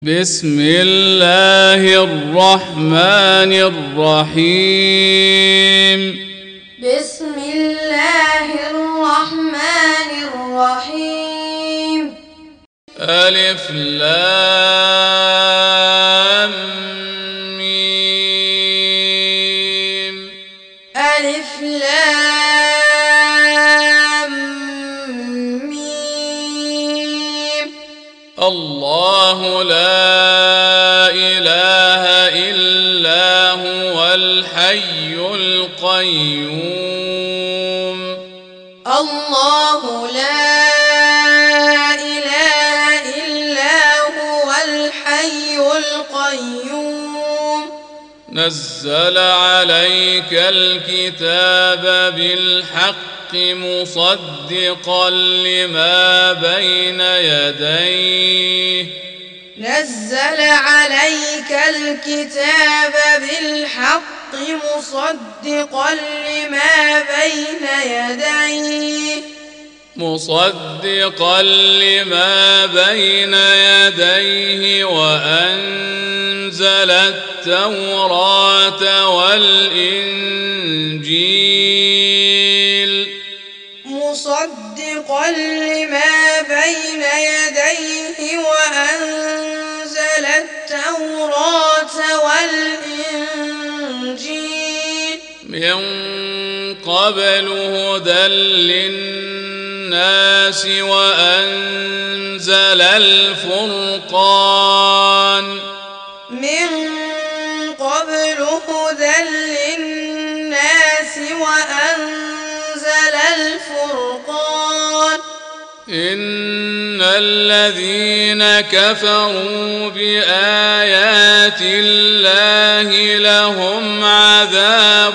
بسم الله الرحمن الرحيم. بسم الله الرحمن الرحيم. ألف لام ميم. ألف لام ميم. الله لا إله إلا هو الحي القيوم. الله لا إله إلا هو الحي القيوم. نزل عليك الكتاب بالحق مصدقا لما بين يديه. نزل عليك الكتاب بالحق مصدقا لما بين يديه. مصدقا لما بين يديه وأنزل التوراة والإنجيل. مصدقا لما بين يديه وأنزل التوراة والإنجيل. من قبل هدى للناس وأنزل الفرقان. من قبل هدى للناس وأنزل الفرقان. إن الذين كفروا بآيات الله لهم عذاب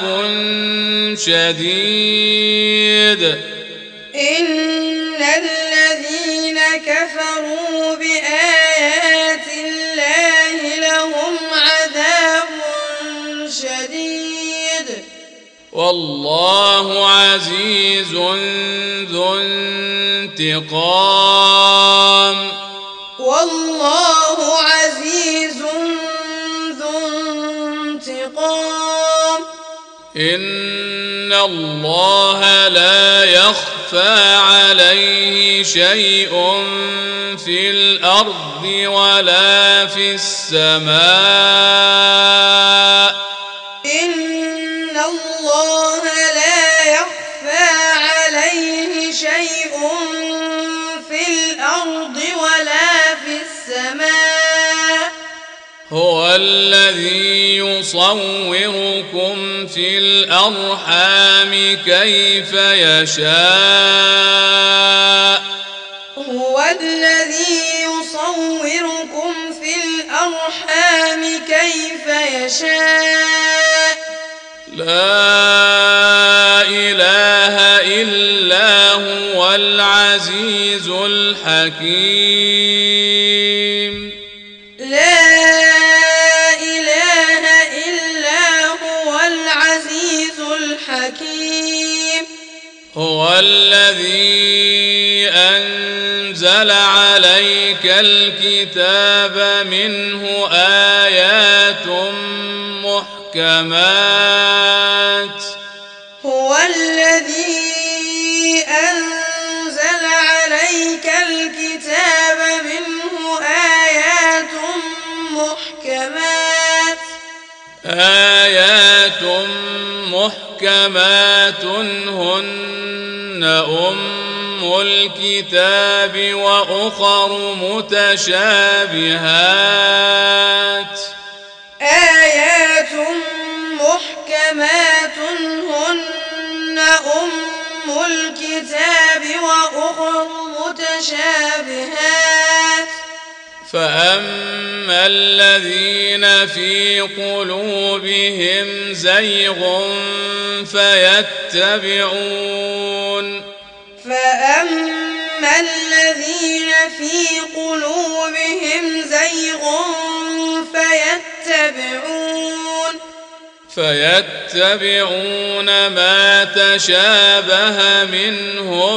شديد. إن الذين كفروا بآيات الله لهم عذاب شديد. والله عزيز ذو انتقام. والله عزيز ذو انتقام. إن الله لا يخفى عليه شيء في الأرض ولا في السماء. إن الله لا يخفى عليه شيء في الأرض ولا في السماء. هو الذي يصوركم في الأرحام كيف يشاء. هو الذي يصوركم في الأرحام كيف يشاء. لا إله إلا هو العزيز الحكيم. لا إله إلا هو العزيز الحكيم. هو الذي أنزل عليك الكتاب منه آيات محكمات. هو الذي أنزل عليك الكتاب منه آيات محكمات. آيات محكمات هن أم الكتاب وأخر متشابهات. آيات محكمات هن أم الكتاب وأخر متشابهات. فأما الذين في قلوبهم زيغ فأما الذين في قلوبهم زيغ فيتبعون ما تشابه منه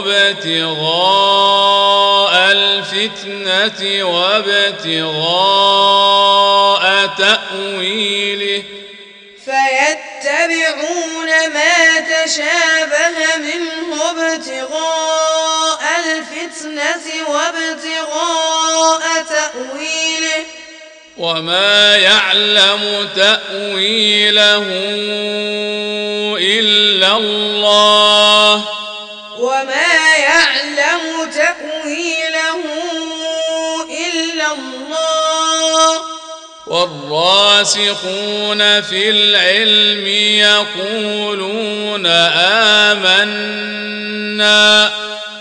ابتغاء الفتنة وابتغاء تأويله وابتغاء تأويله وما يعلم تأويله إلا الله والراسخون في العلم يقولون آمنا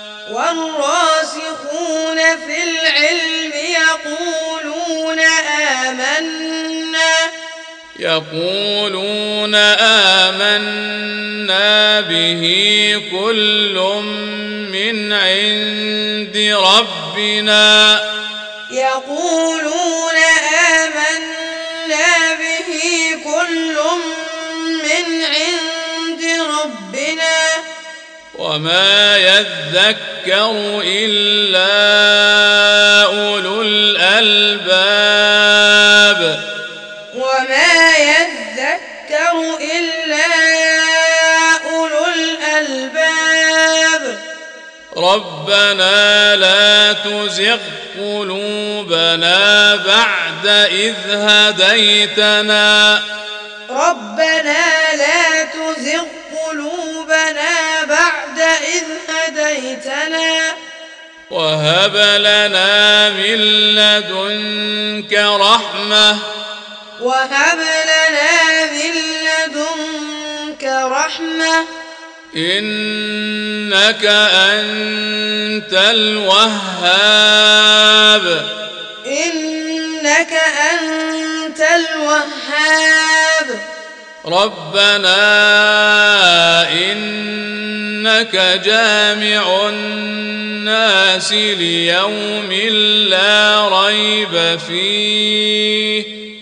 به كل من عند ربنا وما يذكر إلا أولو الألباب ربنا لا تزغ قلوبنا بعد إذ هديتنا وهب لنا من لدنك رحمة إنك أنت الوهاب ربنا إنك جامع الناس ليوم لا ريب فيه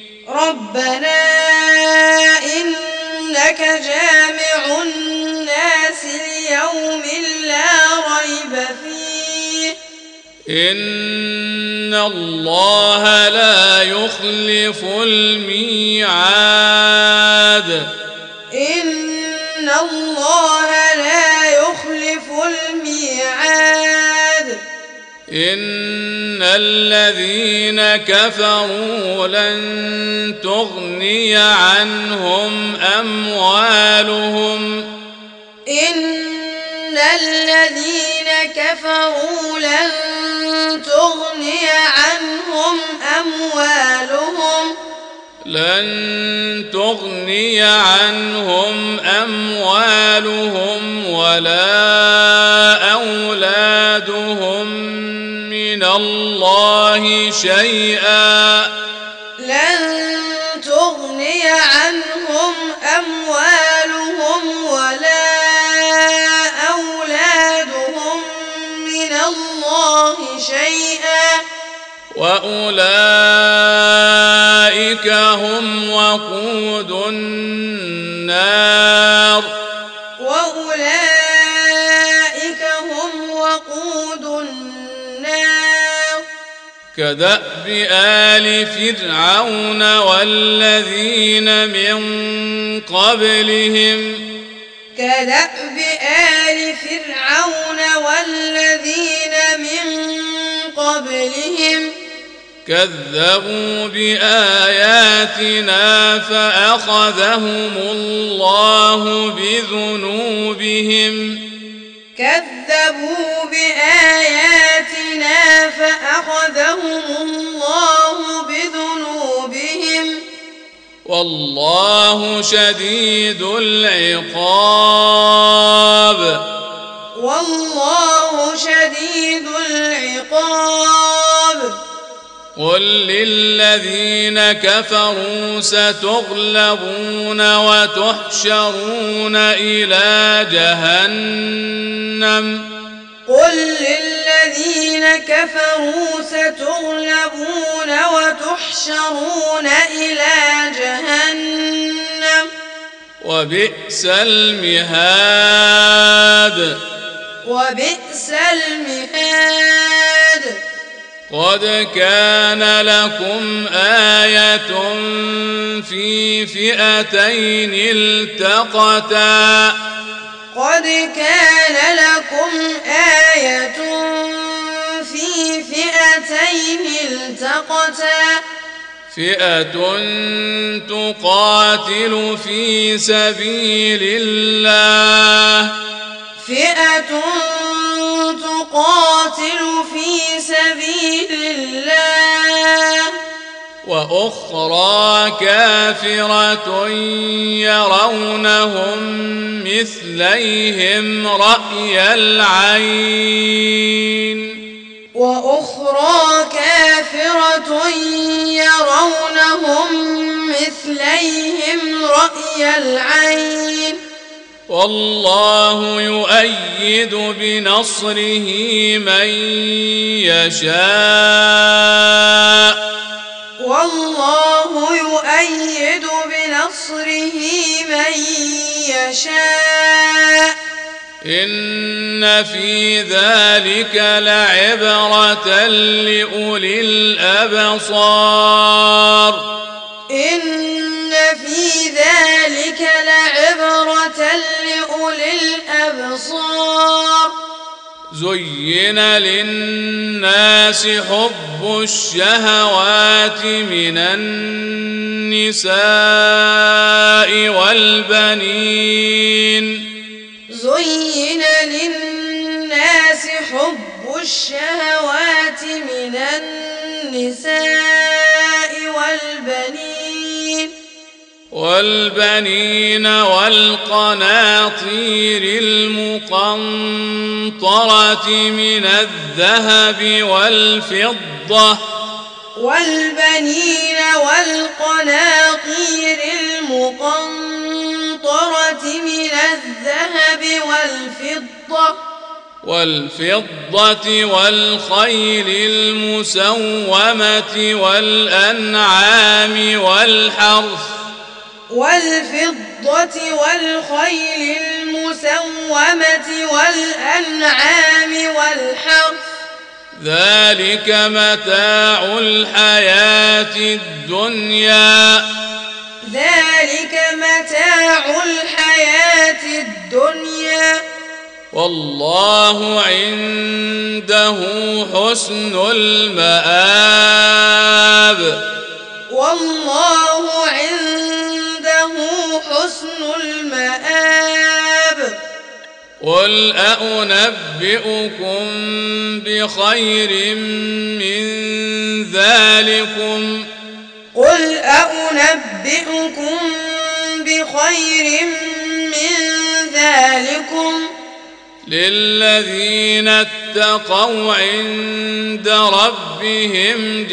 إن الله لا يخلف الميعاد إن الذين كفروا لن تغني عنهم أموالهم ولا أولادهم من الله شيئا وأولئك هم وقود النار كدأب آل فرعون والذين من قبلهم كذبوا بآياتنا فأخذهم الله بذنوبهم والله شديد العقاب قل للذين كفروا ستغلبون وتحشرون إلى جهنم وبئس المهاد وبئس المهاد قد كان لكم آية في فئتين التقتا قد كان لكم آية في فئتين التقتا فئة تقاتل في سبيل الله فئة تقاتل في سبيل الله وأخرى كافرة يرونهم مثليهم رأي العين وأخرى كافرة يرونهم مثليهم رأي العين والله يؤيد بنصره من يشاء والله يؤيد بنصره من يشاء إن في ذلك لعبرة لأولي الأبصار إن في ذلك لعبرة لأولي الأبصار زين للناس حب الشهوات من النساء والبنين زين للناس حب الشهوات من النساء والبنين والقناطير المقنطرة من الذهب والفضة والبنين والقناطير المقنطرة من الذهب والفضة والخيل المسومة والأنعام والحرث والفضة والخيل المسومة والأنعام والحرث ذلك متاع الحياة الدنيا والله عنده حسن المآب قل أنبئكم بخير من ذلكم للذين اتقوا عند ربهم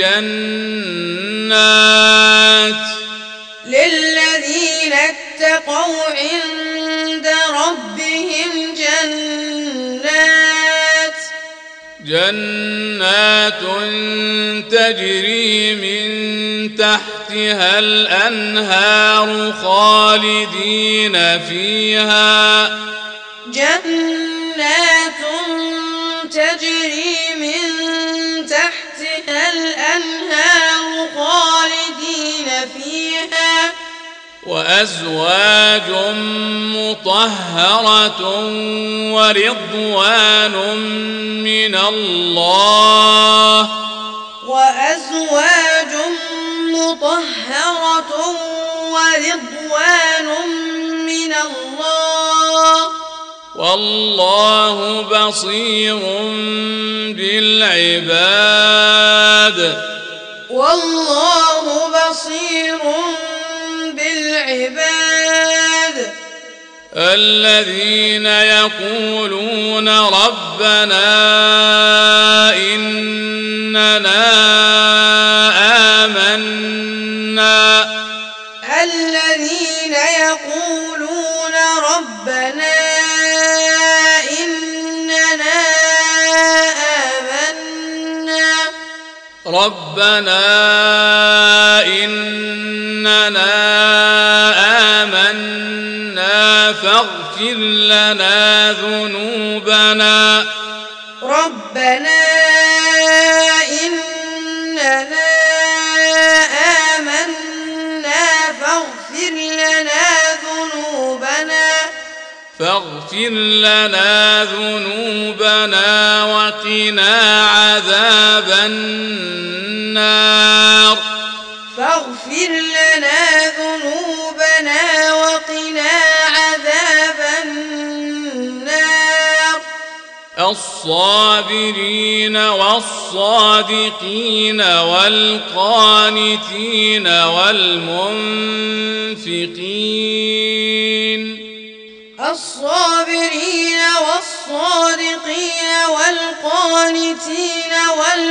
جنات تجري من تحتها الأنهار خالدين فيها وأزواج مطهرة ورضوان من الله والله بصير بالعباد الذين يقولون ربنا إننا آمنا فاغفر لنا ذنوبنا ربنا إننا آمنا فاغفر لنا ذنوبنا وقنا عذاب النار فاغفر لنا ذنوبنا وقنا عذاب النار الصابرين والصادقين والقانتين والمنفقين الصابرين والصادقين والقانتين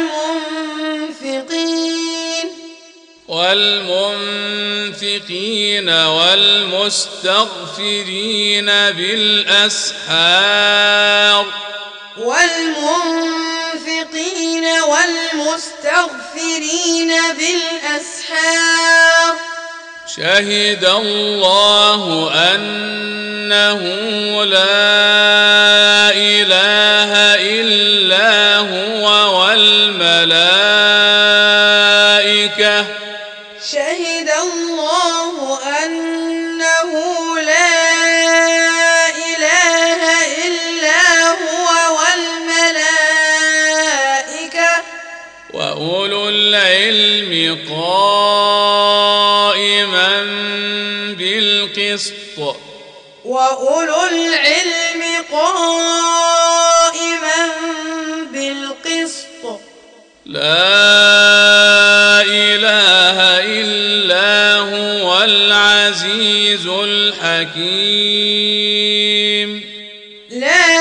والمنفقين والمستغفرين بالأسحار شهد الله أنه لا إله إلا هو والملائكة شهد الله أنه لا إله إلا هو والملائكة وأولو العلم قائما بالقسط وأولو العلم قائما بالقسط لا إله إلا هو العزيز الحكيم لا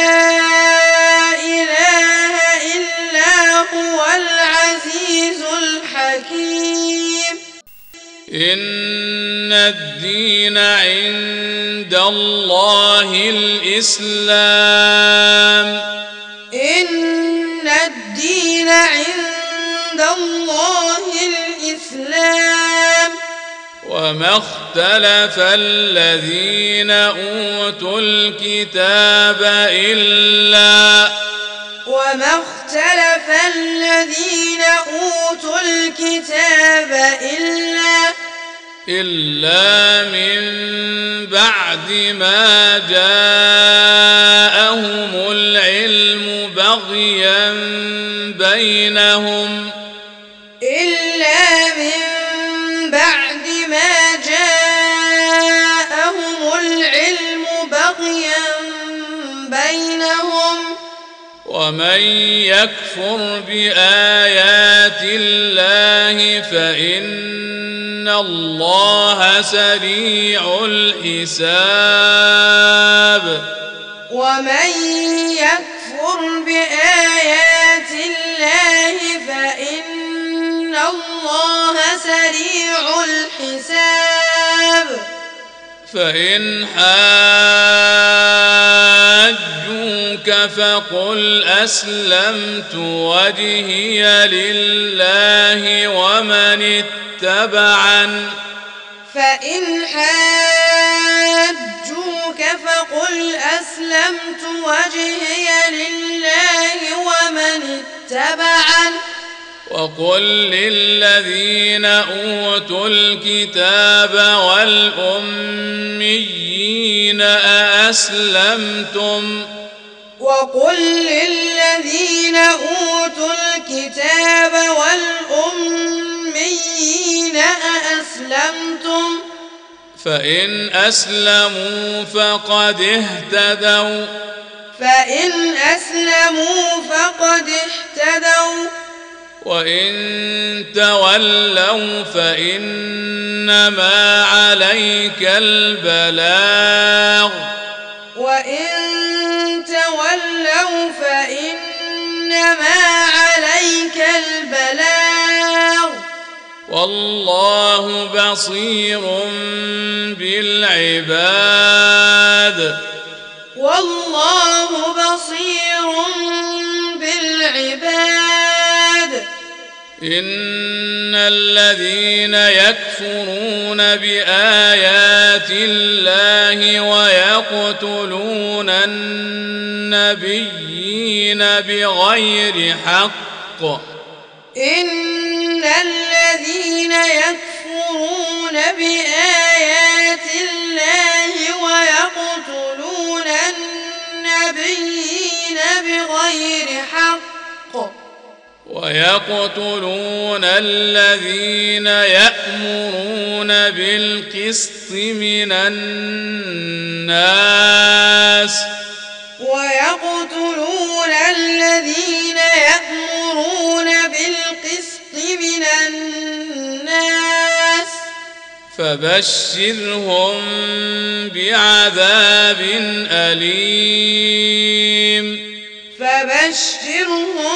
إله إلا هو العزيز الحكيم إن الدين عند الله الإسلام إن الدين عند الله الإسلام وما اختلف الذين أوتوا الكتاب إلا من بعد ما جاءهم العلم بغيا بينهم ومن يكفر بآيات الله فإن الله سريع الحساب فإن حاجوك فقل أسلمت وجهي لله ومن اتبعني وقل للذين أوتوا الكتاب والأميين أأسلمتم فإن أسلموا فقد اهتدوا وإن تولوا فإنما عليك البلاغ والله بصير بالعباد إن الذين يكفرون بآيات الله ويقتلون النبيين بغير حق إن الذين يكفرون بآيات الله ويقتلون النبيين بغير حق ويقتلون الذين يأمرون بالقسط من الناس ويقتلون الذين يأمرون بالقسط من الناس فبشرهم بعذاب أليم فبشرهم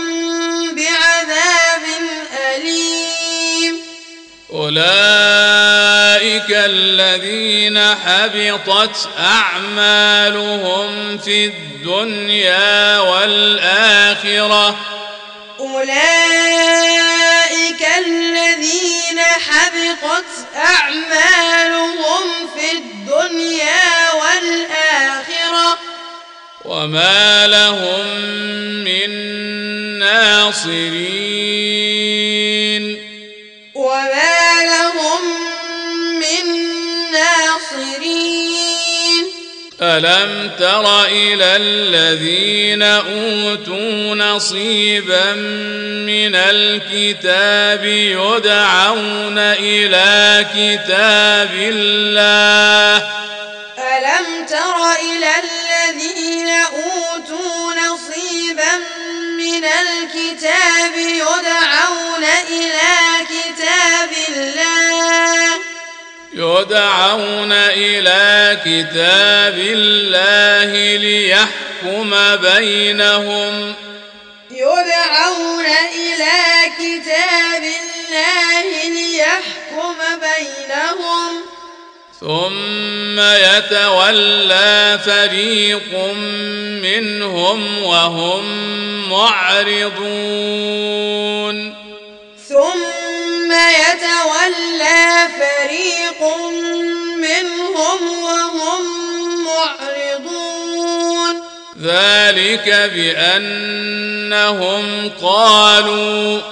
بعذاب أليم أولئك الذين حبطت أعمالهم في الدنيا والآخرة أولئك الذين حبطت أعمالهم في الدنيا والآخرة وما لهم من ناصرين وما لهم من ناصرين ألم تر إلى الذين أوتوا نصيبا من الكتاب يدعون إلى كتاب الله ألم تر إلى الذين أوتوا نصيبا من الكتاب يدعون إلى كتاب الله ليحكم بينهم ثم يتولى فريق منهم وهم معرضون ذلك بأنهم قالوا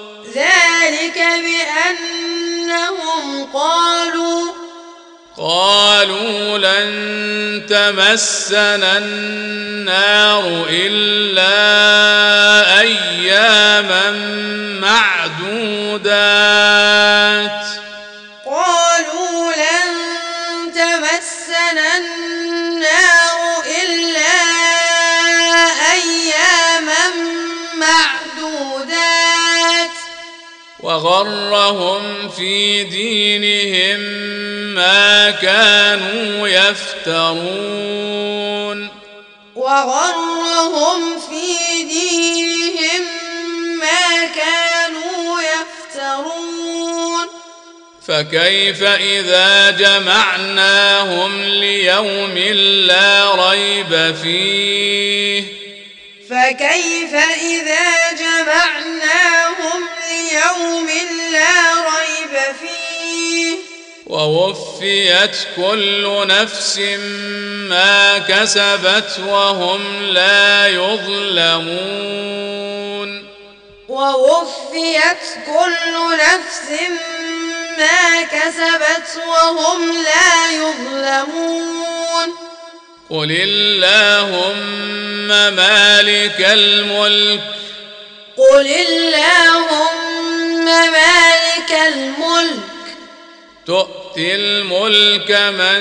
لن تمسنا النار إلا أياما معدودات وغرهم في دينهم ما كانوا يفترون فكيف إذا جمعناهم ليوم لا ريب فيه ووفيت كل نفس ما كسبت وهم لا يظلمون قل اللهم مالك الملك تؤتي الملك من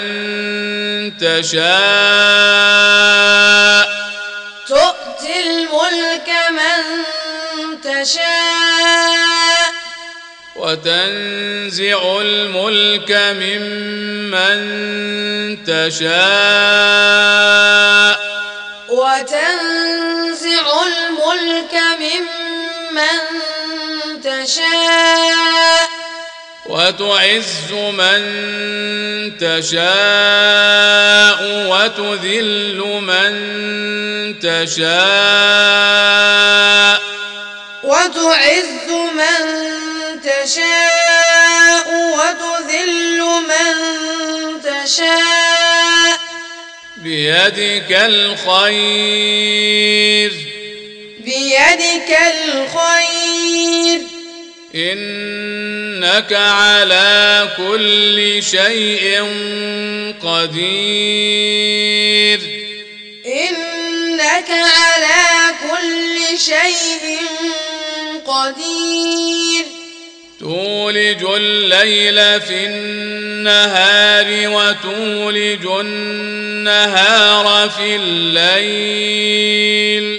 تشاء وتنزع الملك ممن تشاء وتعز من تشاء وتذل من تشاء وتعز من تشاء وتذل من تشاء بيدك الخير إنك على كل شيء قدير تولج الليل في النهار وتولج النهار في الليل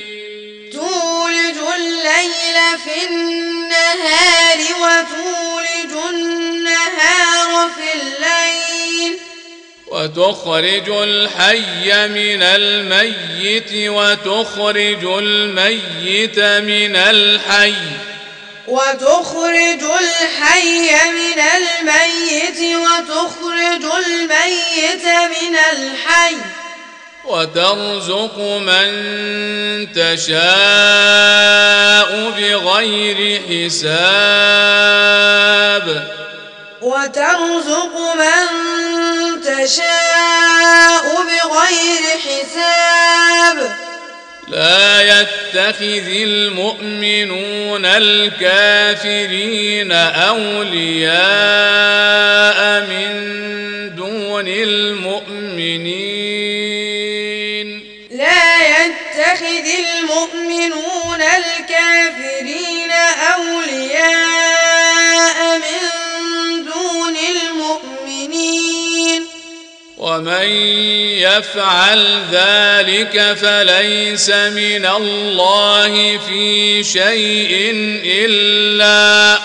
وتخرج الحي من الميت وتخرج الميت من الحي وترزق من تشاء بغير حساب لا يتخذ المؤمنون الكافرين أولياء من دون المؤمنين ومن يفعل ذلك فليس من الله في شيء إلا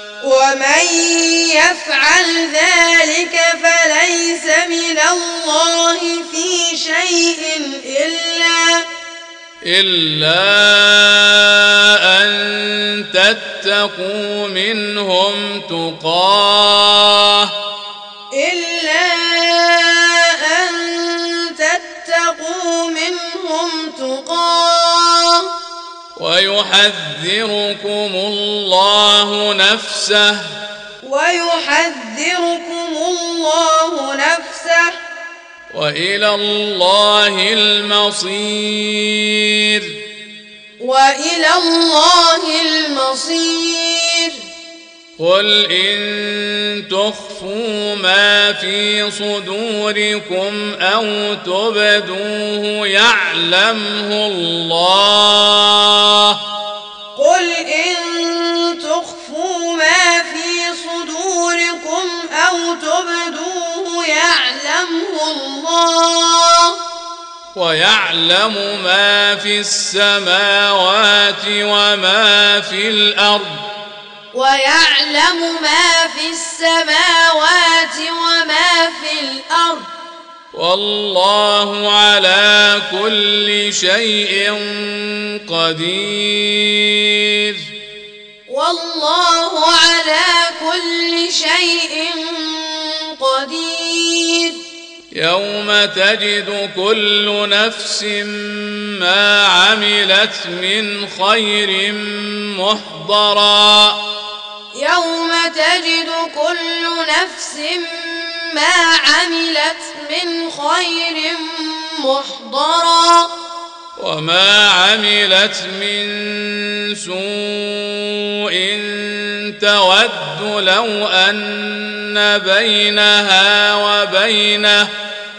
أن تتقوا منهم تقاه ويحذركم الله نفسه وإلى الله المصير قل إن تخفوا ما في صدوركم أو تبدوه يعلمه الله ويعلم ما في السماوات وما في الأرض والله على كل شيء قدير يوم تجد كل نفس ما عملت من خير محضرا وما عملت من سوء تود لو أن بينها وبينه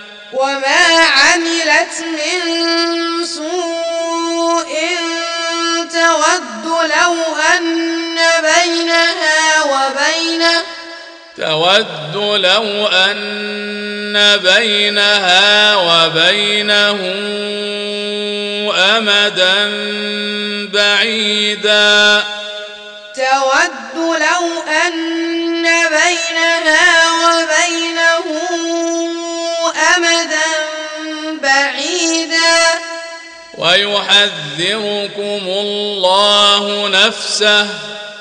أمدا بعيدا ويحذركم الله نفسه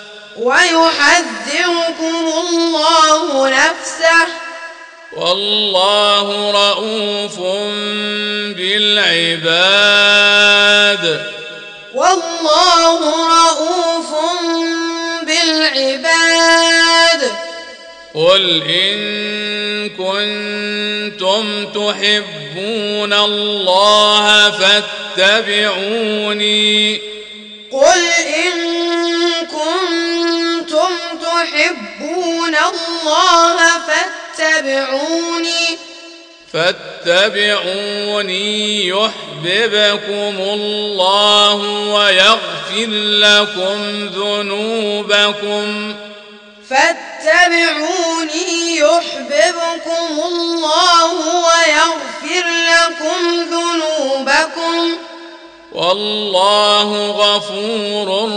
والله رؤوف بالعباد قل إن كنتم تحبون الله فاتبعوني قل إن كنتم تحبون الله فاتبعوني يحببكم الله ويغفر لكم ذنوبكم فاتبعوني يحببكم الله ويغفر لكم ذنوبكم والله غفور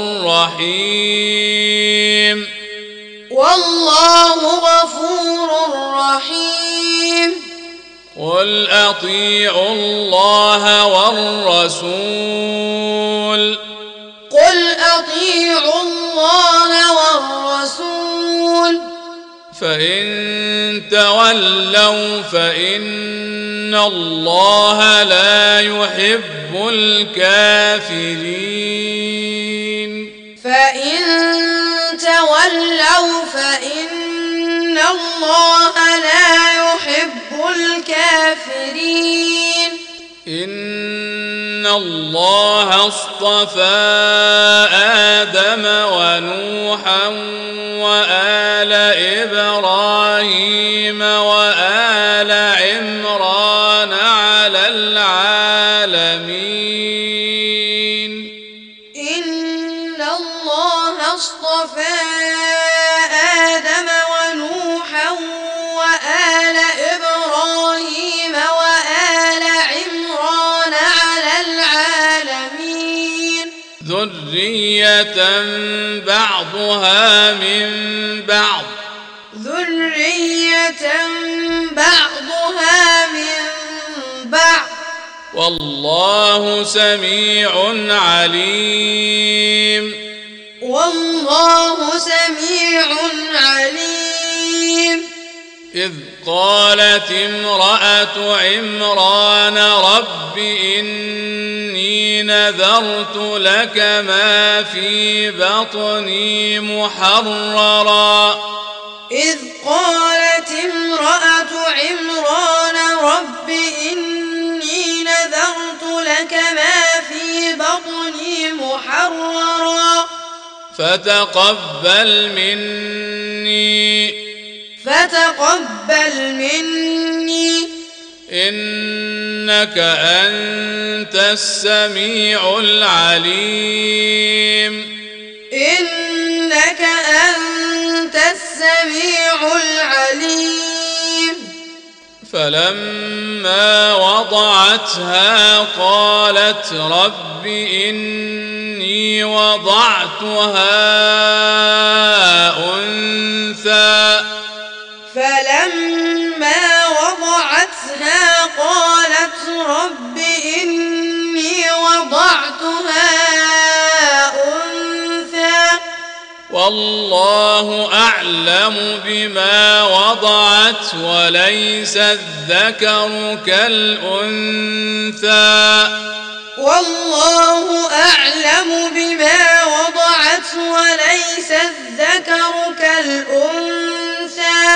رحيم والله غفور رحيم قل أطيعوا الله والرسول قل أطيعوا الله والرسول فإن تولوا فإن الله لا يحب الكافرين فإن تولوا فإن الله لا يحب الكافرين إن الله اصطفى آدم ونوحا وآل إبراهيم وآل عمران على العالمين إن الله اصطفى آدم ونوحا وآل إبراهيم وآل عمران على العالمين ذرية بعضها من بعض والله سميع عليم والله سميع عليم إذ قالت امرأة عمران رب إني نذرت لك ما في بطني محررا إذ قالت امرأة عمران رب إني نذرت لك ما في بطني محررا فتقبل مني إنك أنت السميع العليم إنك أنت السميع العليم فلما وضعتها قالت رب إني وضعتها أنثى فلما وضعتها قالت رب إني وضعتها أنثى والله أعلم بما وضعت وليس الذكر كالأنثى والله أعلم بما وضعت وليس الذكر كالأنثى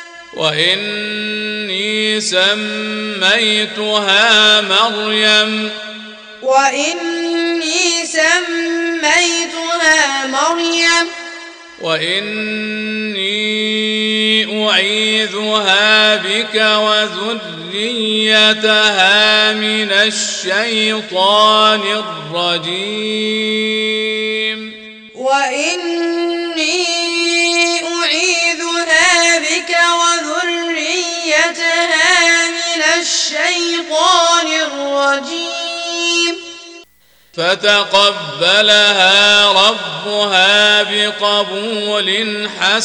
وإني سميتها مريم وإني أعيذها بك وذريتها من الشيطان الرجيم وإني أعيذها بك وذريتها من الشيطان الرجيم فتقبلها ربها بقبول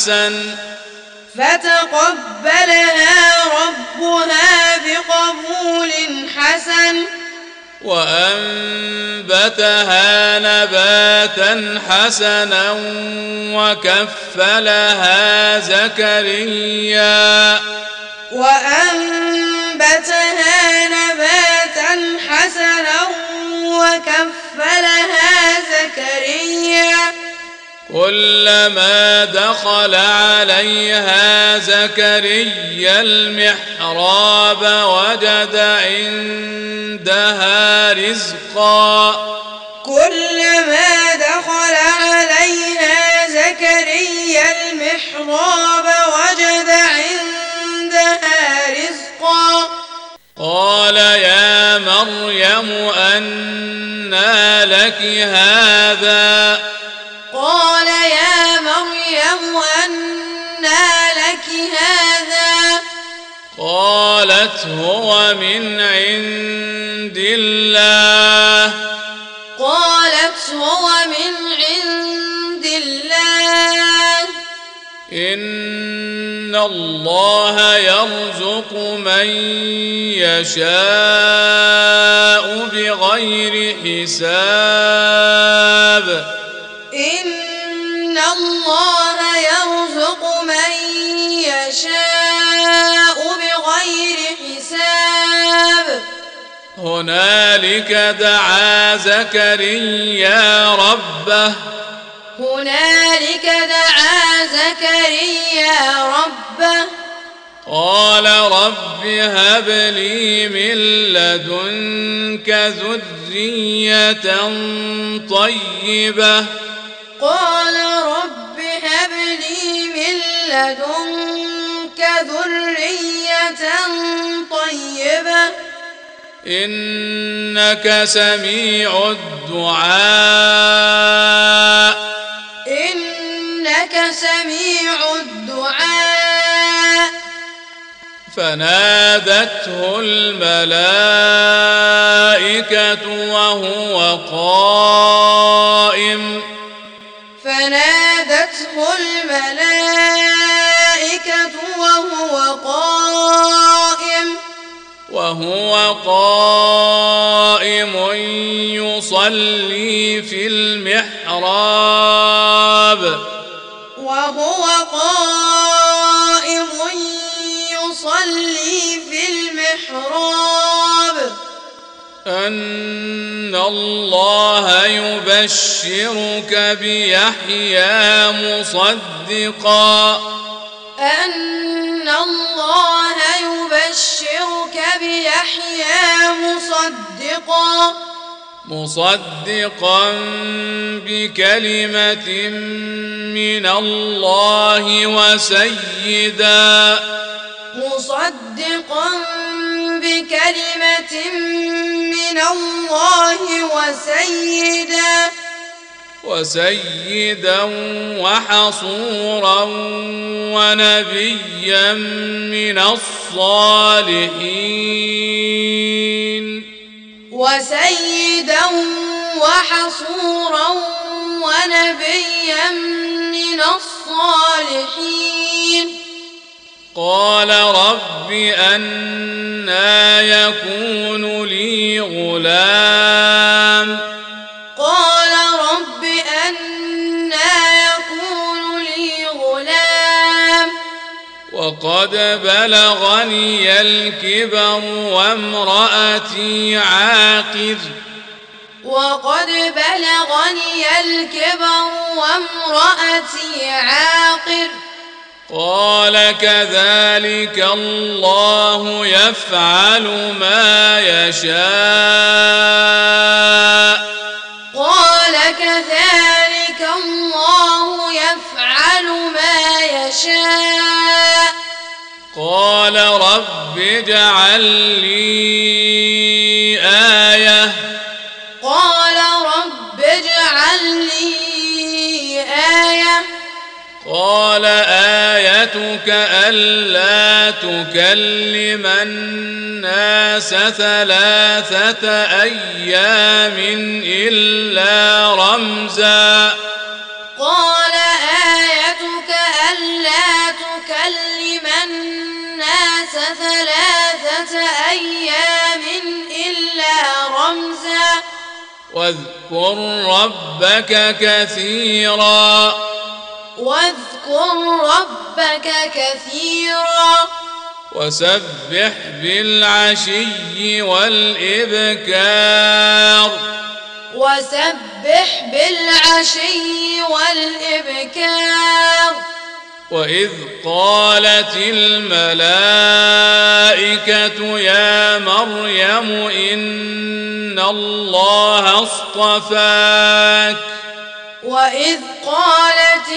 حسن وأنبتها نباتا حسنا وكفلها زكريا كلما دخل عليها زكريا المحراب وجد عندها رزقا كلما دخل عليها زكريا المحراب وجد عندها رزقا قال يا مريم أنى لك هذا قال يا مريم أنى لك هذا قالت هو من عند الله قالت هو من عند الله إن الله يرزق من يشاء بغير حساب إن الله يرزق من يشاء بغير حساب هنالك دعا زكريا ربه هنالك دعا زكريا ربه قال رب هب لي من لدنك ذرية طيبة قال رب هب لي من لدنك ذرية طيبة إنك سميع الدعاء إنك سميع الدعاء فنادته الملائكة وهو قائم فنادته الملائكة وهو قائم يصلي في المحراب أن الله يبشرك بيحيى مصدقا بكلمة من الله وسيدا وحصورا ونبيا من الصالحين قال رب أنى يكون لي غلام وقد بلغني الكبر وامرأتي عاقر قال كذلك الله يفعل ما يشاء قال رب اجعل لي آية قال آيتك ألا تكلم الناس 3 أيام إلا رمزا واذكر ربك كثيرا وسبح بالعشي والإبكار وسبح بالعشي والإبكار وإذ قالت الملائكة يا مريم إن الله اصطفاك وإذ قالت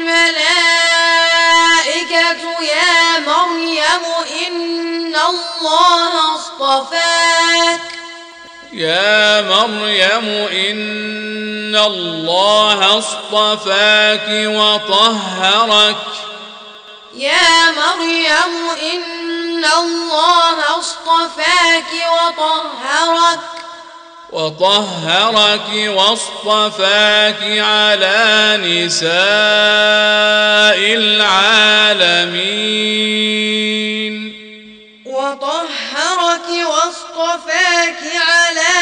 الملائكة يا مريم إن الله اصطفاك يا مريم إن الله اصطفاك وطهرك يا مريم إن الله اصطفاك وطهرك واصطفاك على نساء العالمين وطهرك واصطفاك على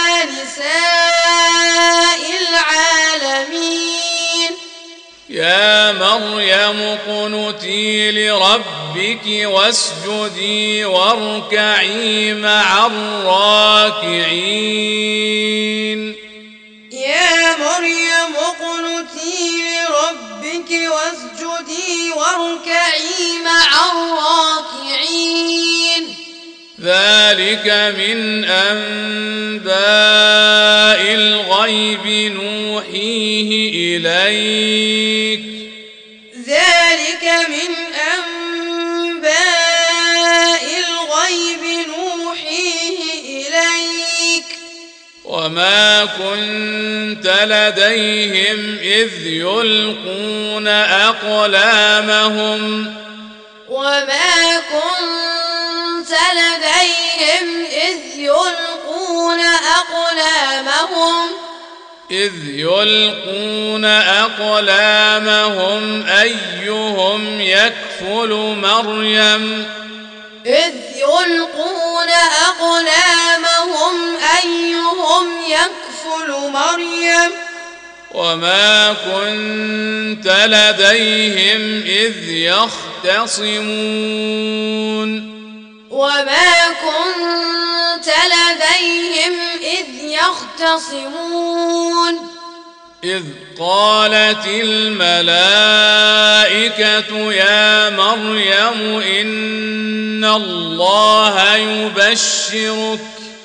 نساء العالمين يا مريم اقنتي لربك واسجدي واركعي مع الراكعين يا مريم اقنتي لربك واسجدي واركعي مع الراكعين ذلك من أنباء الغيب نوحيه إليك ذلك من أنباء الغيب نوحيه إليك وما كنت لديهم إذ يلقون أقلامهم وما كنت لديهم إذ يلقون أقلامهم أيهم يكفل مريم وما كنت لديهم إذ يختصمون إذ قالت الملائكة يا مريم إن الله يبشرك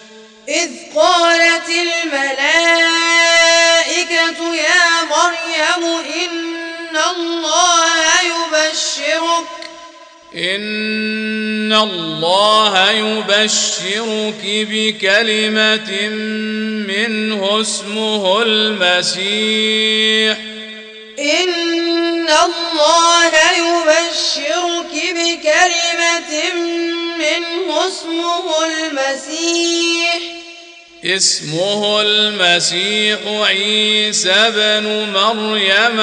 إن الله يبشرك بكلمة منه اسمه المسيح اسمه المسيح عيسى بن مريم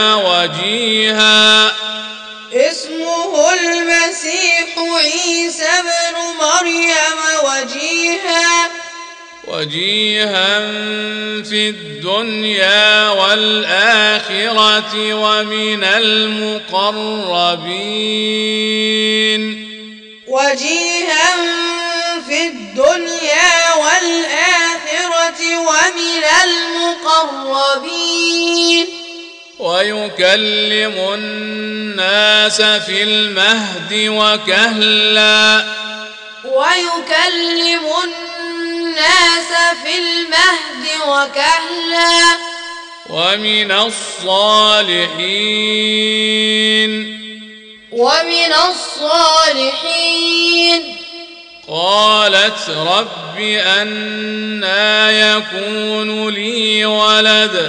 وجيها في الدنيا والآخرة ومن المقربين ويكلم الناس في المهد وكهلا ومن الصالحين قالت رب أنى يكون لي ولد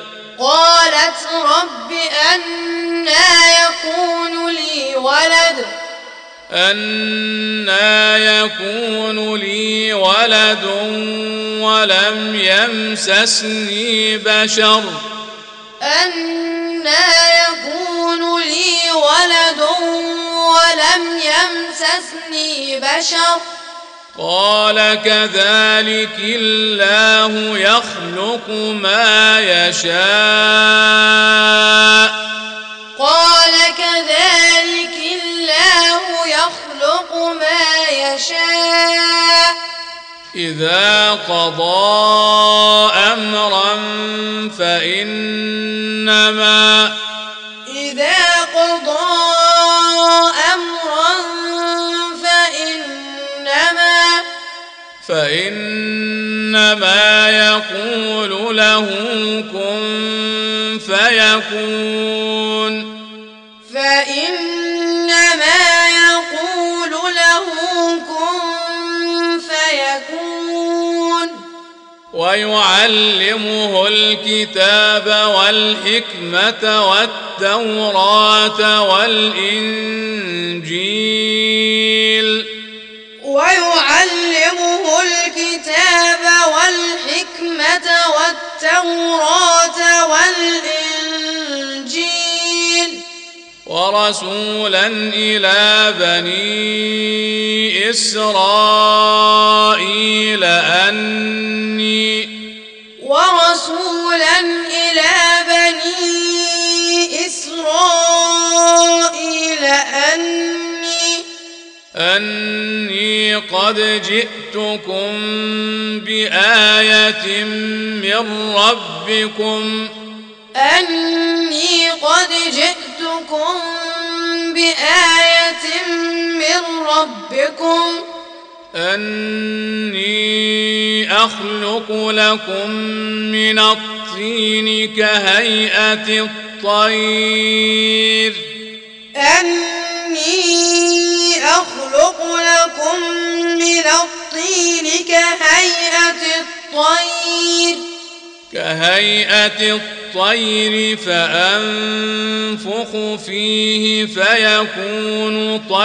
ولم يمسسني بشر قال كذلك الله يخلق ما يشاء إذا قضى أمرا فإنما يقول له كن فيكون ويعلمه الكتاب والحكمة والتوراة والإنجيل ورسولا إلى بني إسرائيل أني قد جئتكم بآية من ربكم أني أخلق لكم من الطين كهيئة الطير فأنفخ فيه فيكون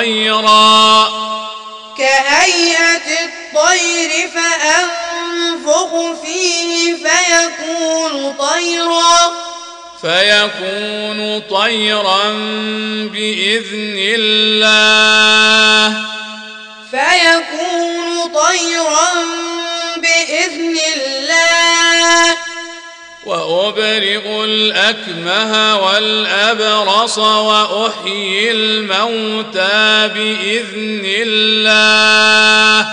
طيرا بإذن الله وأبرئ الأكمه والأبرص وأحيي الموتى بإذن الله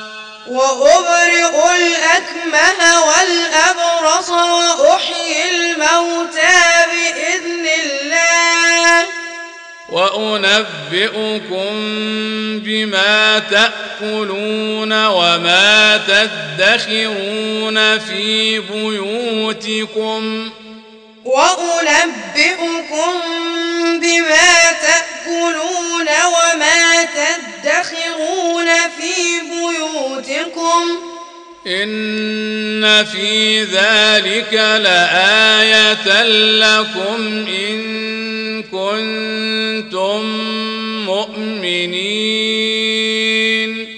وأنبئكم بما تأكلون وما تدخرون في بيوتكم إن في ذلك لآية لكم إن كنتم مؤمنين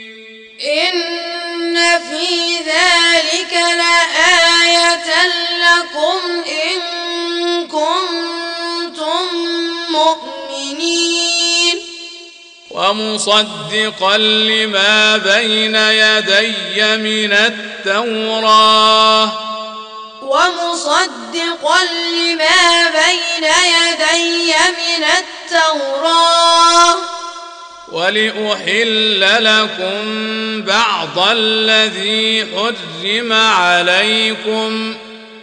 ومصدقا لما بين يدي من التوراة ولأحل لكم بعض الذي حرم عليكم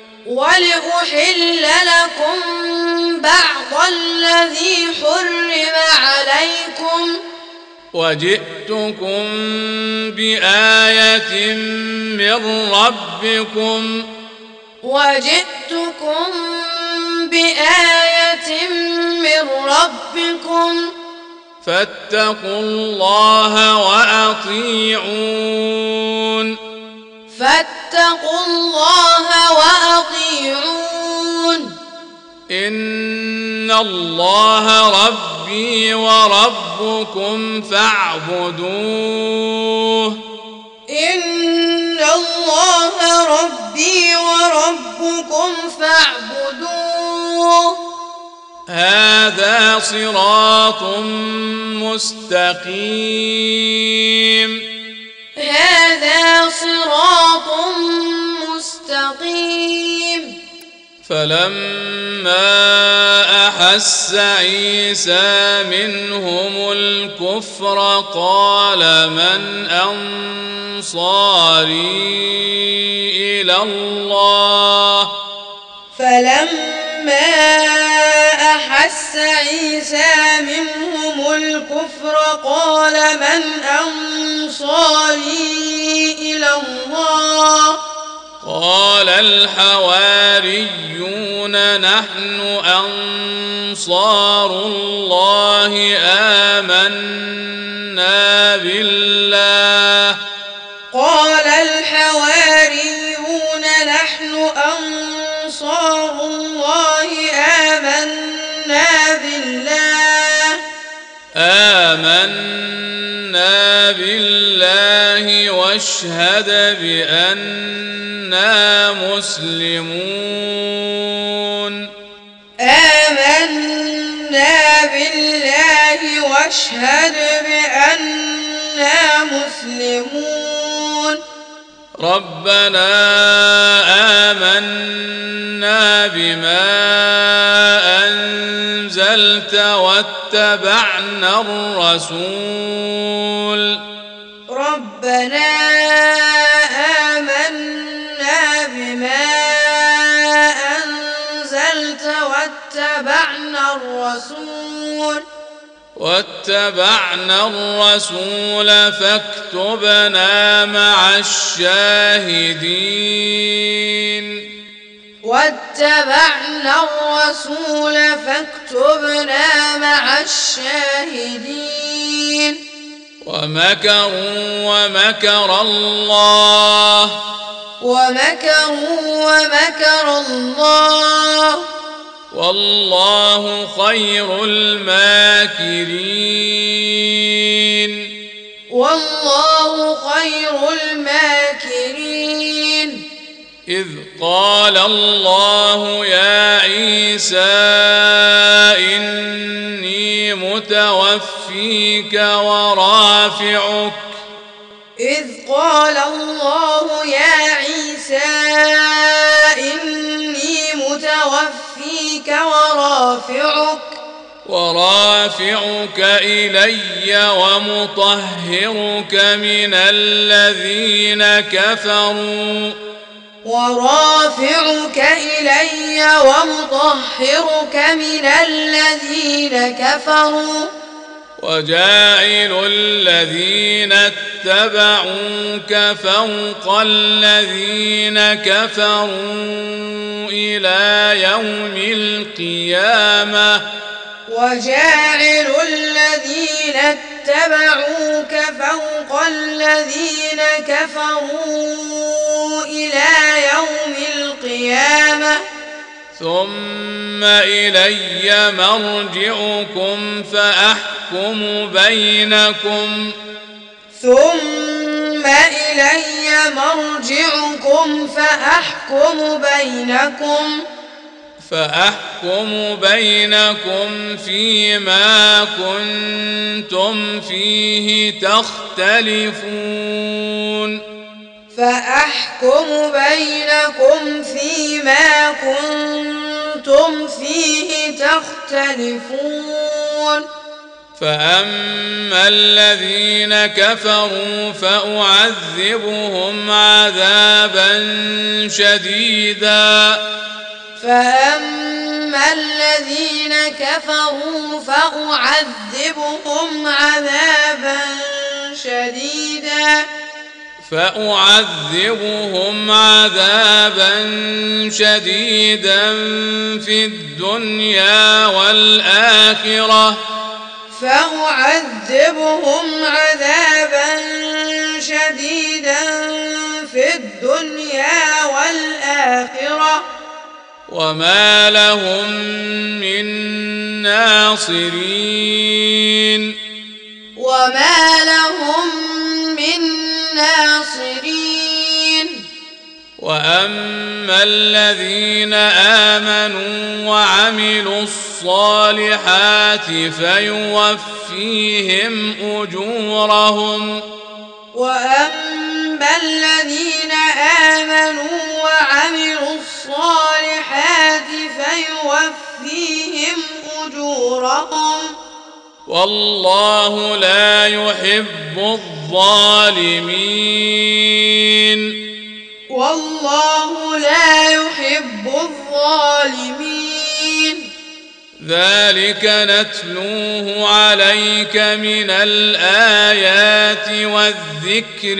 وجئتكم بآية من ربكم فاتقوا الله وأطيعون إن الله ربي وربكم فاعبدوه هذا صراط مستقيم فلما أحس عيسى منهم الكفر قال من أنصاري إلى الله فلما أحس عيسى منهم الكفر قال من أنصاري إلى الله قال الحواريون نحن أنصار الله آمنا بالله قال الحواريون نحن أنصار الله آمنا بالله واشهد بأننا مسلمون آمنا بالله واشهد بأننا مسلمون ربنا آمنا بما أنزلت واتبعنا الرسول ربنا آمنا بما أنزلت واتبعنا الرسول فاكتبنا مع الشاهدين ومكروا ومكر الله والله خير الماكرين إذ قال الله يا عيسى إني متوفيك ورافعك إلي ومطهرك من الذين كفروا وجاعل الذين اتبعوك فوق الذين كفروا إلى يوم القيامة ثم إلي مرجعكم فأحكم بينكم فيما كنتم فيه تختلفون فأما الذين كفروا فأعذبهم عذابا شديدا في الدنيا والآخرة وما لهم من ناصرين وأما الذين آمنوا وعملوا الصالحات فيوفيهم أجورهم أجورهم والله لا يحب الظالمين والله لا يحب الظالمين ذلك نتلوه عليك من الآيات والذكر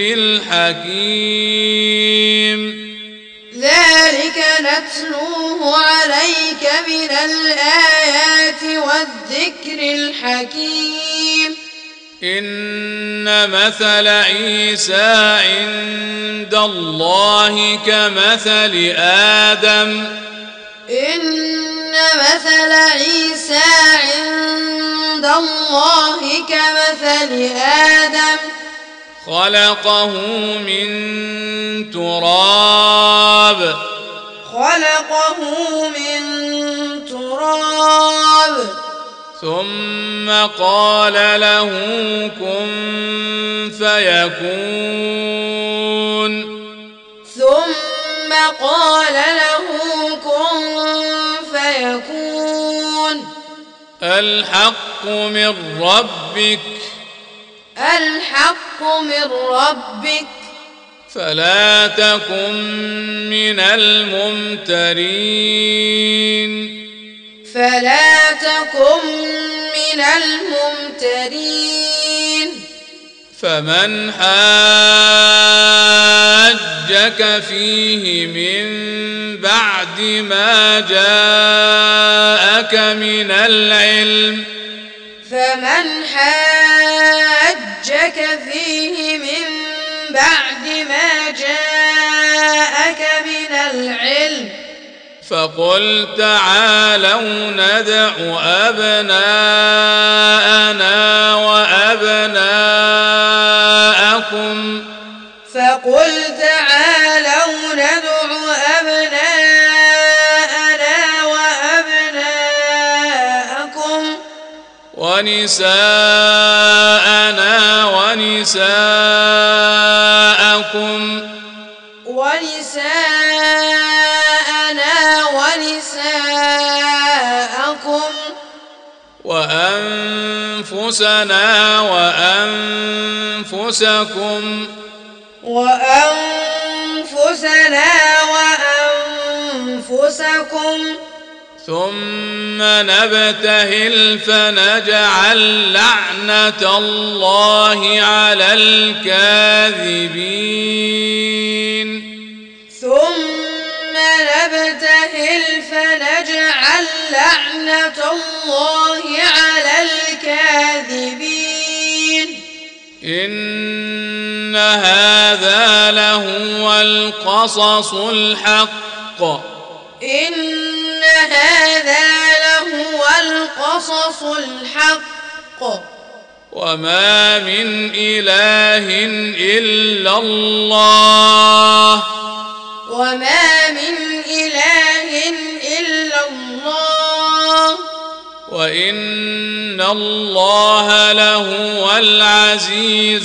الحكيم ذلك نتلوه عليك من الآيات والذكر الحكيم إن مثل عيسى عند الله كمثل آدم إن مثل عيسى عند الله كمثل آدم خلقه من تراب ثم قال له كن فيكون الحق من ربك فلا تكن من الممترين فمن حاجك فيه من بعد ما جاءك من العلم فقل تعالوا ندع أبناءنا وأبناءكم ونساءنا ونساءكم وأنفسنا وأنفسكم ثم نبتهل فنجعل لعنة الله على الكاذبين إن هذا لهو القصص الحق وما من إله إلا الله وإن الله لهو العزيز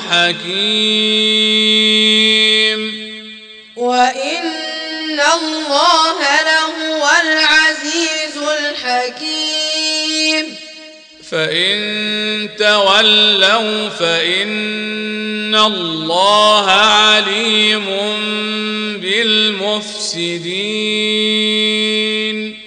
الحكيم فإن تولوا فإن الله عليم بالمفسدين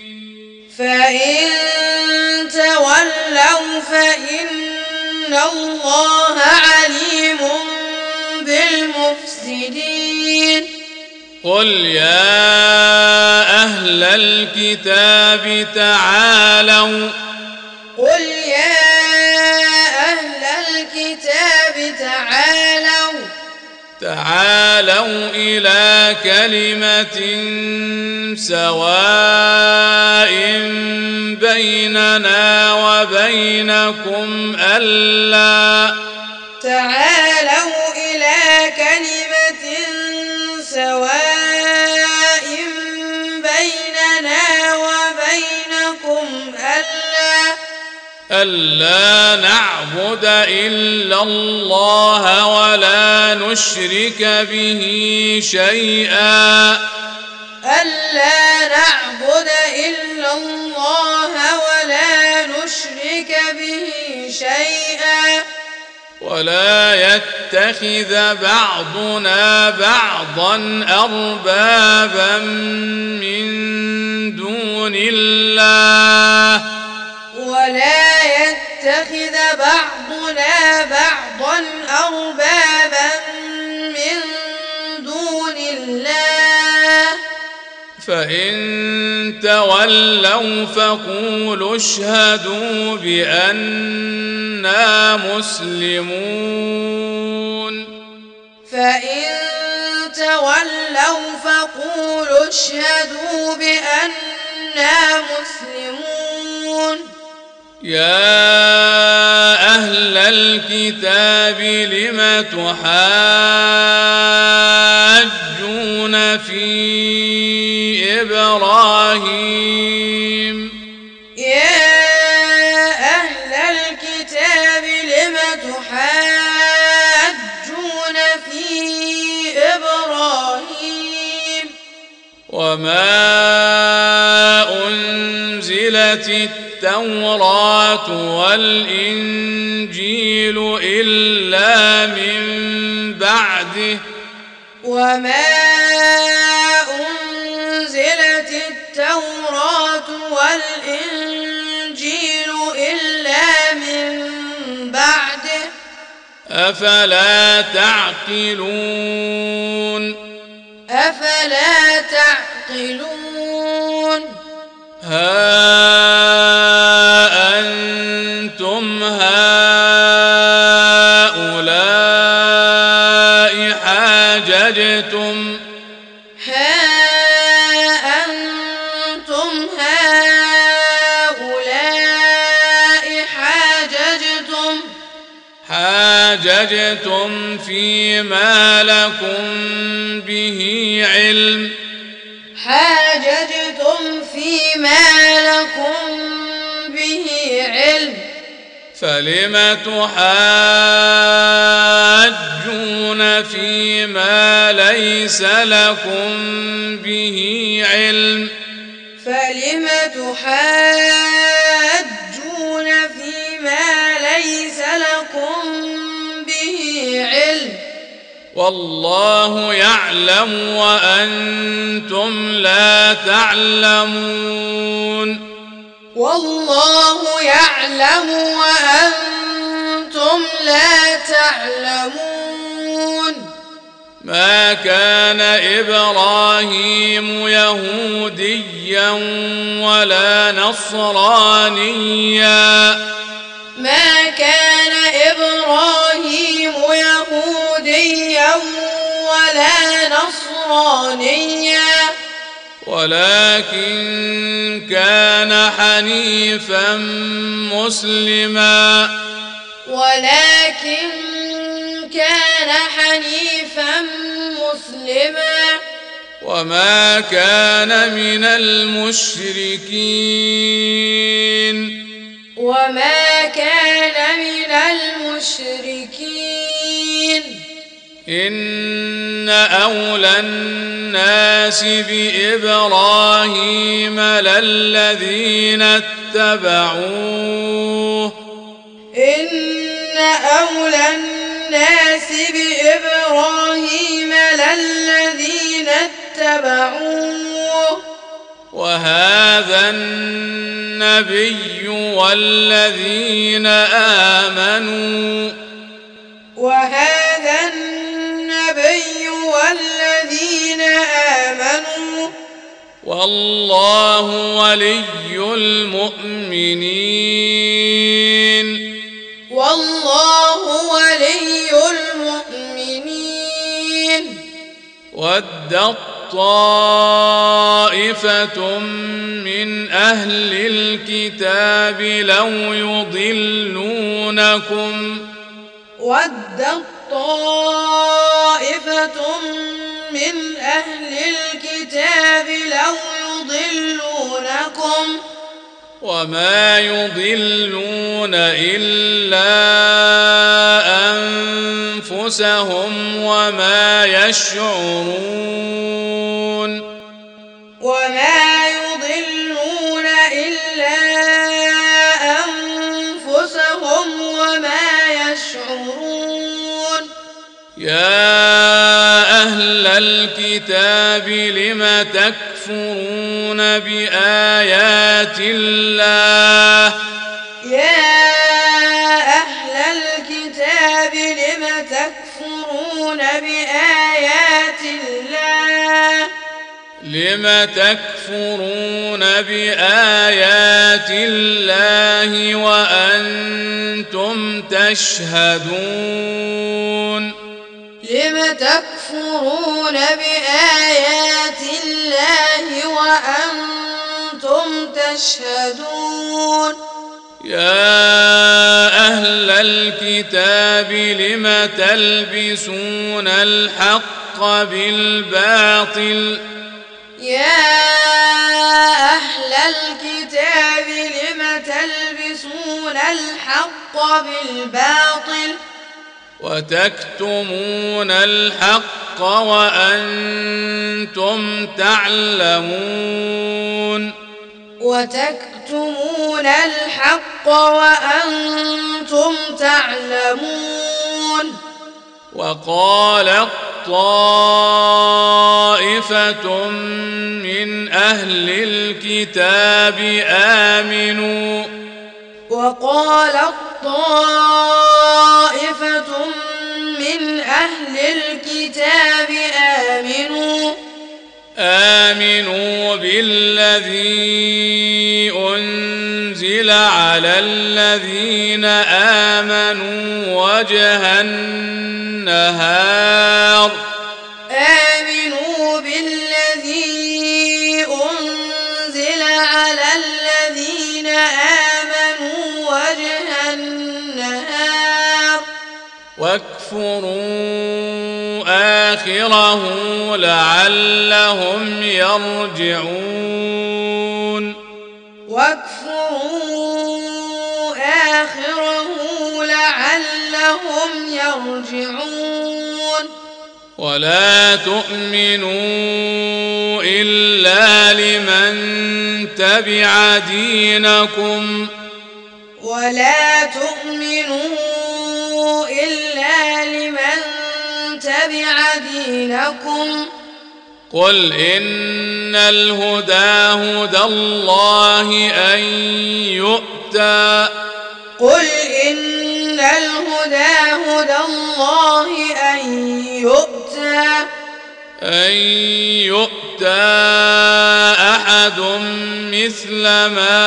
قل يا أهل الكتاب تعالوا إلى كلمة سواء بيننا وبينكم ألا ألا نعبد إلا الله ولا نشرك به شيئا ولا يتخذ بعضنا بعضا أربابا من دون الله ولا يتخذ بعضنا بعضا أربابا من دون الله فإن تولوا فقولوا اشهدوا بأننا مسلمون فإن تولوا فقولوا اشهدوا بأننا مسلمون يا أهل الكتاب لم تحاجون في إبراهيم يا أهل الكتاب لم تحاجون في إبراهيم وما أنزلت التوراة والإنجيل إلا من بعده وما أنزلت التوراة والإنجيل إلا من بعده أفلا تعقلون أفلا تعقلون ها أنتم هؤلاء حاججتم حاججتم فيما لكم به علم فلم تحاجون فيما ليس لكم به علم فلم تحاجون فيما ليس لكم به علم والله يعلم وأنتم لا تعلمون والله يعلم وأنتم لا تعلمون ما كان إبراهيم يهوديا ولا نصرانيا ما كان إبراهيم يهوديا ولا نصرانيا ولكن كان حنيفا مسلما وما كان من المشركين إن أولى الناس بإبراهيم للذين اتبعوه إن أولى الناس بإبراهيم للذين اتبعوه وهذا النبي والذين آمنوا والله ولي المؤمنين ودت طائفة من أهل الكتاب لو يضلونكم وما يضلون إلا أنفسهم وما يشعرون وما يشعرون يا أهل الكتاب لم تكفرون بآيات الله يا أهل الكتاب لم تكفرون بآيات الله لم تكفرون بآيات الله وأنتم تشهدون لم تكفرون بآيات الله وأنتم تشهدون يا أهل الكتاب لم تلبسون الحق بالباطل يا أهل الكتاب لم تلبسون الحق بالباطل وتكتمون الحق وأنتم تعلمون وتكتمون الحق وأنتم تعلمون وقالت طائفة من أهل الكتاب آمنوا وقالت طائفة من أهل الكتاب آمنوا بالذي أنزل على الذين آمنوا وجه النهار آمنوا بالذي أنزل على الذين آمنوا وجه النهار واكفروا آخره لعلهم يرجعون واكفروا آخره لعلهم يرجعون ولا تؤمنوا إلا لمن تبع دينكم ولا تؤمنوا إلا لمن تبع دينكم قل إن الهدى هدى الله أن يؤتى قل إن الهدى هدى الله أن يؤتى أحد مثل ما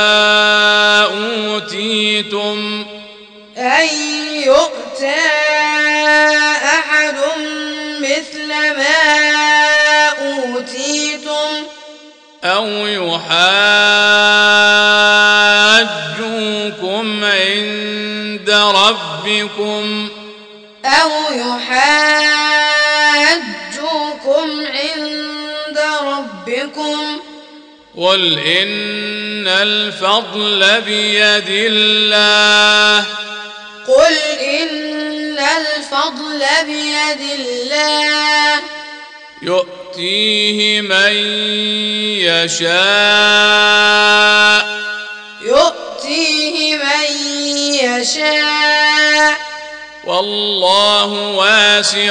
أوتيتم أن يؤتى أحد مثل ما أوتيتم أو يحاجوكم عند ربكم عند ربكم قل إن الفضل بيد الله قل إن الفضل بيد الله يؤتيه من يشاء والله واسع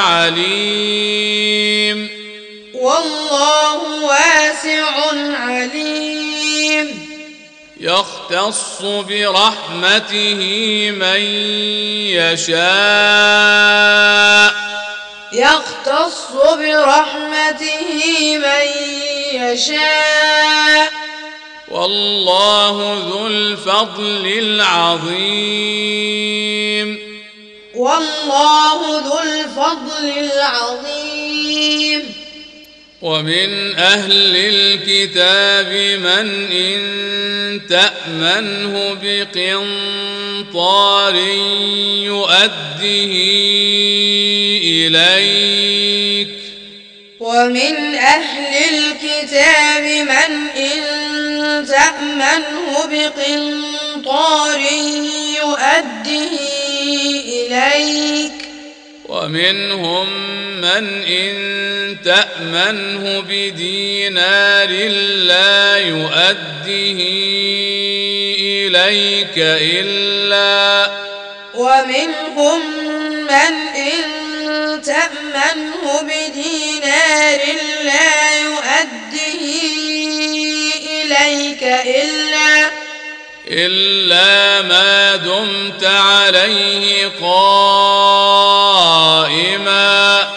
عليم يختص برحمته من يشاء والله ذو الفضل العظيم ومن أهل الكتاب من إن تأمنه بقنطار يؤده إليك ومن أهل الكتاب من إن تأمنه بقنطار يؤده إليك ومنهم من إن تأمنه بدينار لا يؤده إليك إلا ومنهم من إن تأمنه بدينار لا يؤديه إليك إلا ما دمت عليه قائما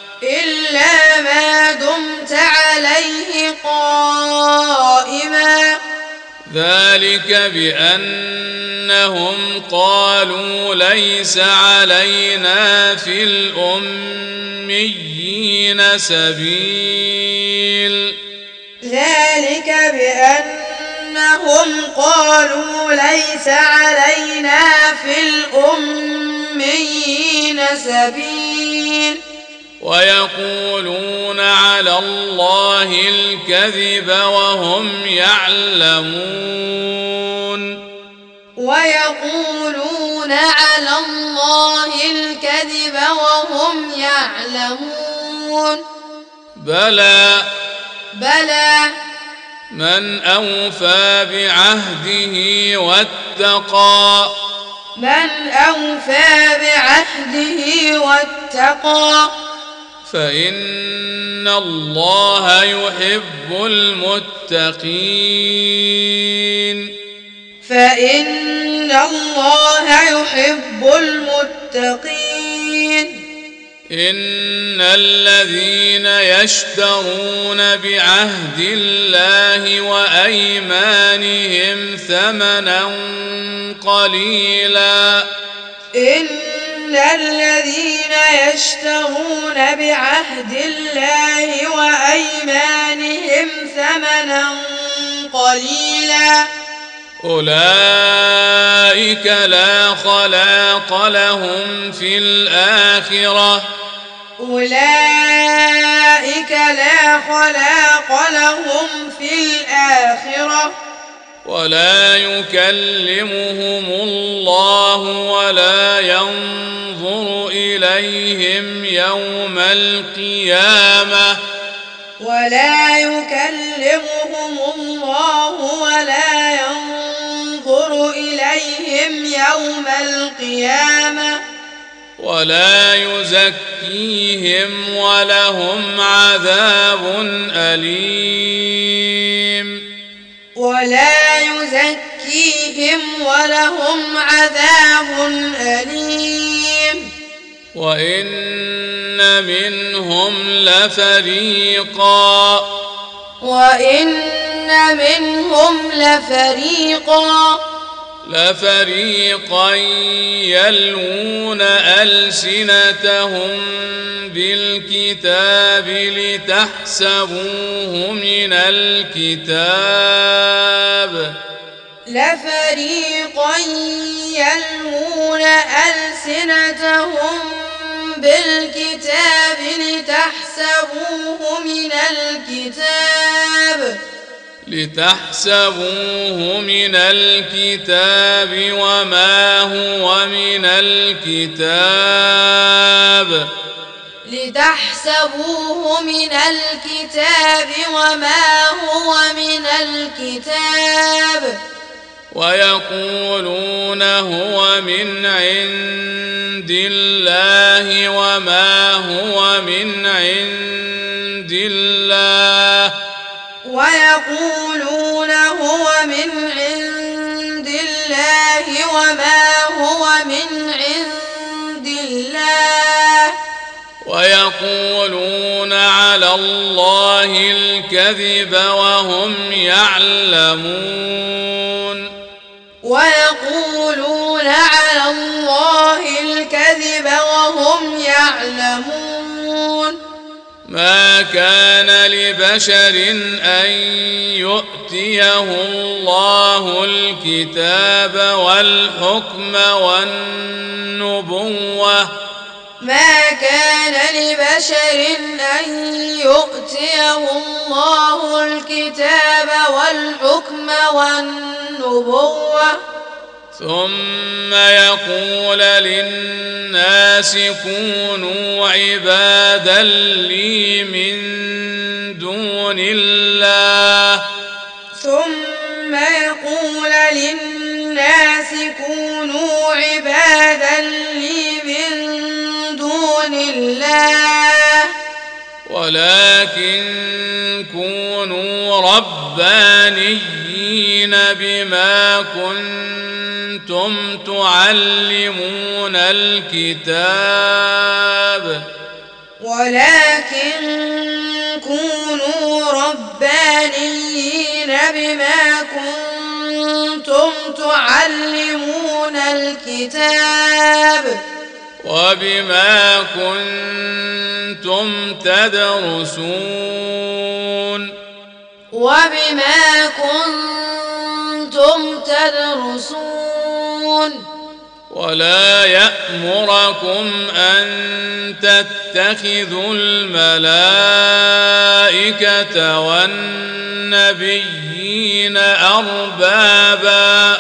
ذلك بأنهم قالوا ليس علينا في الأميين سبيل ويقولون على الله الكذب وهم يعلمون بلى من أوفى بعهده واتقى فإن الله يحب المتقين إن الذين يشترون بعهد الله وأيمانهم ثمنا قليلا أولئك لا خلاق لهم في الآخرة ولا يكلمهم الله ولا ينظر إليهم يوم القيامة ولا يزكيهم ولهم عذاب أليم وإن منهم لفريقا يلوون ألسنتهم بالكتاب لتحسبوه من الكتاب لتحسبوه من الكتاب وما هو من الكتاب ويقولون هو من عند الله وما هو من عند الله ويقولون على الله الكذب وهم يعلمون ما كان لبشر أن يؤتيه الله الكتاب والحكم والنبوة ثم يقول للناس كونوا عبادا لي من دون الله دون الله ولكن كونوا ربانيين بما كنتم تعلمون الكتاب بما كنتم تعلمون الكتاب وبما كنتم تدرسون ولا يأمركم أن تتخذوا الملائكة والنبيين أربابا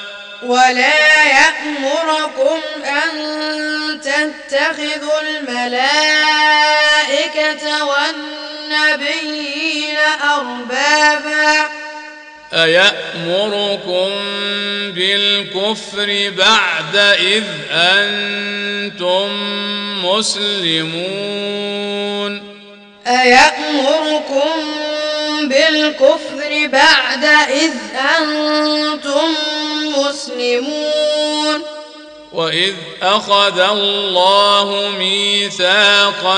أيأمركم بالكفر بعد إذ أنتم مسلمون وإذ أخذ الله ميثاق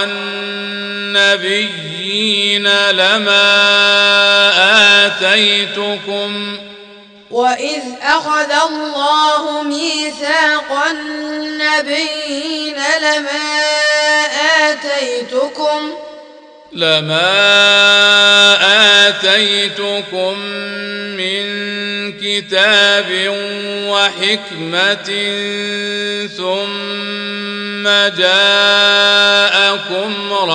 النبيين لما آتيتكم من كتاب وحكمة ثم جاءكم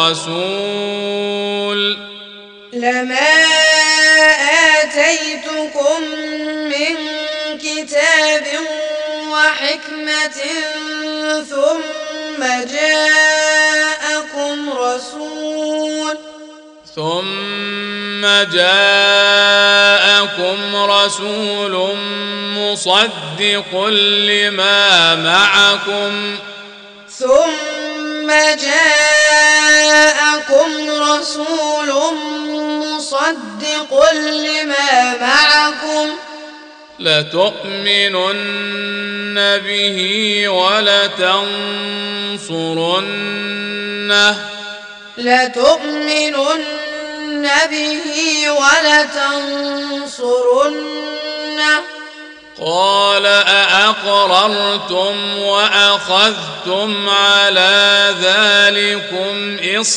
رسول مصدق لما معكم لتؤمنن به ولتنصرنه قال أأقررتم وأخذتم على ذلكم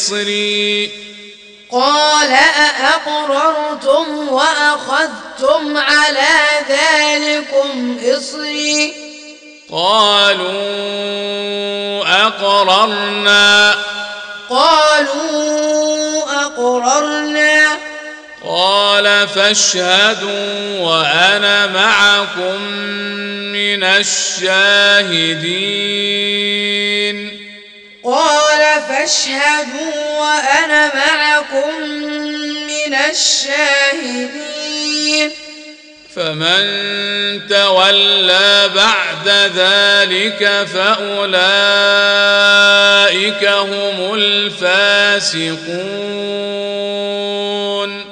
إصري قالوا أقررنا قال فاشهدوا وأنا معكم من الشاهدين فمن تولى بعد ذلك فأولئك هم الفاسقون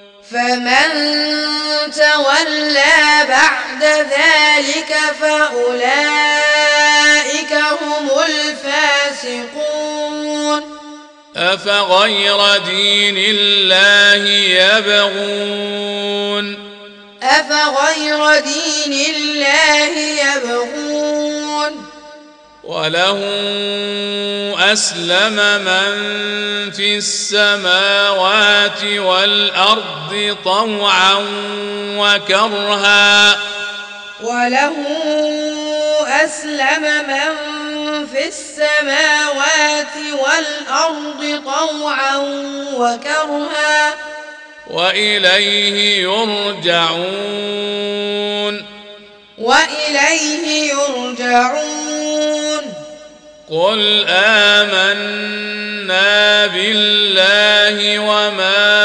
أفغير دين الله يبغون وله أسلم من في السماوات والأرض طوعا وكرها وإليه يرجعون قل آمنا بالله وما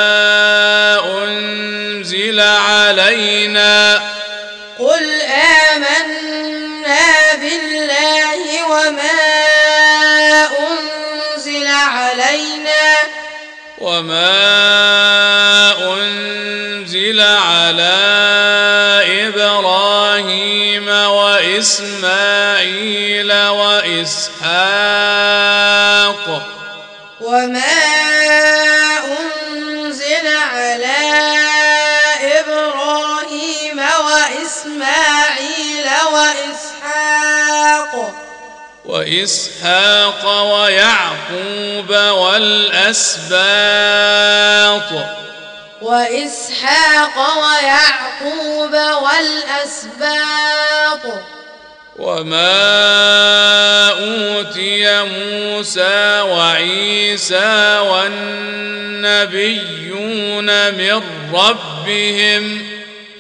أنزل علينا علينا أنزل على إبراهيم وإسماعيل وإسحاق أنزل على إبراهيم وإسماعيل وإسحاق ويعقوب والأسباط وما أوتي موسى وعيسى والنبيون من ربهم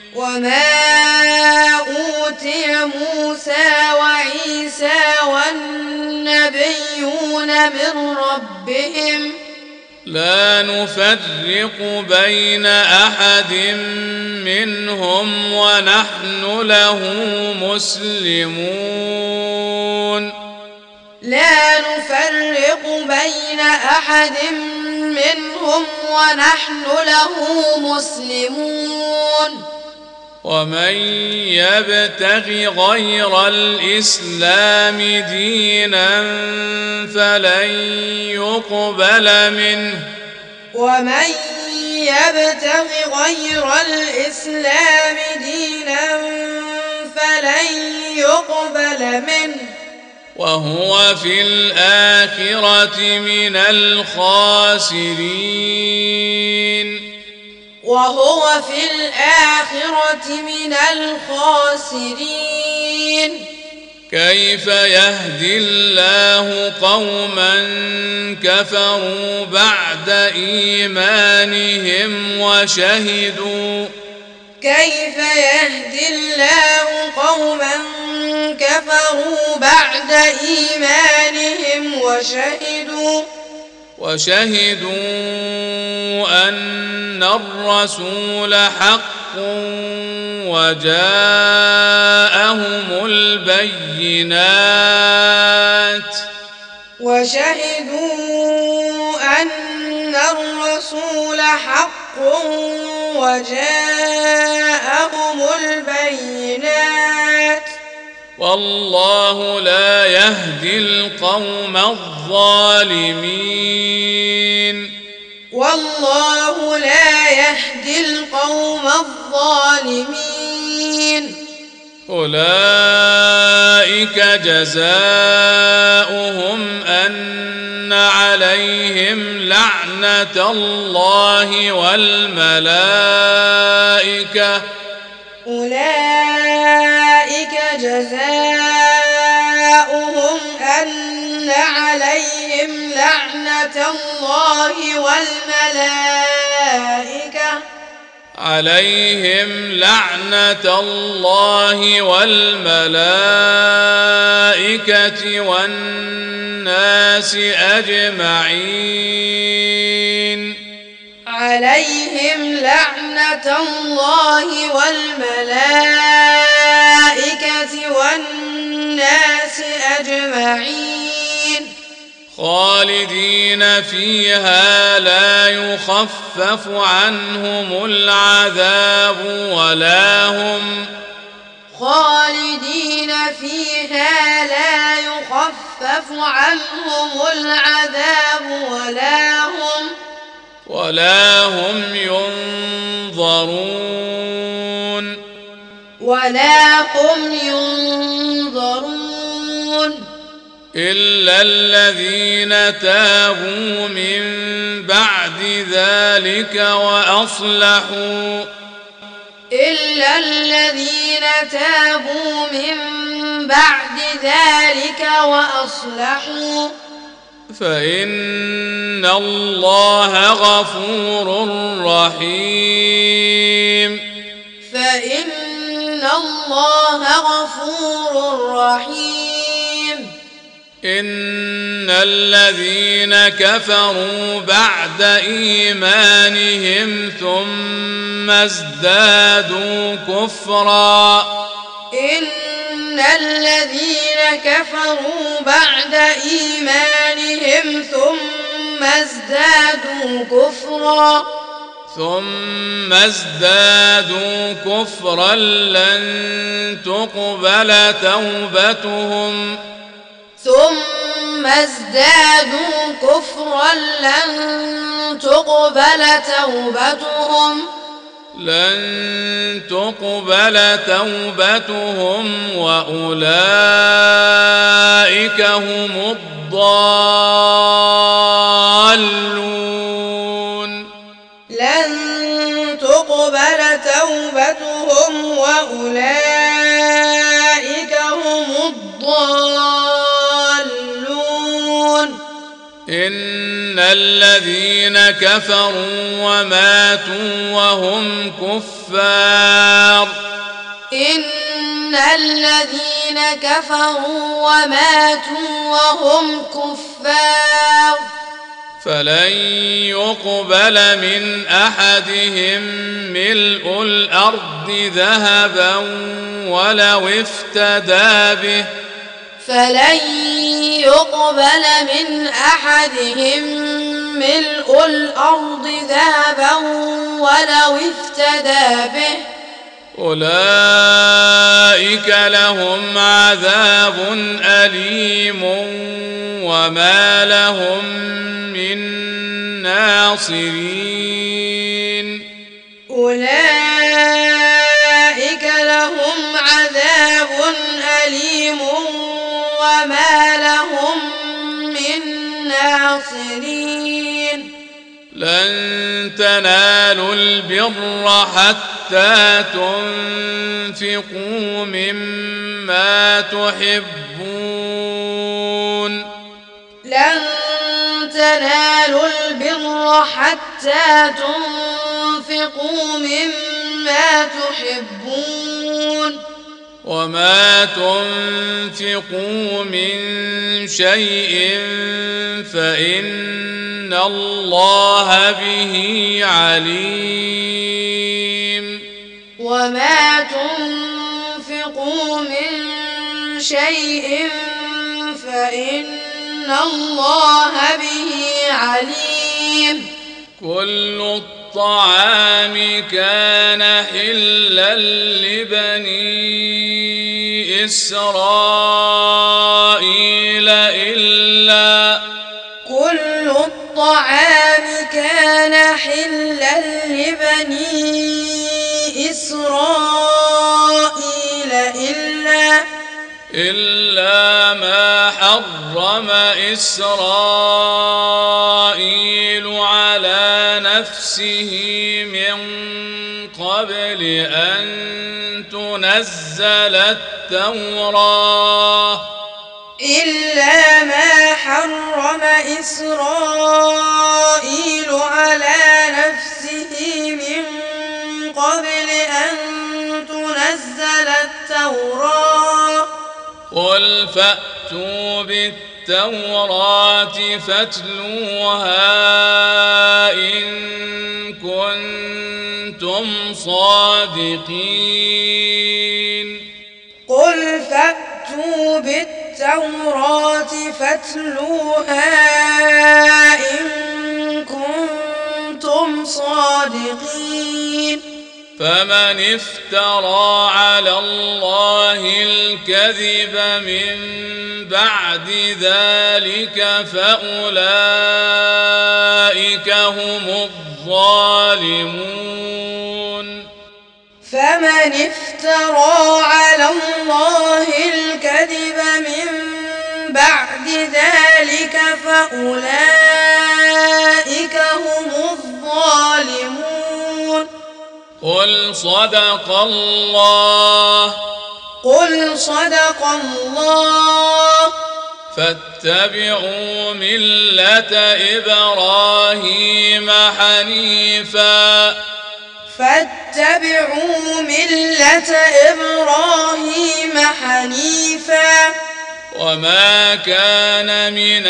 لا نفرق بين أحد منهم ونحن له مسلمون ومن يبتغ غير الإسلام دينا فلن يقبل منه وهو في الآخرة من الخاسرين كيف يهدي الله قوما كفروا بعد إيمانهم وشهدوا أن الرسول حق وجاءهم البينات والله لا يهدي القوم الظالمين أولئك جزاؤهم أن عليهم لعنة الله والملائكة والناس أجمعين خالدين فيها لا يخفف عنهم العذاب ولا هم ينظرون إلا الذين تابوا من بعد ذلك وأصلحوا فإن الله غفور رحيم إن الذين كفروا بعد إيمانهم ثم ازدادوا ثم ازدادوا كفرا لن تقبل توبتهم وأولئك هم الضالون. إن الذين كفروا وماتوا وهم كفار فلن يقبل من أحدهم ملء الأرض ذهبا ولو افتدى به أولئك لهم عذاب أليم وما لهم من ناصرين. لن تنالوا البر حتى تنفقوا مما تحبون وما تنفقوا من شيء فإن الله به عليم. كل الطعام كان حلا لبني إسرائيل إلا ما حرم إسرائيل على نفسه من قبل أن تنزل التوراة قل فأتوا بالتوراة فاتلوها إن كنتم صادقين. فمن افترى على الله الكذب من بعد ذلك فأولئك هم الظالمون. قل صدق الله فاتبعوا ملة إبراهيم حنيفا وما كان من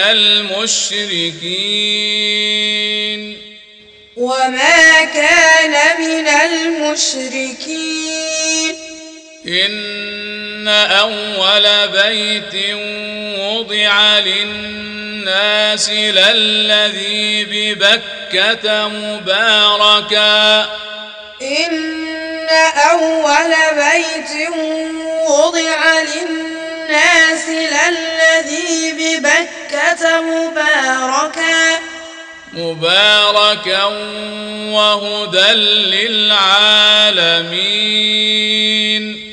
المشركين. إن أول بيت وضع للناس الناس للذي ببكة مباركا إن أول بيت وضع للناس للذي ببكة مباركا وهدى للعالمين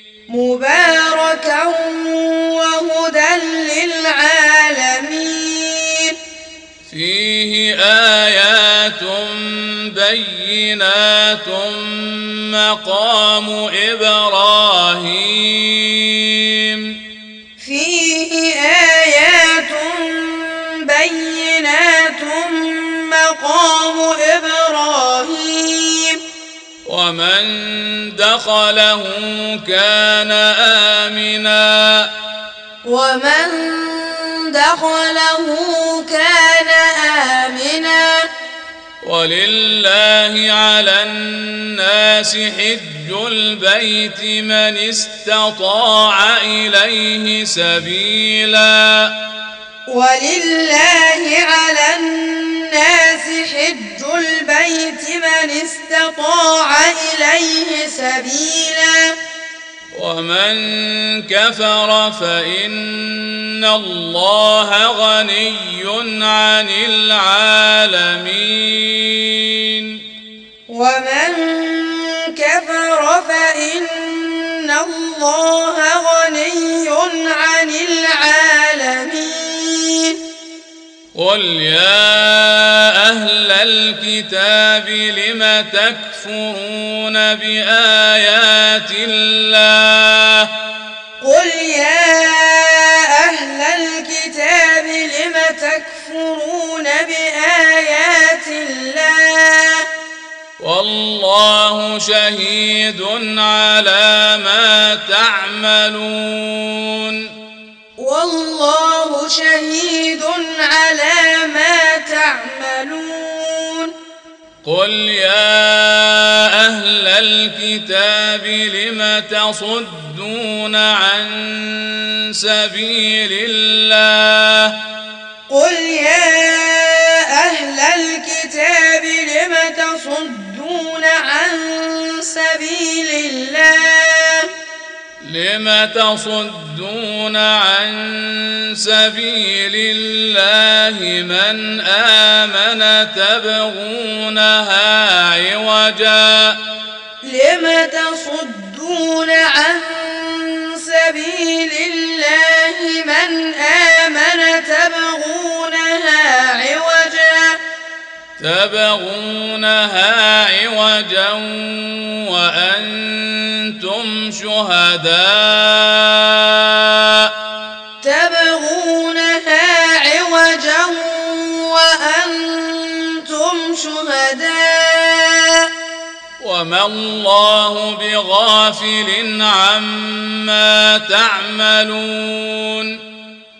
فيه آيات بينات مقام إبراهيم ومن دخله كان آمنا ولله على الناس حج البيت من استطاع إليه سبيلا ومن كفر فإن الله غني عن العالمين قل يا أهل الكتاب لم تكفرون بآيات الله والله شهيد على ما تعملون قل يا أهل الكتاب لم تصدون عن سبيل الله لم تصدون عن سبيل الله من آمن تبغونها عوجا وأنتم شهداء وما الله بغافل عما تعملون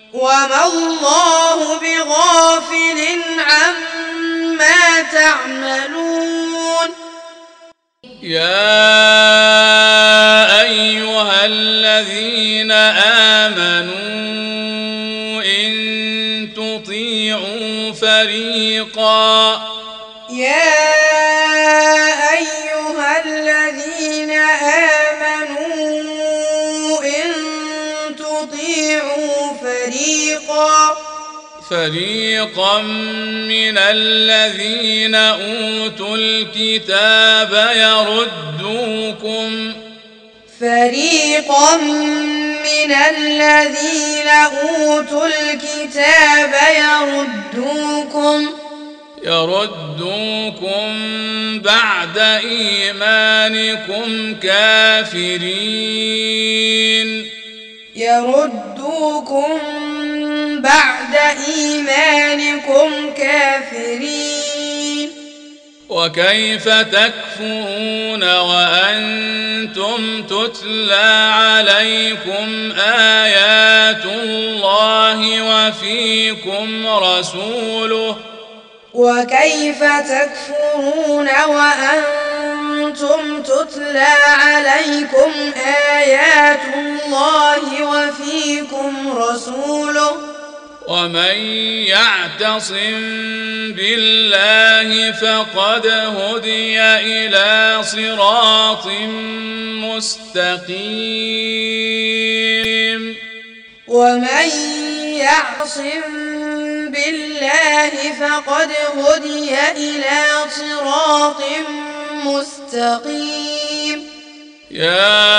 يا أيها الذين آمنوا إن تطيعوا فريقا من الذين أوتوا الكتاب يردوكم بعد إيمانكم كافرين وكيف تكفرون وأنتم تتلى عليكم آيات الله وفيكم رسوله ومن يعتصم بالله فقد هدي إلى صراط مستقيم ومن يعتصم بالله فقد هدي إلى صراط مستقيم يا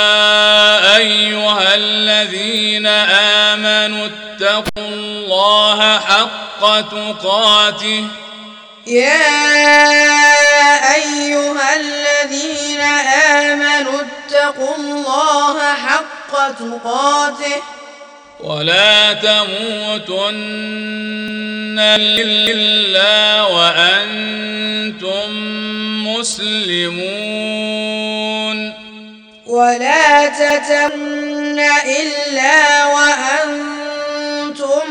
أيها الذين آمنوا اتقوا الله حق تقاته يا أيها الذين آمنوا اتقوا الله حق تقاته ولا تموتن إلا وأنتم مسلمون ولا تتمن إلا وأنتم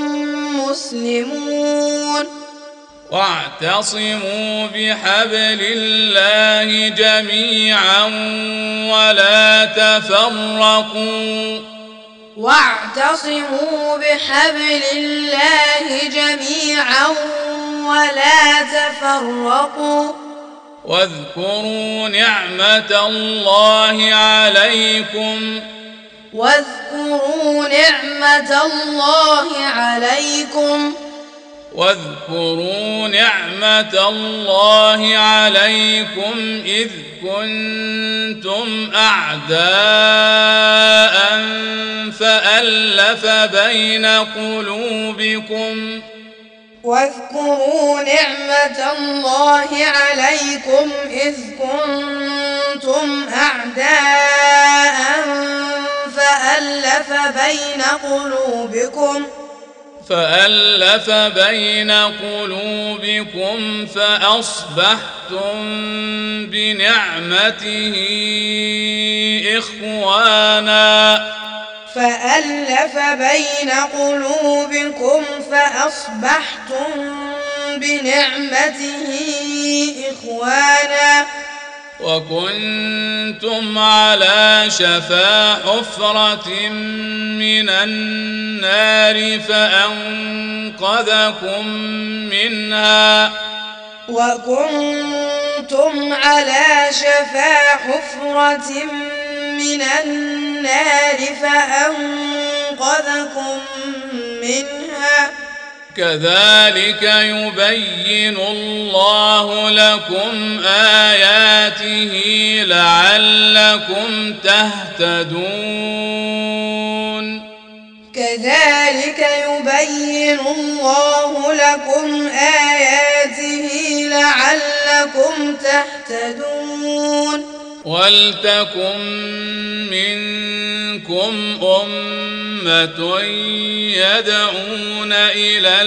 مسلمون واعتصموا بحبل الله جميعا ولا تفرقوا واعتصموا بحبل الله جميعا ولا تفرقوا واذكروا نعمة الله عليكم واذكروا نعمة الله عليكم واذكروا نعمة الله عليكم إذ كنتم أعداء فألف بين قلوبكم واذكروا نعمة الله عليكم إذ كنتم أعداء فألف بين قلوبكم فأصبحتم بنعمته إخوانا وكنتم على شفا حفرة من النار فأنقذكم منها كذلك يبين الله لكم آياته لعلكم تهتدون ولتكن منكم أمة يدعون إلى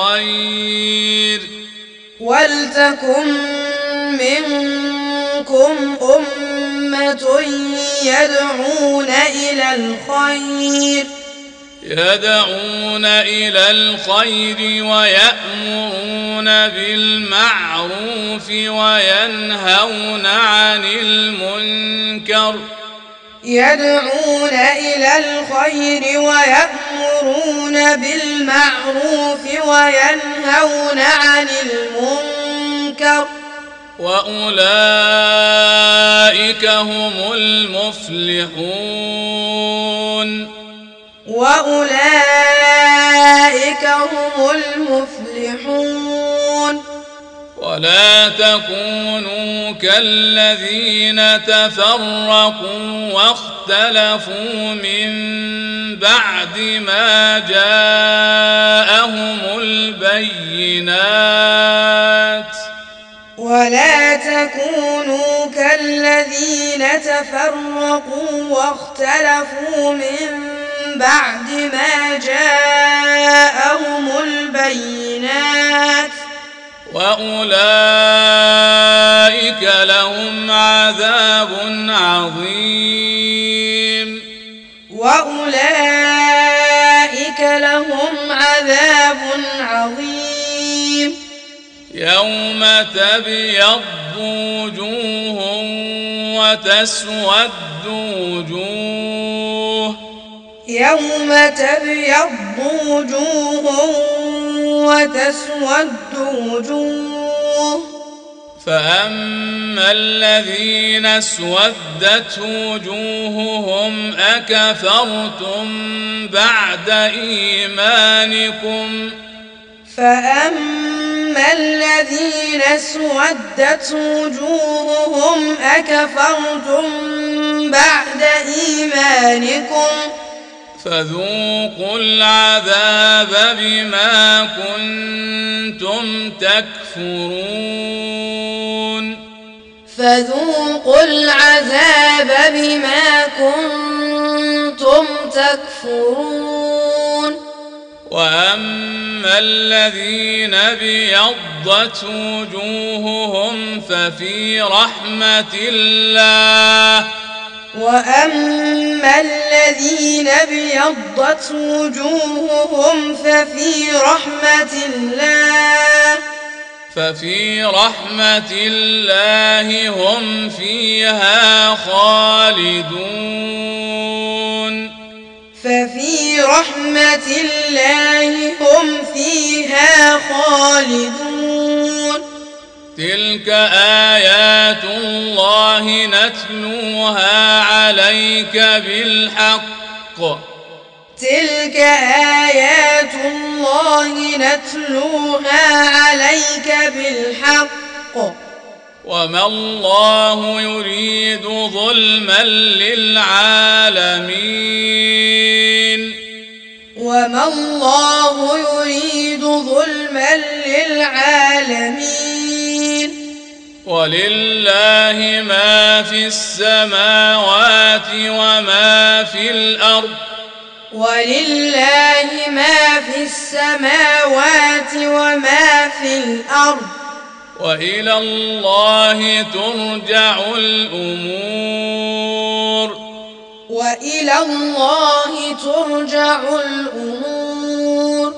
الخير ويأمرون بالمعروف وينهون عن المنكر وأولئك هم المفلحون ولا تكونوا كالذين تفرقوا واختلفوا من بعد ما جاءهم البينات وأولئك لهم عذاب عظيم يوم تبيض وجوه وتسود وجوه يوم تبيض وجوه وتسود وجوه فأما الذين اسودت وجوههم أكفرتم بعد إيمانكم فأما الذين اسودت وجوههم أكفرتم بعد إيمانكم فذوقوا العذاب بما كنتم تكفرون فذوقوا العذاب بما كنتم تكفرون وأما الذين ابيضت وجوههم ففي رحمة الله وأما الذين ابيضت وجوههم ففي رحمة الله هم فيها خالدون ففي رحمة الله هم فيها خالدون تلك آيات الله نتلوها عليك بالحق تلك آيات الله نتلوها عليك بالحق وما الله يريد ظلما للعالمين وما الله يريد ظلما للعالمين ولله ما في السماوات وما في الأرض ولله ما في السماوات وما في الأرض وإلى الله ترجع الأمور وإلى الله ترجع الأمور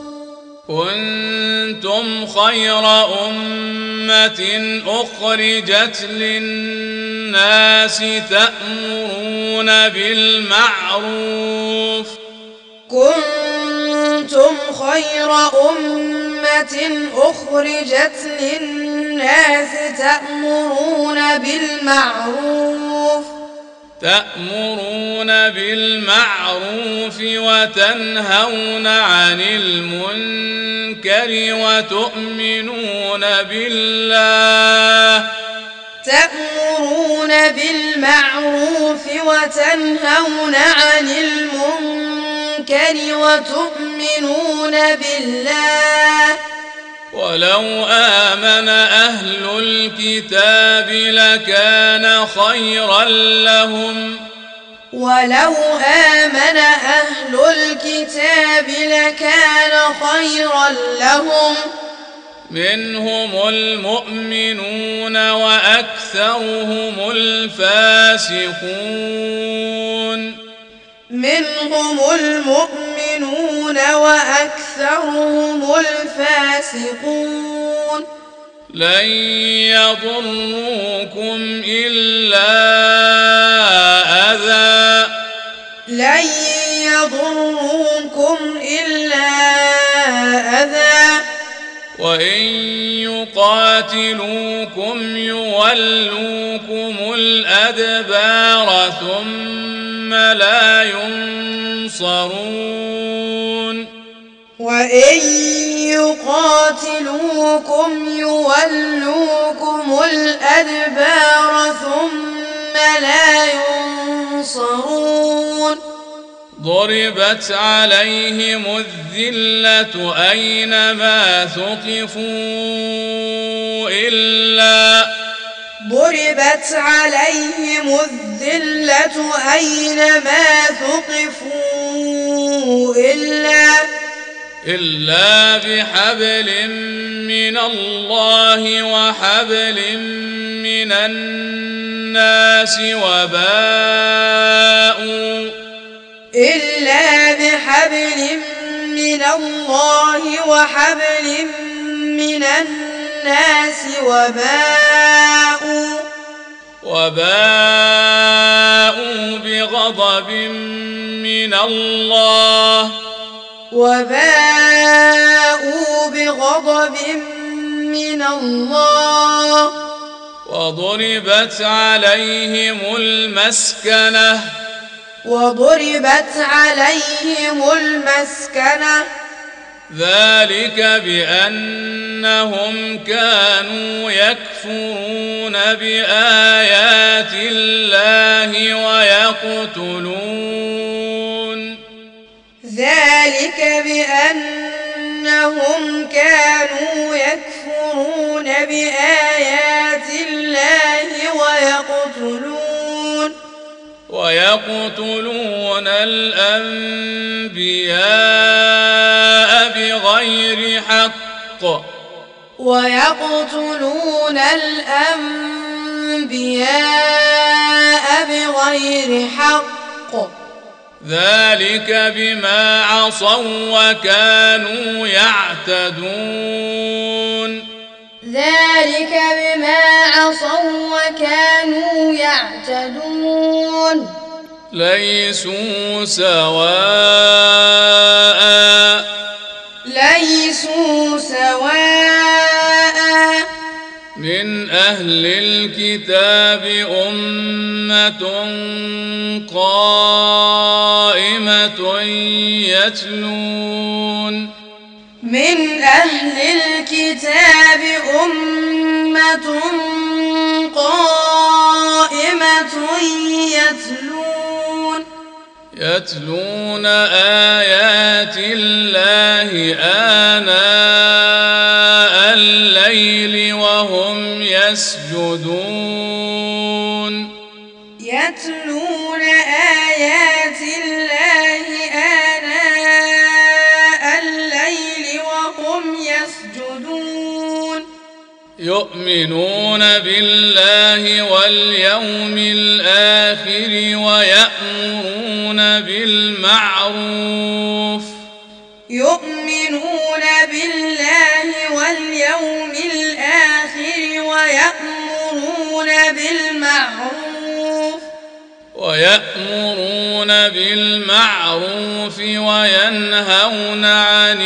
كنتم خير أمة أخرجت للناس تأمرون بالمعروف كنتم خير أمة أخرجت للناس تأمرون بالمعروف وتنهون عن المنكر وتؤمنون بالله تأمرون بالمعروف وتنهون عن المنكر وتؤمنون بالله ولو آمن أهل الكتاب لكان خيرا لهم ولو آمن أهل الكتاب لكان خيرا لهم منهم المؤمنون وأكثرهم الفاسقون منهم المؤمنون وأكثرهم الفاسقون لن يضروكم إلا أذى لن يضروكم إلا أذى وإن يقاتلوكم يولوكم الأدبار ثم لا ينصرون وإن يقاتلوكم يولوكم الأدبار ثم لا ينصرون ضربت عليهم الذلة أينما ثقفوا ضربت عليهم الذلة أينما ثقفوا إلا بحبل من الله وحبل من الناس إلا بحبل من الله وحبل من الناس وباءوا بغضب من الله من الله وضربت عليهم المسكنة ذلك بأنهم كانوا يكفرون بآيات الله ويقتلون الأنبياء بغير حق ذلك بما عصوا وكانوا يعتدون ليسوا سواء من أهل الكتاب أمة قائمة يتلون آيات الله آناء الليل وهم يسجدون يؤمنون بالله واليوم الآخر ويأمرون بالمعروف وينهون عن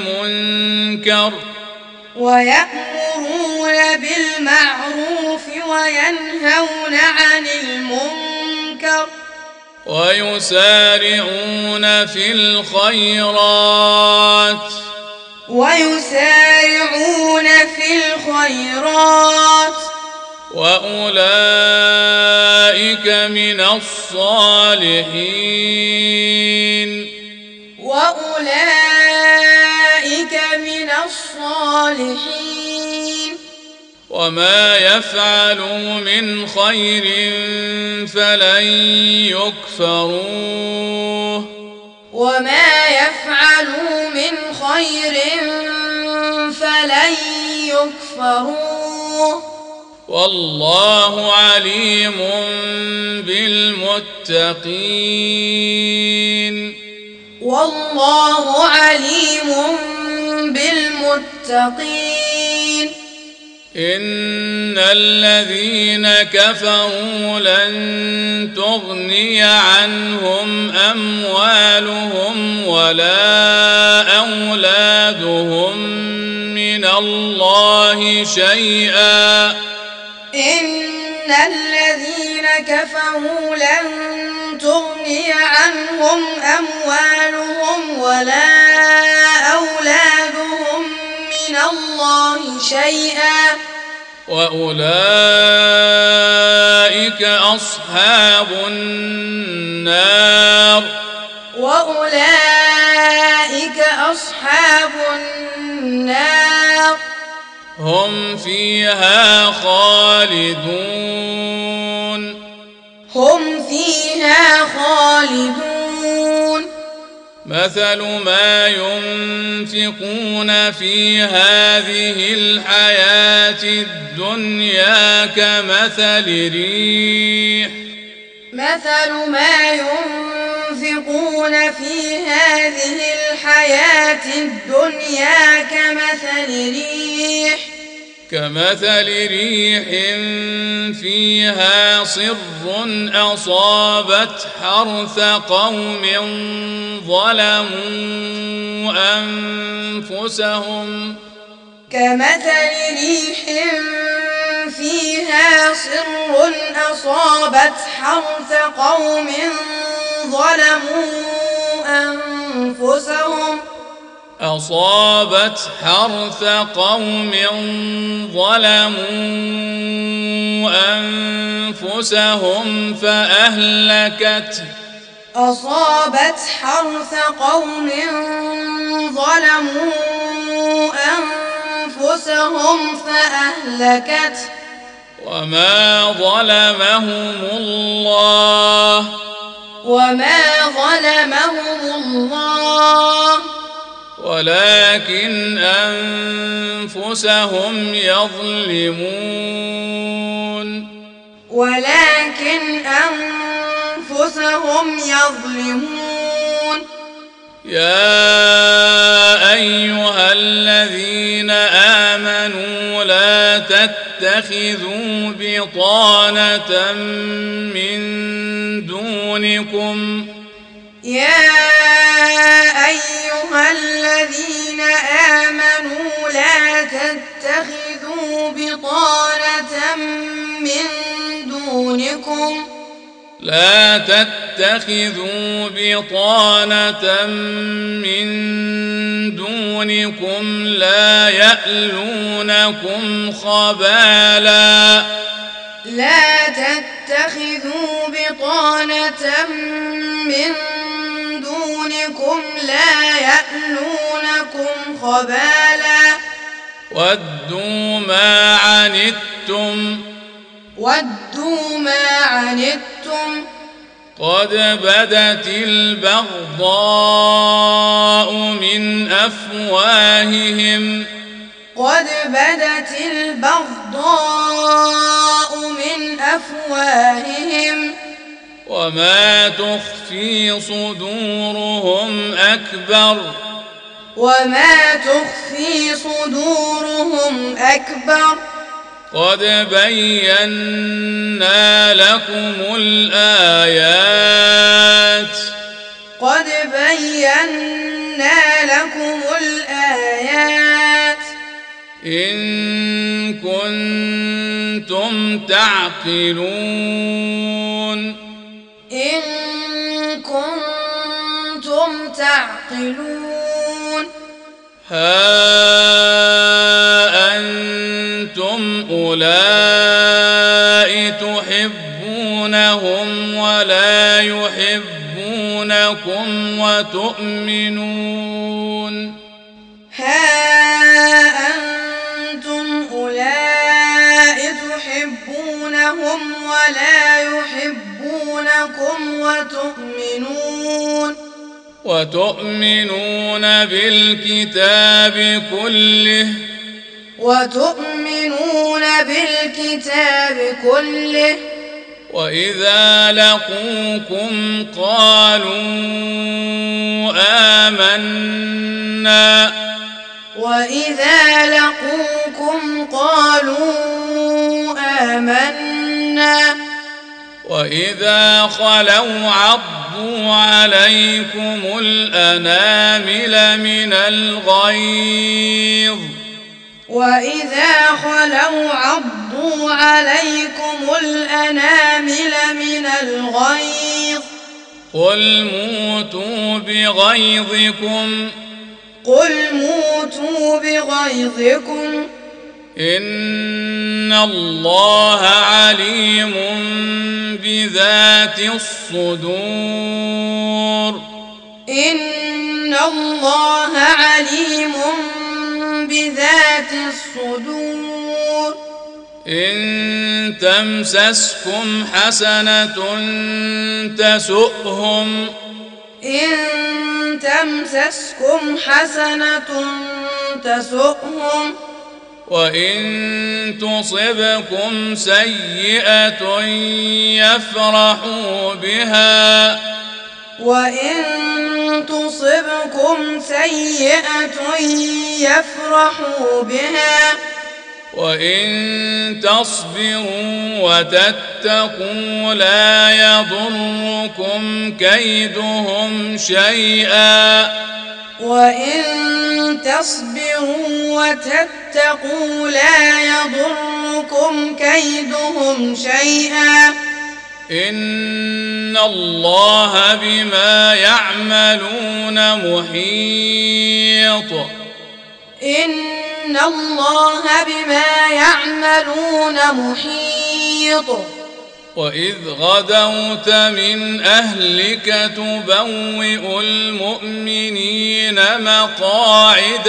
المنكر ويسارعون في الخيرات وأولئك من الصالحين وما يفعلوا من خير فلن يكفروه والله عليم بالمتقين إن الذين كفروا لن تغني عنهم أموالهم ولا أولادهم من الله شيئا وأولئك أصحاب النار هم فيها خالدون مثل ما ينفقون في هذه الحياة الدنيا كمثل ريح فيها صر أصابت حرث قوم ظلموا أنفسهم كمثل ريح فيها صر أصابت حرث قوم ظلموا أنفسهم فأهلكته وما ظلمهم الله ولكن أنفسهم يظلمون يا أيها الذين آمنوا لا تتخذوا بطانة من دونكم لا يألونكم خبالا ودوا ما عنتم قد بدت البغضاء من أفواههم وما تخفي صدورهم أكبر قد بينا لكم الآيات إن كنتم تعقلون ها أنتم أولئك تحبونهم ولا يحبونكم وتؤمنون بالكتاب كله وإذا لقوكم قالوا آمنا وإذا خلوا عضوا عليكم الأنامل من الغيظ قل موتوا بغيظكم إن الله عليم بذات الصدور إن تمسسكم حسنة تسؤهم وإن تصبكم سيئة يفرحوا بها وإن تصبروا وتتقوا لا يضركم كيدهم شيئا وإن تصبروا وتتقوا لا يضركم كيدهم شيئا إن الله بما يعملون محيط إن الله بما يعملون محيط وإذ غدوت من أهلك تبوئ المؤمنين مقاعد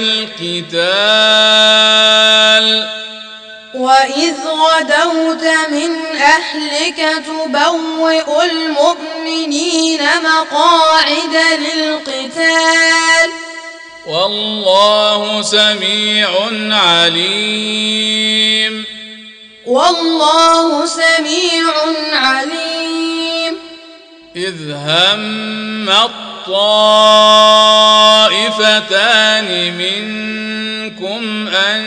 للقتال وإذ غدوت من أهلك تبوئ المؤمنين مقاعد للقتال والله سميع عليم والله سميع عليم إذ هم الطائفتان منكم أن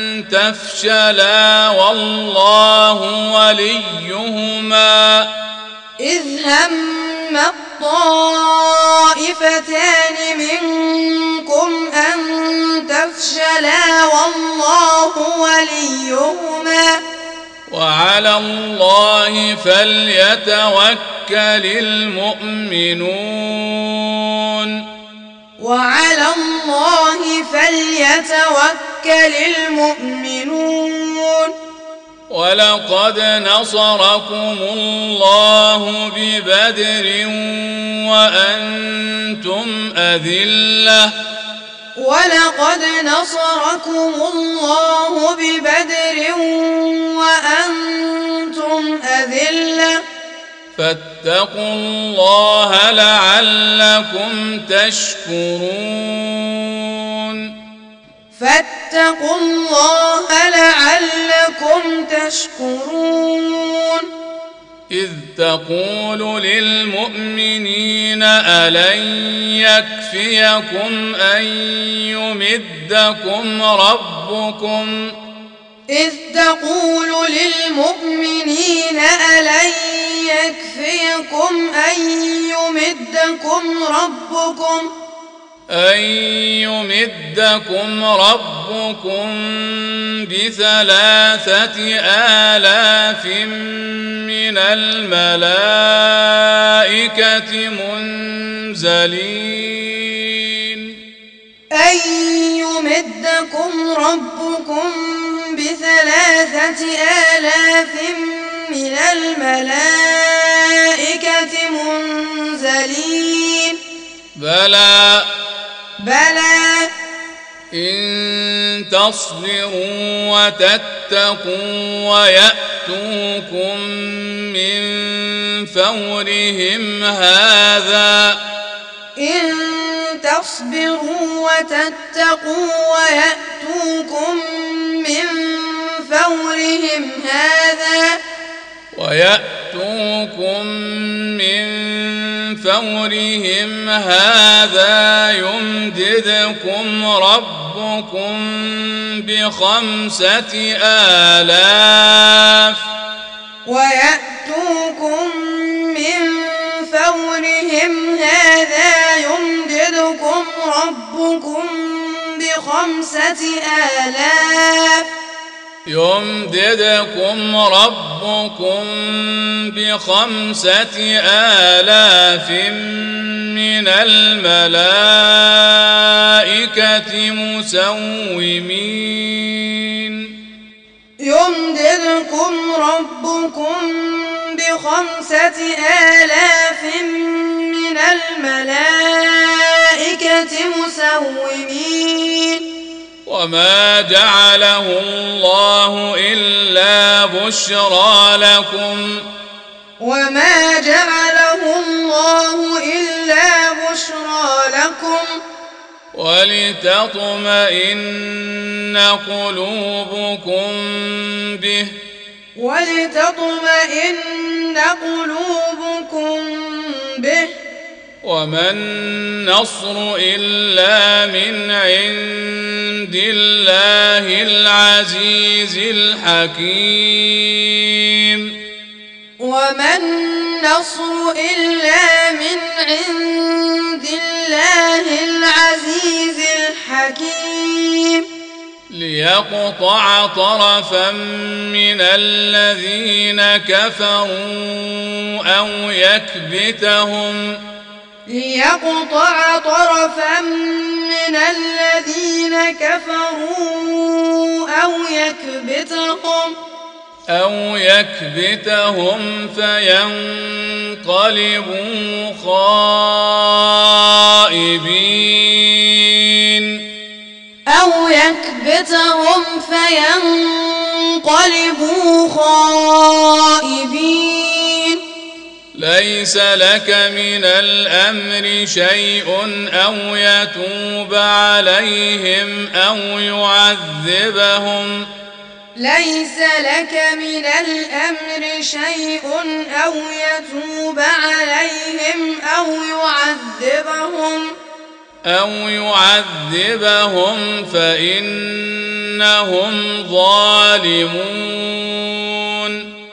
تفشلا والله وليهما إذ هم الطائفتان منكم أن تفشلا والله وليهما وعلى الله فليتوكل المؤمنون وعلى الله فليتوكل المؤمنون ولقد نصركم الله ببدر وأنتم أذلة ولقد نصركم الله ببدر وأنتم أذلة فاتقوا الله لعلكم تشكرون فاتقوا الله لعلكم تشكرون إذ تقول للمؤمنين ألن يكفيكم أن يمدكم ربكم إذ تقول للمؤمنين ألن يكفيكم أن يمدكم ربكم ب3,000 من الملائكة منزلين أن يمدكم ربكم ب3,000 من الملائكة منزلين بلى إن تصبروا وتتقوا ويأتوكم من فورهم هذا إن تصبروا وتتقوا ويأتوكم من فورهم هذا يمددكم ربكم ب5,000 ويأتوكم من فورهم هذا يمددكم ربكم ب5,000 من الملائكة مسومين يمددكم ربكم ب5,000 من الملائكة مسومين وما جعله الله إلا بشرى لكم ولتطمئن قلوبكم به وما النصر إلا من عند الله العزيز الحكيم وما النصر إلا من عند الله العزيز الحكيم ليقطع طرفا من الذين كفروا أو يكبتهم من الذين كفروا أو يكبتهم فينقلبوا خائبين ليس لك من الأمر شيء أو يتوب عليهم أو يعذبهم فإنهم ظالمون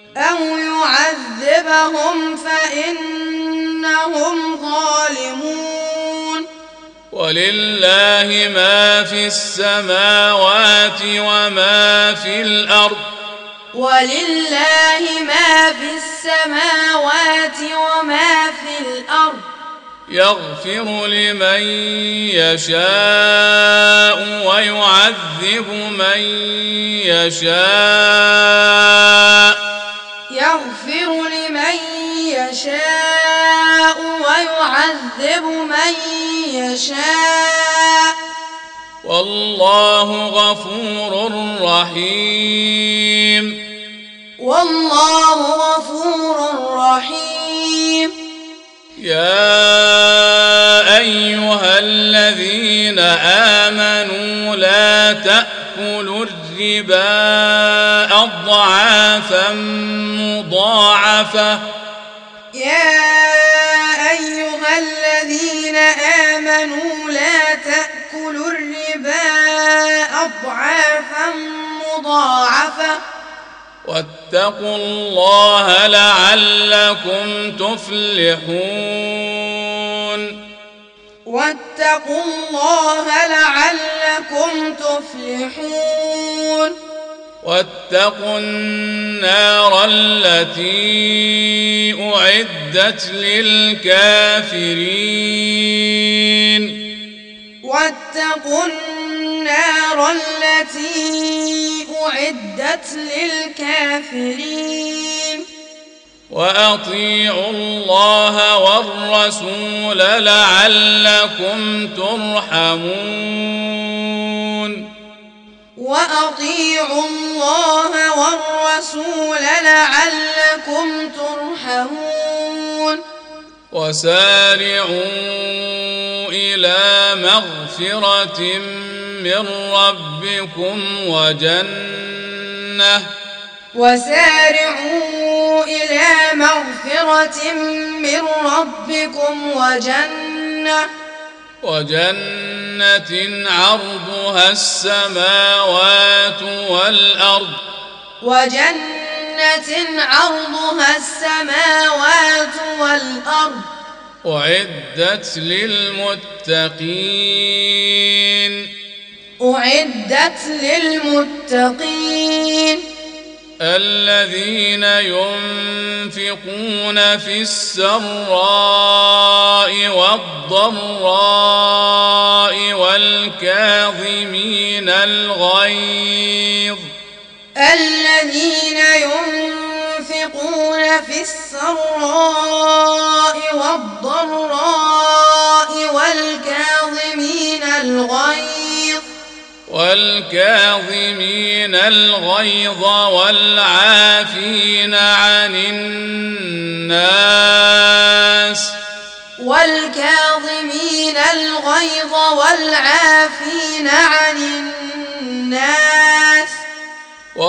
ولله ما في السماوات وما في الأرض يغفر لمن يشاء ويعذب من يشاء والله غفور رحيم يا أيها الذين آمنوا لا تأكلوا الربا أضعافا مضاعفة واتقوا الله لعلكم تفلحون واتقوا النار التي أعدت للكافرين وأطيعوا الله والرسول لعلكم ترحمون وسارعوا إلى مغفرة من ربكم وجنة عرضها السماوات والأرض أعدت للمتقين الذين ينفقون في السراء والضراء والكاظمين الغيظ والكاظمين الغيظ والعافين عن الناس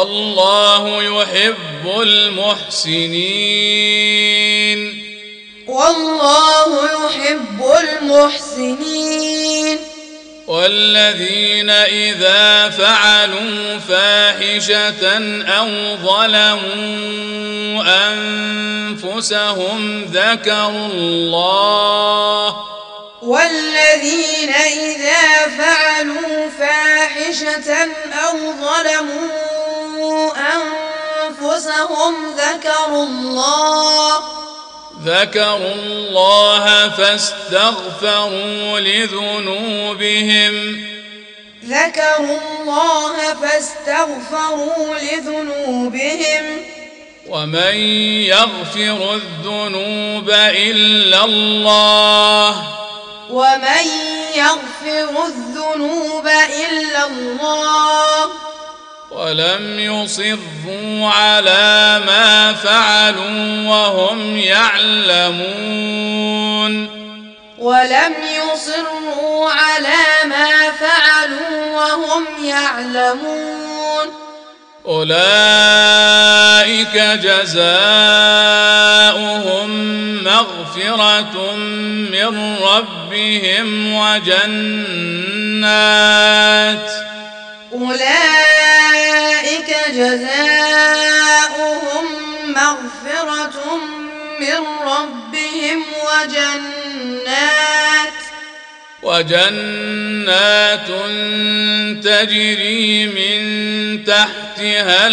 والله يحب المحسنين والله يحب المحسنين. والذين إذا فعلوا فاحشة أو ظلموا أنفسهم ذكروا الله والذين إذا فعلوا فاحشة أو ظلموا أنفسهم ذكروا الله فاستغفروا لذنوبهم ومن يغفر الذنوب إلا الله ولم يصروا على ما فعلوا وهم يعلمون أولئك جزاؤهم مغفرة من ربهم وجنات تجري من تحتها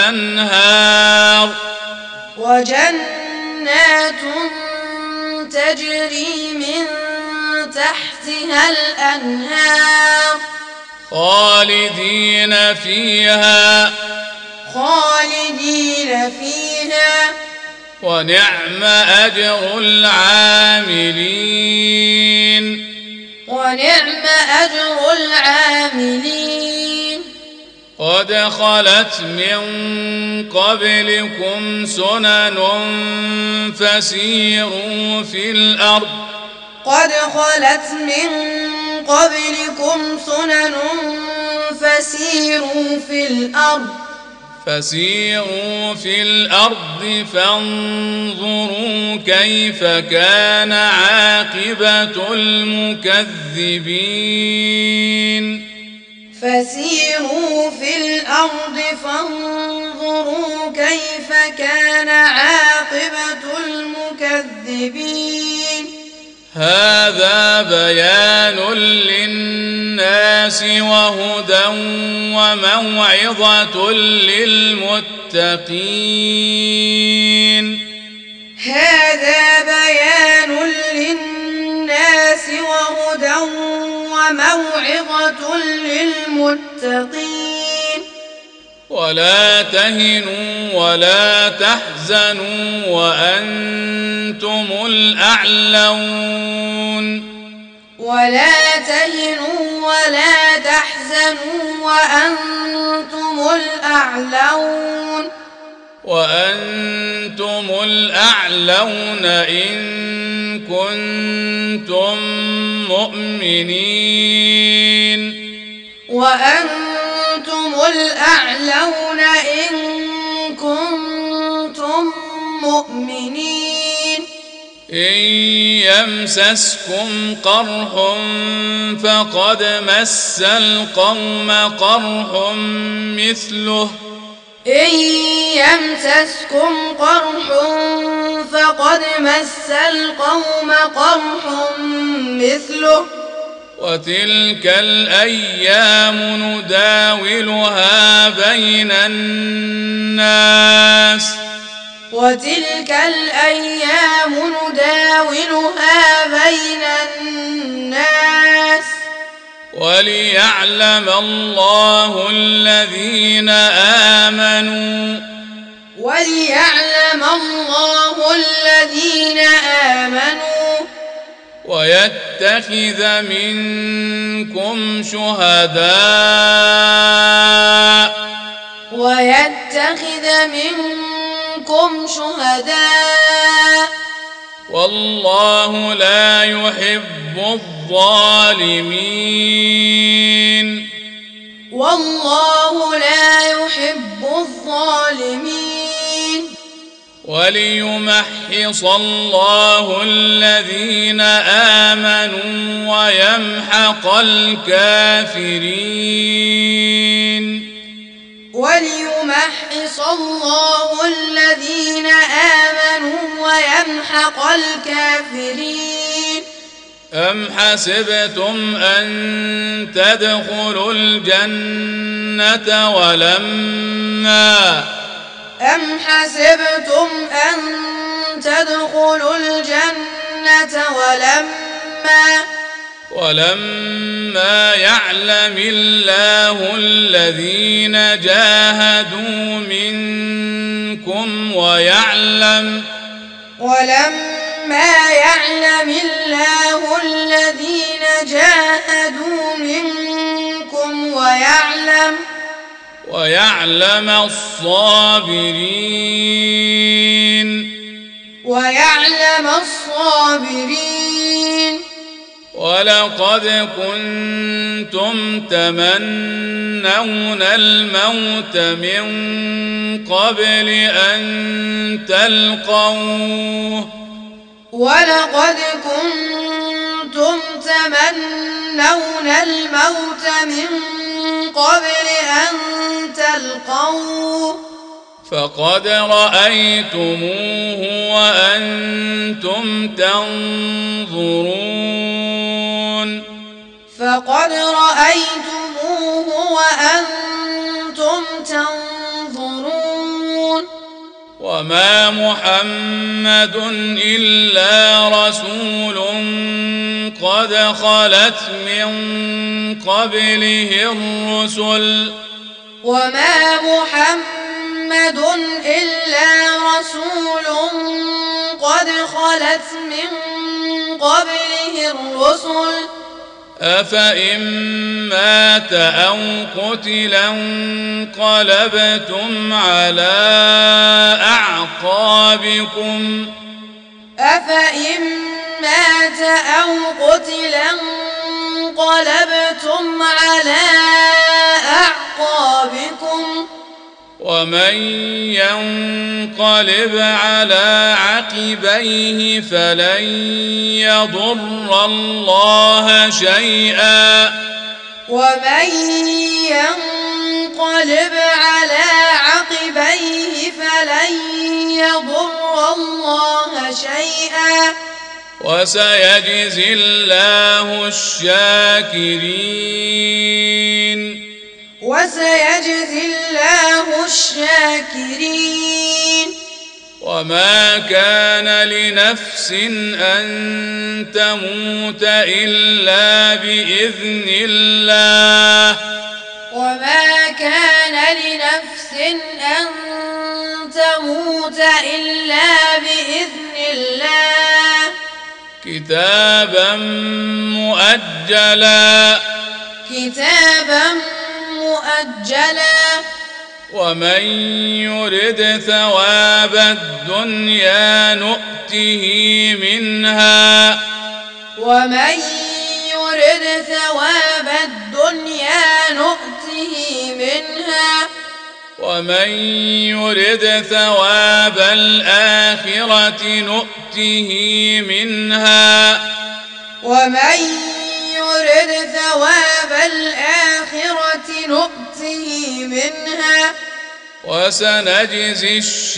الأنهار خالدين فيها ونعم أجر العاملين قد خلت من قبلكم سنن فسيروا في الأرض فانظروا كيف كان عاقبة المكذبين هذا بيان للناس وهدى وموعظة للمتقين ولا تهنوا ولا تحزنوا وأنتم الأعلون إن كنتم مؤمنين إن يمسسكم قرح فقد مس القوم قرح مثله وتلك الأيام نداولها بين الناس وليعلم الله الذين آمنوا ويتخذ منكم شهداء والله لا يحب الظالمين وليمحص الله الذين آمنوا ويمحق الكافرين. وليمحص الله الذين آمنوا ويمحق الكافرين. أم حسبتم أن تدخلوا الجنة ولما ولما يعلم الله الذين جاهدوا منكم ويعلم ويعلم الصابرين. ولقد كنتم تمنون الموت من قبل أن تلقوه فقد رأيتموه وأنتم تنظرون. وما محمد إلا رسول قد خلت من قبله الرسل أفإن مات أو قتلا انقلبتم على أعقابكم ومن ينقلب على عقبيه فلن يضر الله شيئا وسيجزي الله الشاكرين. وما كان لنفس أن تموت إلا بإذن الله كتابا مؤجلا ومن يرد ثواب الدنيا نؤته منها ومن يرد ثواب الآخرة نؤته منها وسنجزي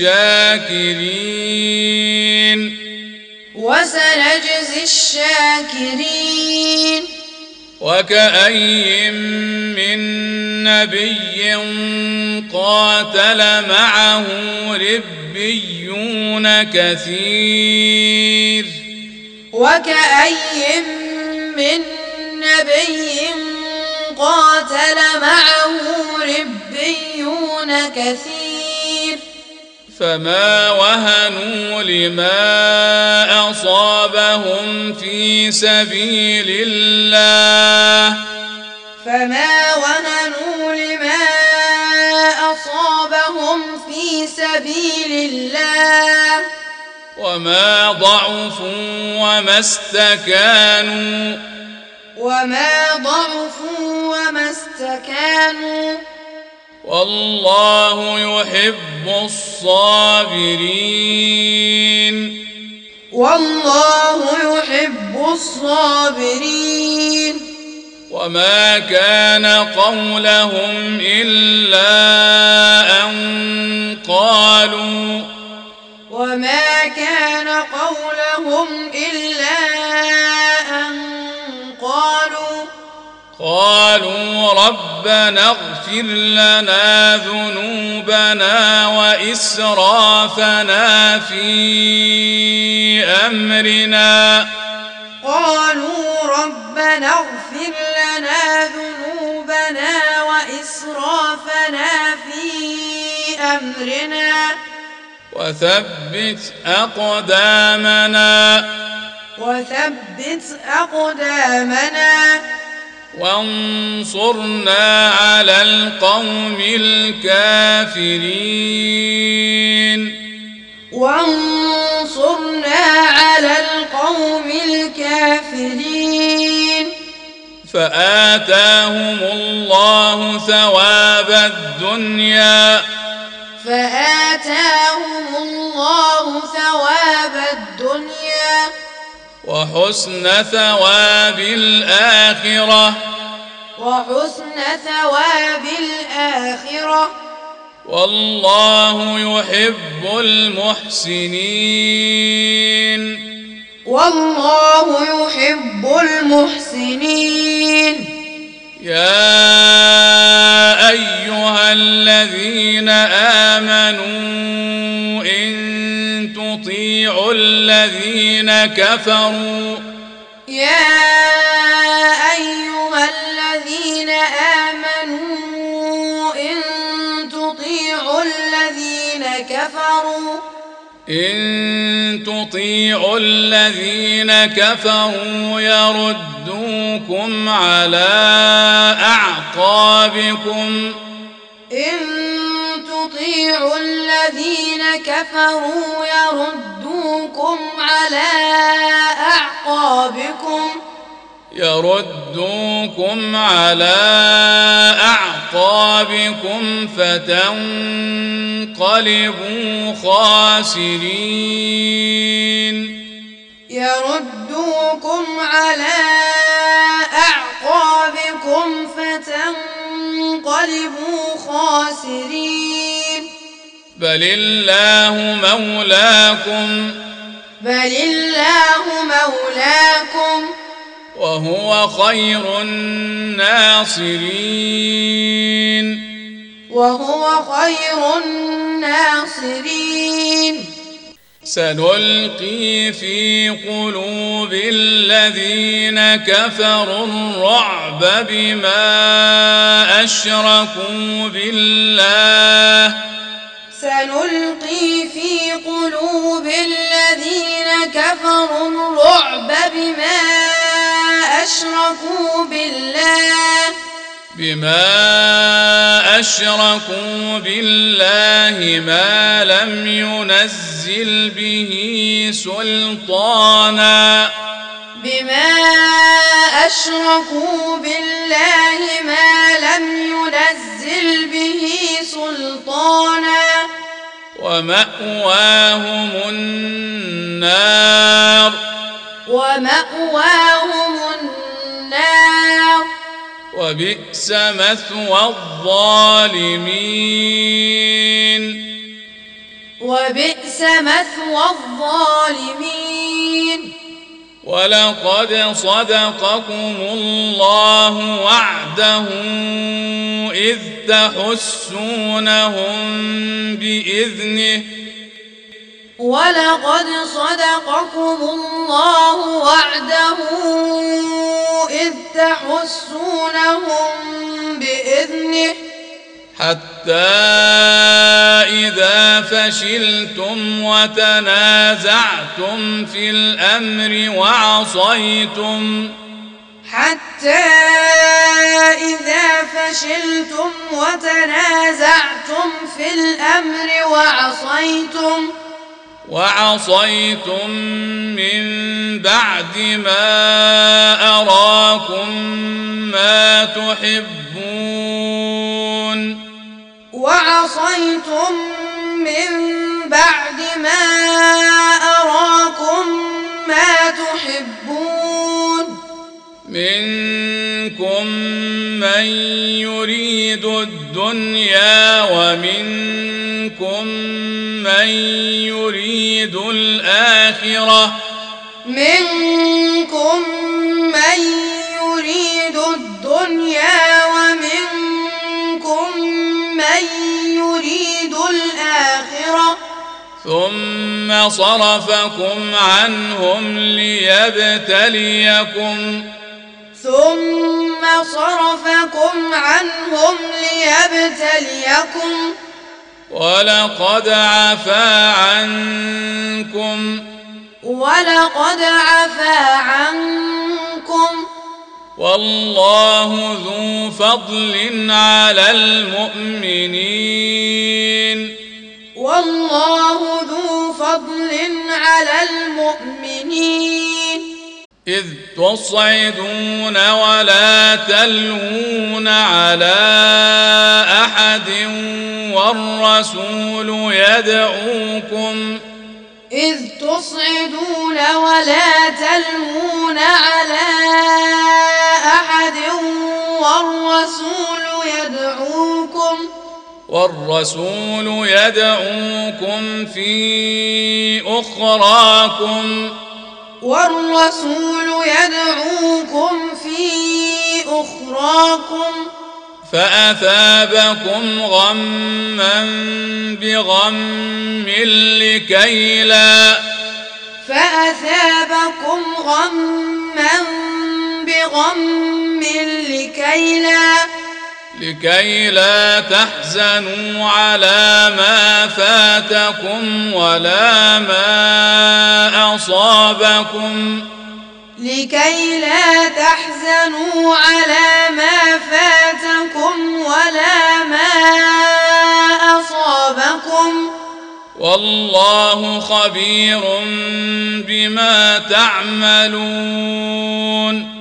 الشاكرين. وكأي من نبي قاتل معه ربيون كثير فما وهنوا لما أصابهم في سبيل الله وما ضعفوا وما استكانوا والله يحب الصابرين والله يحب الصابرين وما كان قولهم إلا أن قالوا ربنا اغفر لنا ذنوبنا وإسرافنا في أمرنا وثبت أقدامنا وانصرنا على القوم الكافرين فآتاهم الله ثواب الدنيا وحسن ثواب الآخرة والله يحب المحسنين يا أيها الذين آمنوا إن تطيعوا الذين كفروا يردوكم على أعقابكم فتنقلبوا خاسرين بل الله مولاكم وهو خير الناصرين سنلقي في قلوب الذين كفروا الرعب بما أشركوا بالله ما لم ينزل به سلطانا ومأواهم النار وبئس مثوى الظالمين ولقد صدقكم الله وعده إذ تحسونهم بإذنه حتى إذا فشلتم وتنازعتم في الأمر وعصيتم من بعد ما أراكم ما تحبون من بعد ما أراكم ما تحبون منكم من يريد الدنيا ومنكم من يريد الآخرة منكم من يريد الدنيا ومنكم من يريد الآخرة ثم صرفكم عنهم ليبتليكم ولقد عفا عنكم والله ذو فضل على المؤمنين إذ تصعدون ولا تلوون على أحد والرسول يدعوكم في أخراكم فأثابكم غما بغم لكي لا تحزنوا على ما فاتكم ولا ما أصابكم والله خبير بما تعملون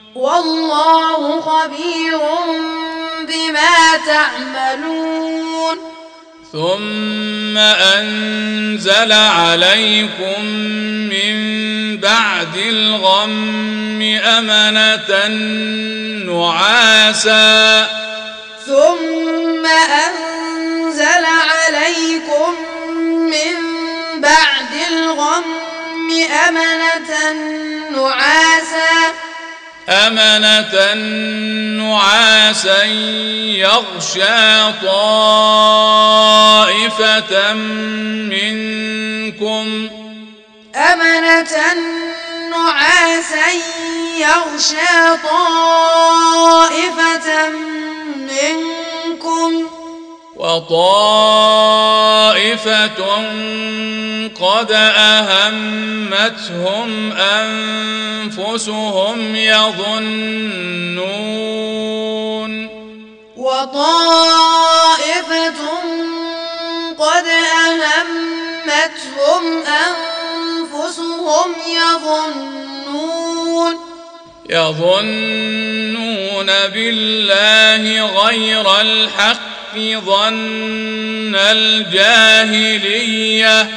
ثم أنزل عليكم من بعد الغم أمنة نعاسا يغشى طائفة منكم وطائفة قد أهمتهم أنفسهم يظنون بالله غير الحق ظن الجاهلية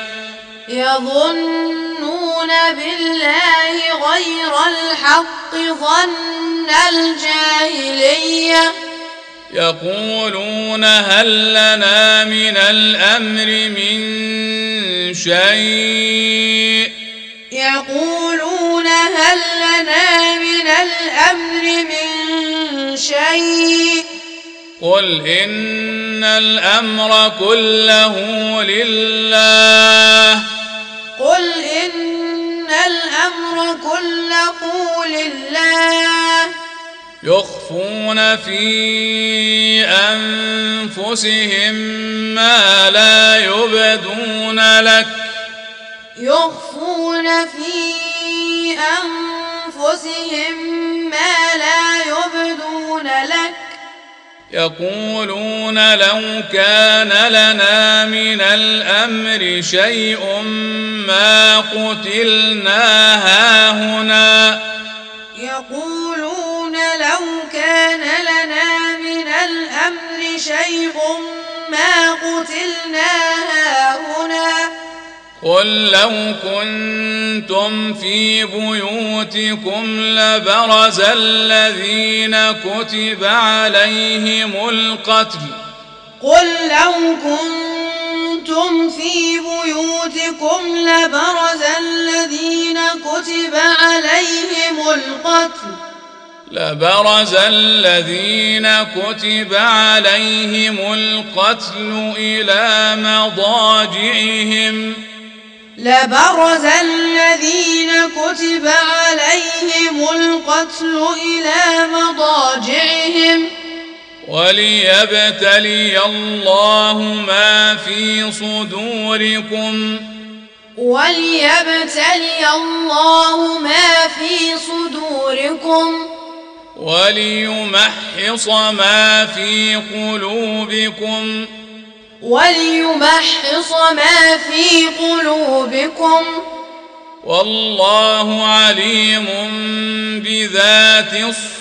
يقولون هل لنا من الأمر من شيء قل إن الأمر كله لله يخفون في أنفسهم ما لا يبدون لك يقولون لو كان لنا من الأمر شيء ما قتلنا هاهنا قل لو كنتم في بيوتكم لبرز الذين كتب عليهم القتل قل لو كنتم في بيوتكم لبرز الذين كتب عليهم القتل إلى مضاجعهم وليبتلي الله ما في صدوركم وليمحص ما في قلوبكم والله عليم بذات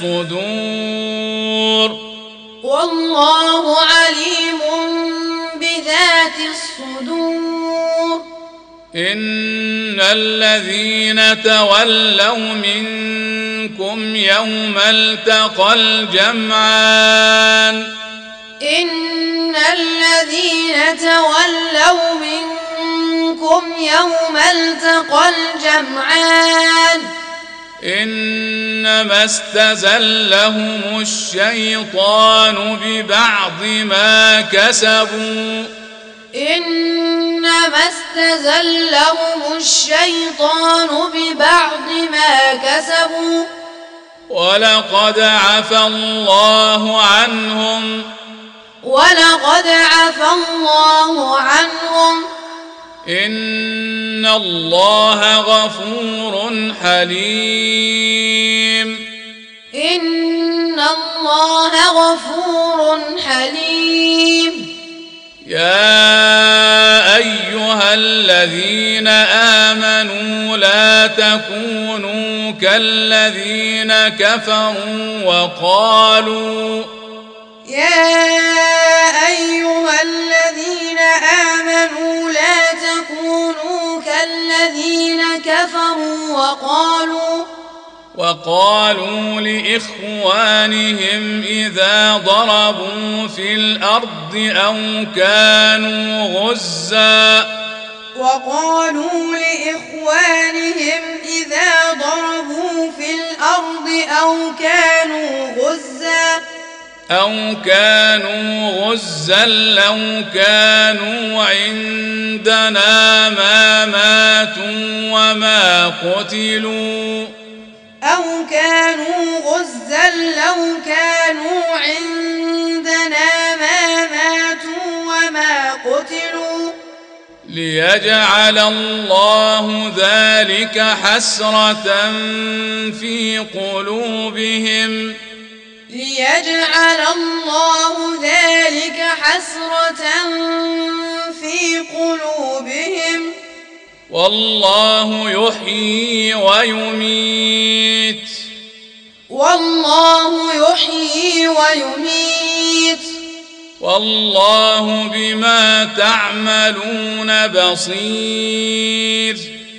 الصدور إن الذين تولوا منكم يوم التقى الجمعان إنما استزلهم الشيطان ببعض ما كسبوا ولقد عفى الله عنهم إن الله غفور حليم يا أيها الذين آمنوا لا تكونوا كالذين كفروا وقالوا لإخوانهم إذا ضربوا في الأرض أو كانوا غزا لو كانوا عندنا ما ماتوا وما قتلوا ليجعل الله ذلك حسرة في قلوبهم والله يحيي ويميت والله بما تعملون بصير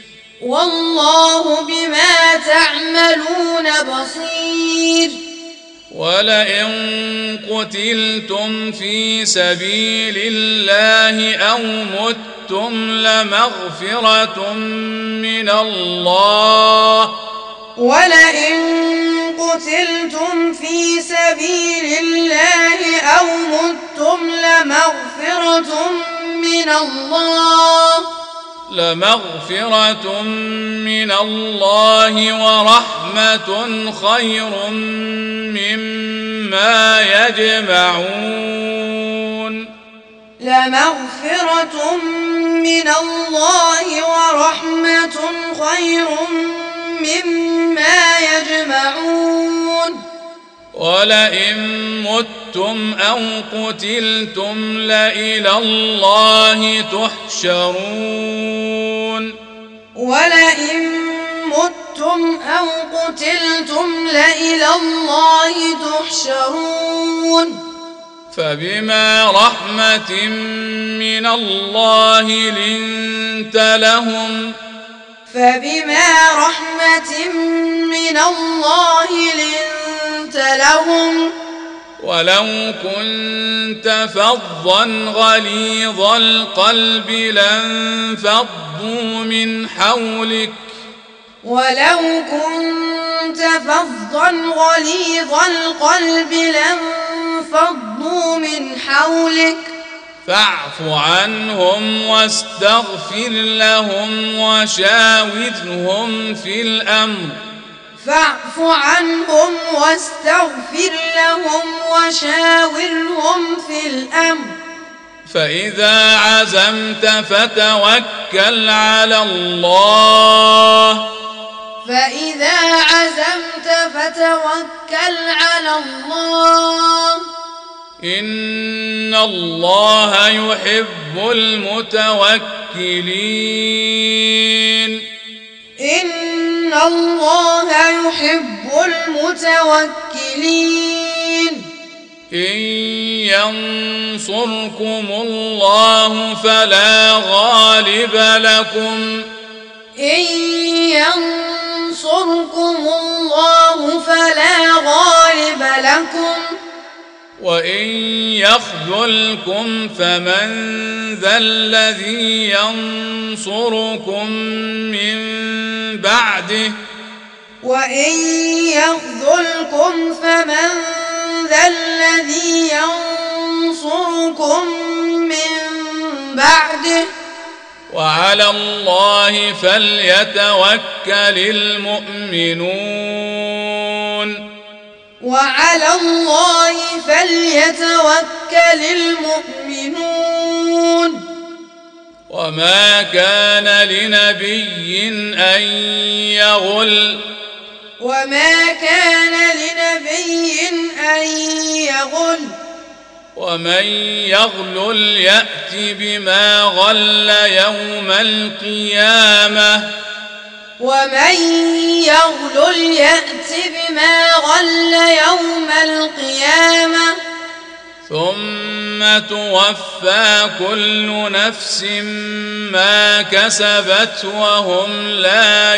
ولئن قتلتم في سبيل الله أو متم لمغفرة من الله ورحمة خير مما يجمعون ولئن متم أو قتلتم لإلى الله تحشرون فبما رحمة من الله لنت لهم فبما رحمة من الله لنت لهم ولو كنت فظا غليظ القلب لانفضوا من حولك ولو كنت فظا غليظ القلب لانفضوا من حولك فاعف عنهم واستغفر لهم وشاورهم في الأمر فاعف عنهم واستغفر لهم وشاورهم في الأمر فإذا عزمت فتوكل على الله فإذا عزمت فتوكل على الله إن الله يحب المتوكلين إن الله يحب المتوكلين إن ينصركم الله فلا غالب لكم إن ينصركم الله فلا غالب لكم وإن يخذلكم فمن ذا الذي ينصركم من بعده وإن يخذلكم فمن ذا الذي ينصركم من بعده وعلى الله فليتوكل المؤمنون وعلى الله فليتوكل المؤمنون وما كان لنبي أن يغل وما كان لنبي أن يغل ومن يغلل يأت بما غل يوم القيامة ومن يغلل يأت بما غل يوم القيامة ثم توفى كل نفس ما كسبت وهم لا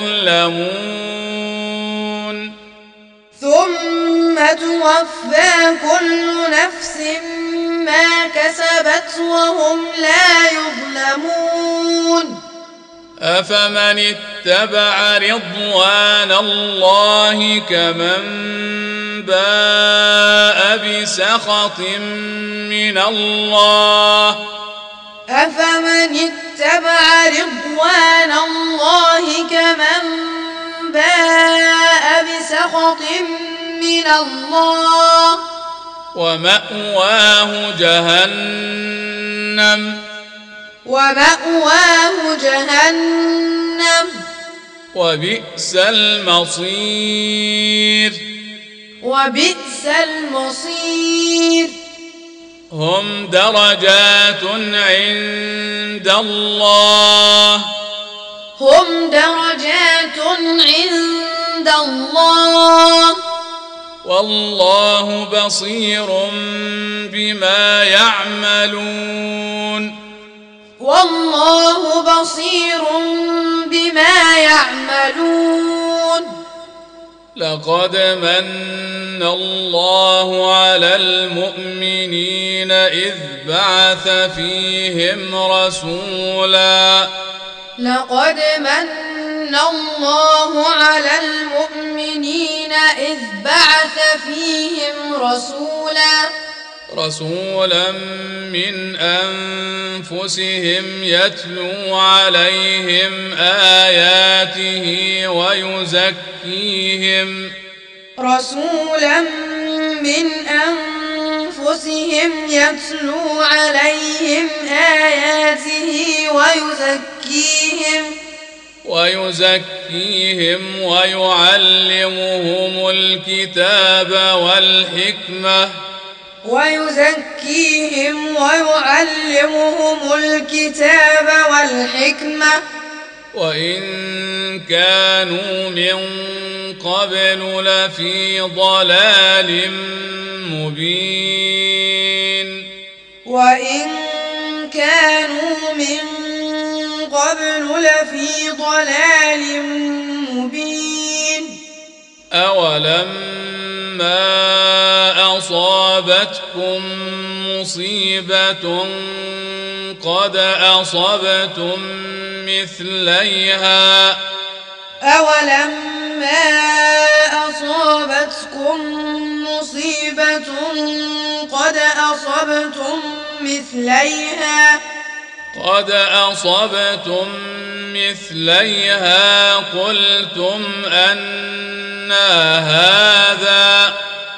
يظلمون ثم توفى كل نفس ما كسبت وهم لا يظلمون أفمن اتبع رضوان الله كمن باء بسخط من الله أفمن اتبع رضوان الله كمن باء بسخط من الله ومأواه جهنم وبئس المصير هم درجات عند الله والله بصير بما يعملون لقد من الله على المؤمنين إذ بعث فيهم رسولا رسولا من أنفسهم يتلو عليهم آياته ويزكيهم ويعلمهم الكتاب والحكمة وإن كانوا من قبل لفي ضلال مبين وإن كانوا من قبل لفي ضلال مبين أولما أصابتكم مصيبة قد أصبتم مثليها قد أصبتم مثليها قلتم أنى هذا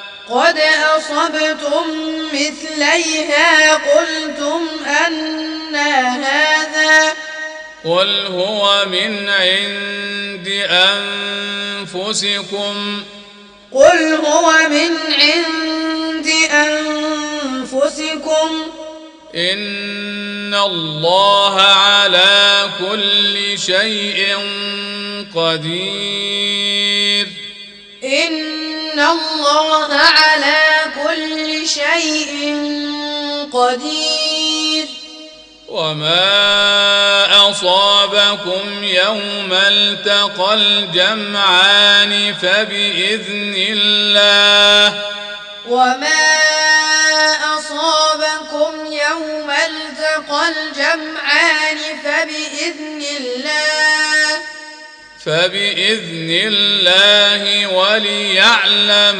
قل هو من عند أنفسكم إن الله على كل شيء قدير وما أصابكم يوم التقى الجمعان فبإذن الله وليعلم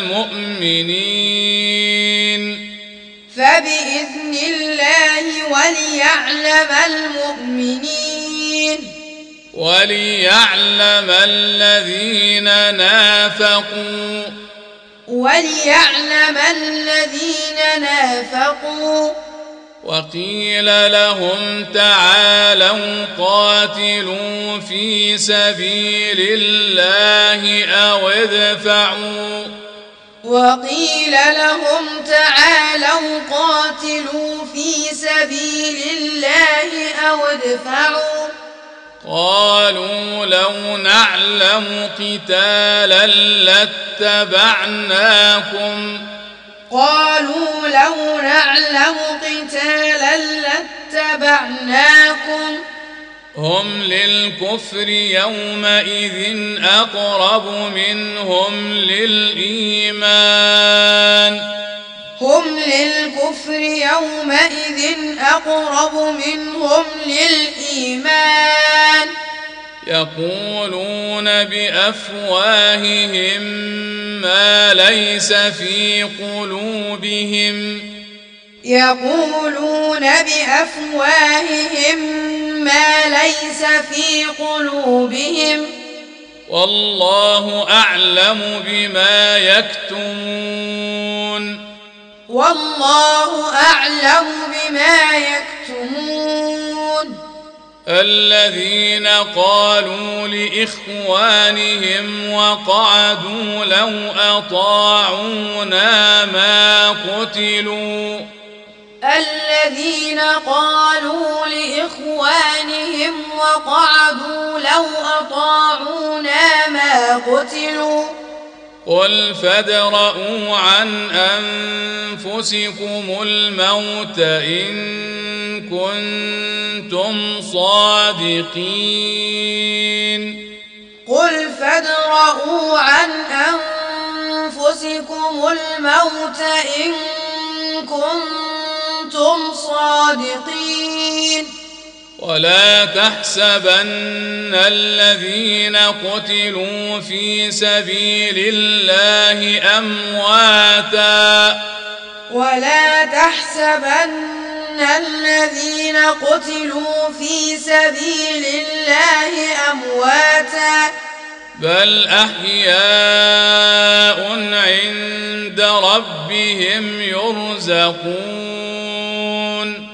المؤمنين وليعلم الذين نافقوا وقيل لهم تعالوا قاتلوا في سبيل الله أو ادفعوا قالوا لو نعلم قتالا لاتبعناكم هم للكفر يومئذ أقرب منهم للإيمان يقولون بأفواههم ما ليس في قلوبهم والله أعلم بما يكتمون الذين قالوا لإخوانهم وقعدوا لو أطاعونا ما قتلوا قل فادرءوا عن أنفسكم الموت إن كنتم صادقين ولا تحسبن الذين قتلوا في سبيل الله أمواتا بل أحياء عند ربهم يرزقون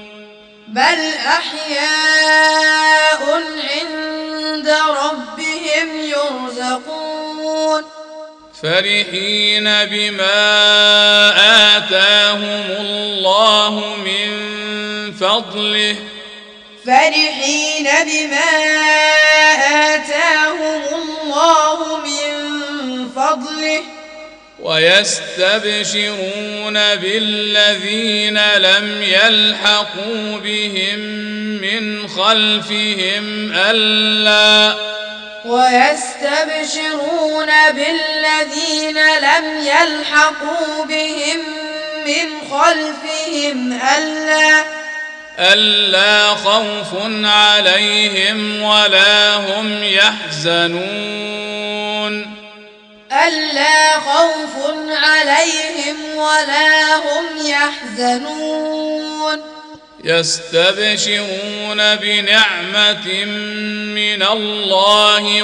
فرحين بما آتاهم الله من فضله فرحين بما آتاهم الله من فضله ويستبشرون بالذين لم يلحقوا بهم من خلفهم ألا خوف عليهم ولا هم يحزنون يستبشرون بنعمة من الله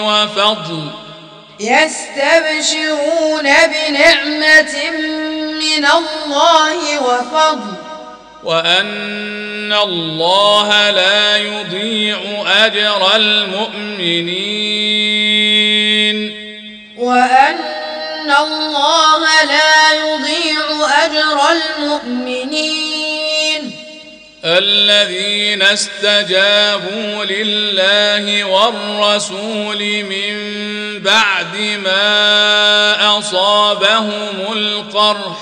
وفضل وأن الله لا يضيع أجر المؤمنين الذين استجابوا لله والرسول من بعد ما أصابهم القرح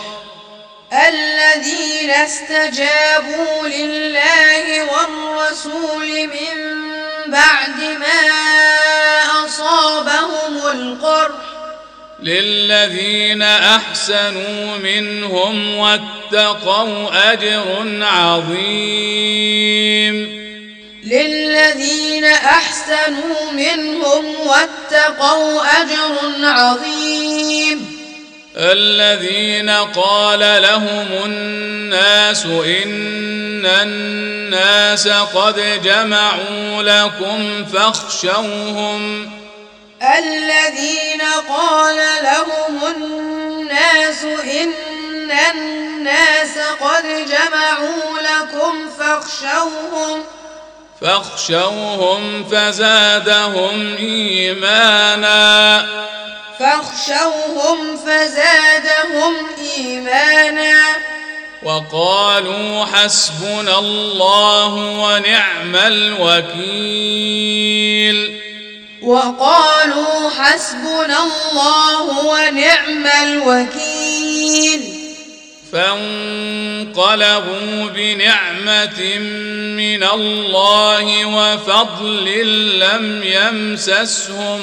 للذين أحسنوا منهم واتقوا أجر عظيم الذين قال لهم الناس إن الناس قد جمعوا لكم فاخشوهم فزادهم إيمانا وقالوا حسبنا الله ونعم الوكيل فانقلبوا بنعمة من الله وفضل لم يمسسهم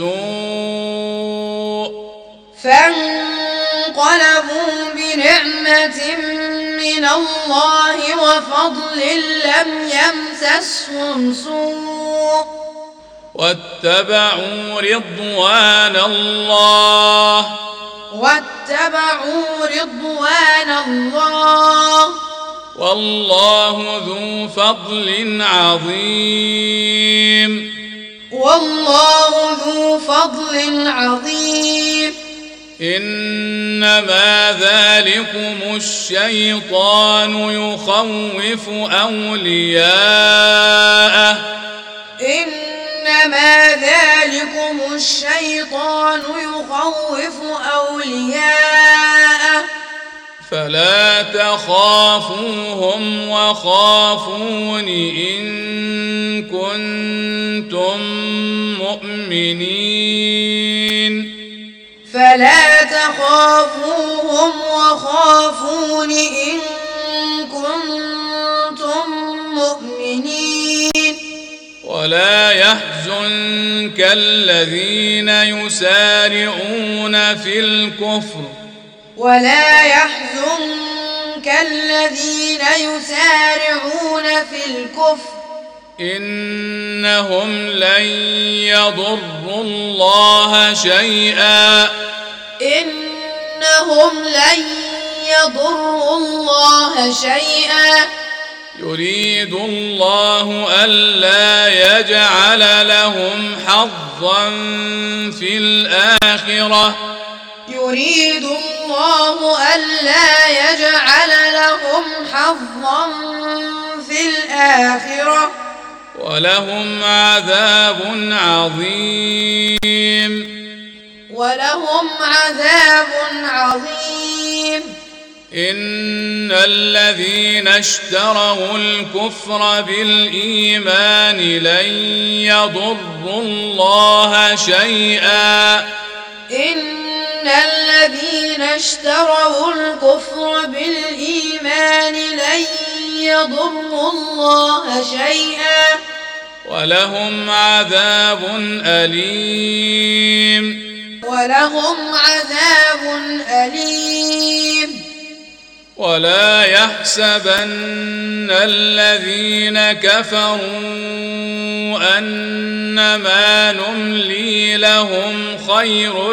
سوء واتبعوا رضوان الله والله ذو فضل عظيم إنما ذلكم الشيطان يخوف أولياءه فلا تخافوهم وخافون إن كنتم مؤمنين ولا يحزنك الذين يسارعون في الكفر إنهم لن يضروا الله شيئا يريد الله ألا يجعل لهم حظا في الآخرة ولهم عذاب عظيم إن الذين اشتروا الكفر بالإيمان لن يضروا الله شيئا إن الذين اشتروا الكفر بالإيمان لن يضروا الله شيئا ولهم عذاب أليم ولا يحسبن الذين كفروا أنما نملي لهم خير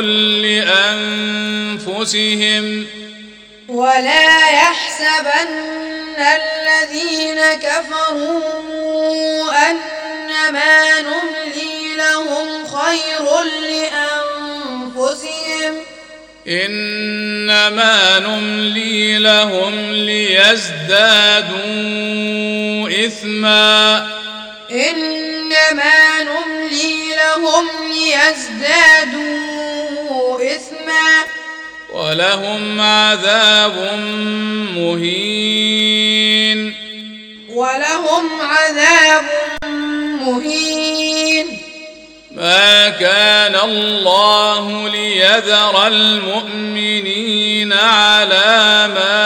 لأنفسهم ولا يحسبن الذين كفروا أنما نملي لهم خير لأنفسهم إنما نملي لهم ليزدادوا إثما إنما نملي لهم ليزدادوا إثما ولهم عذاب مهين ما كان الله ليذر المؤمنين على ما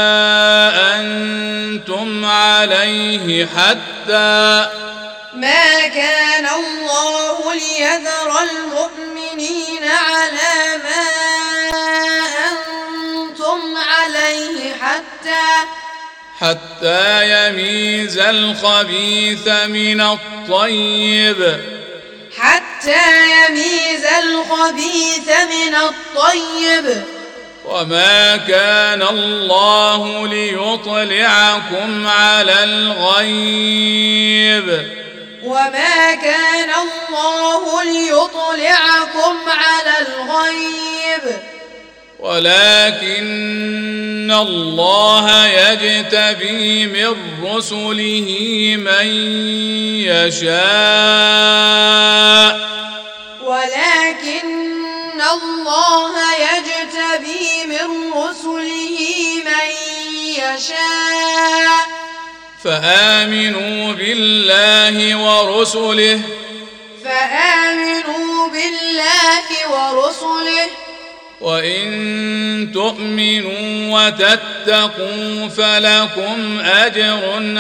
أنتم عليه حتى يميز الخبيث من الطيب وما كان الله ليطلعكم على الغيب ولكن الله يجتبي من رسله من يشاء فآمنوا بالله ورسله وإن تؤمنوا وتتقوا فلكم أجر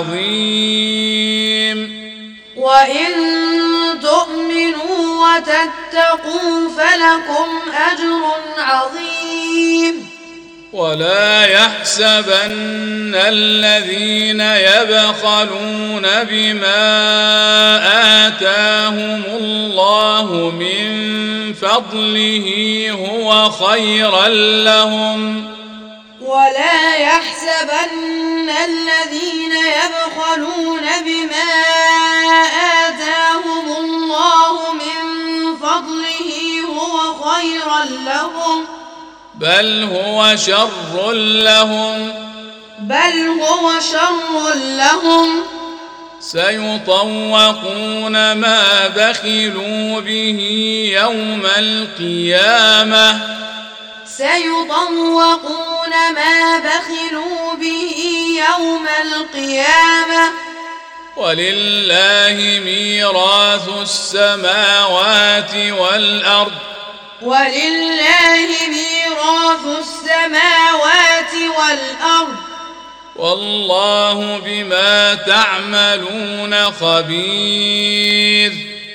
عظيم ولا يحسبن الذين يبخلون بما آتاهم الله من فضله هو خيرا لهم بل هو شر لهم سيطوقون ما بخلوا به يوم القيامة ولله ميراث السماوات والأرض والله بما تعملون خبير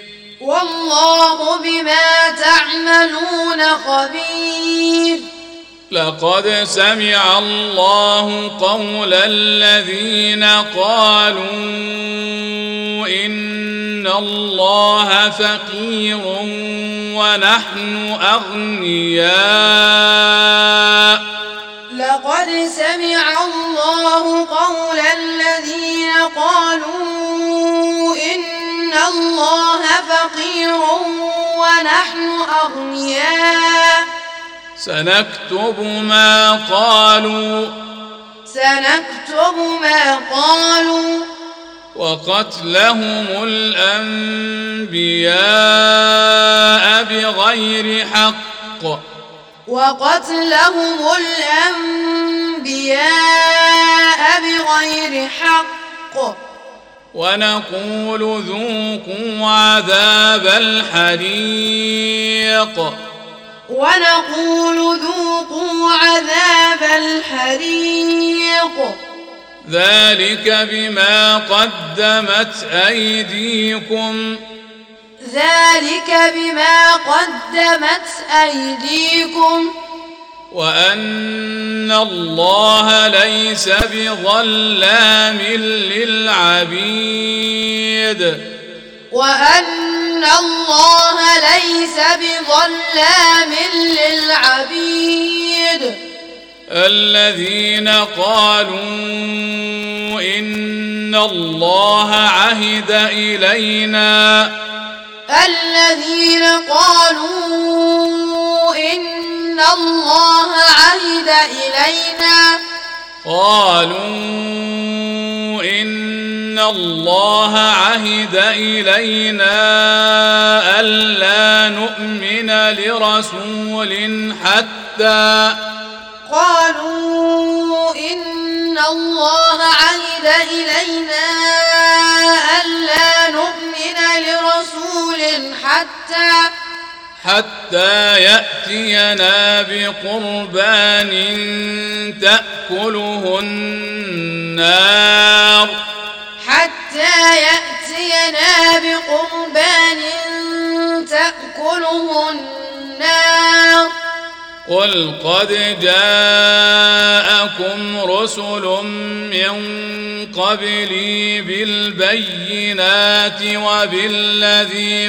لقد سمع الله قول الذين قالوا إن الله فقير ونحن أغنياء سنكتب ما قالوا وقتلهم الأنبياء بغير حق وقتلهم الأنبياء بغير حق ونقول ذوقوا عذاب الحريق ذلك بما قدمت أيديكم وأن الله ليس بظلام للعبيد الذين قالوا إن الله عهد إلينا ألا نؤمن لرسول حتى يأتينا بقربان تأكله النار قل قد جاءكم رسل من قبلي بالبينات وبالذي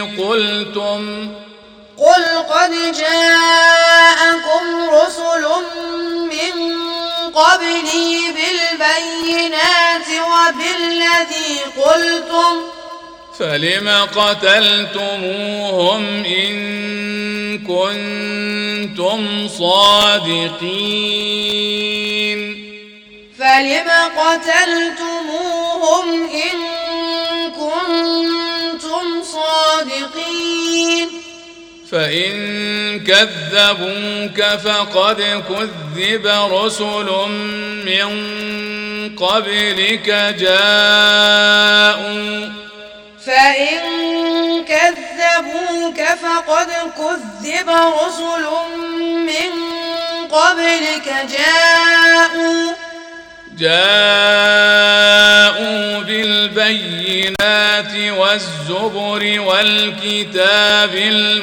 قلتم فلم قتلتموهم إن كنتم صادقين فإن كذبوك فقد كذب رسل من قبلك جاءوا بالبينات والزبر والكتاب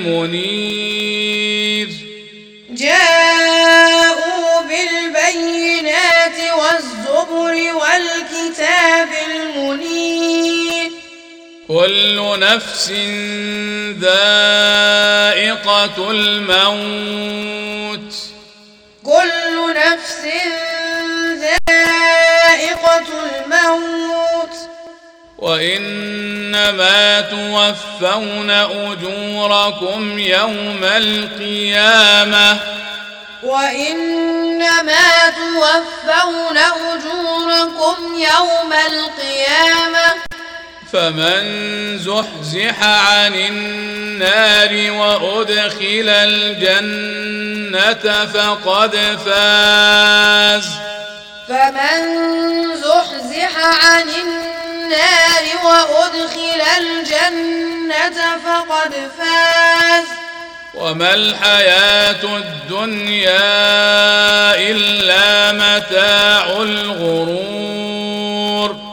المنير كل نفس ذائقة الموت وإنما توفون أجوركم يوم القيامة فمن زحزح عن النار وأدخل الجنة فقد فاز وما الحياة الدنيا إلا متاع الغرور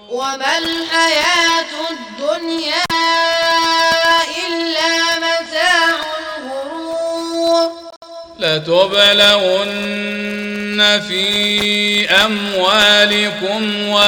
لتبلون في أموالكم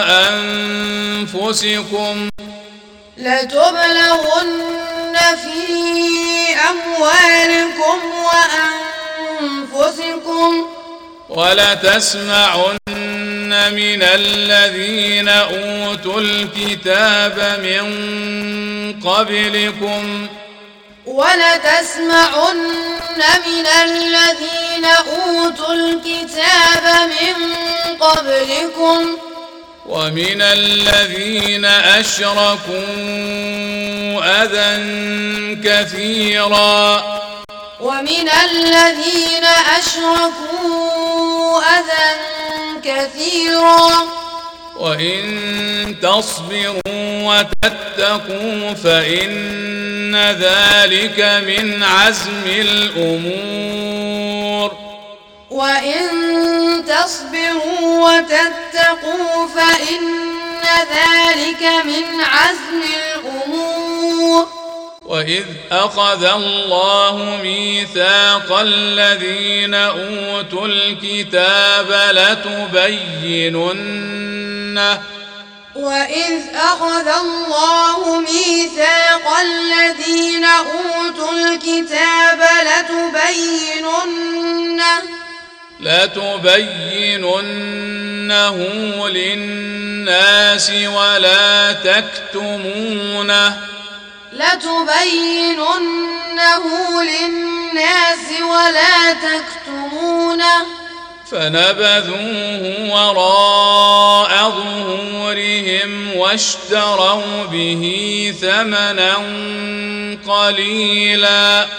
وأنفسكم ولتسمعن من الذين أوتوا الكتاب من قبلكم ومن الذين أشركوا أذى كثيرا ومن الذين أشركوا أذى كثيرا وإن تصبروا وتتقوا فإن ذلك من عزم الأمور وإن تصبروا وتتقوا فإن ذلك من عزم الأمور وإذ أخذ الله ميثاق الذين أوتوا الكتاب لتبيننه وإذ أخذ الله ميثاق الذين أوتوا الكتاب لتبيننه للناس ولا تكتمونه فنبذوه وراء ظهورهم واشتروا به ثمنا قليلا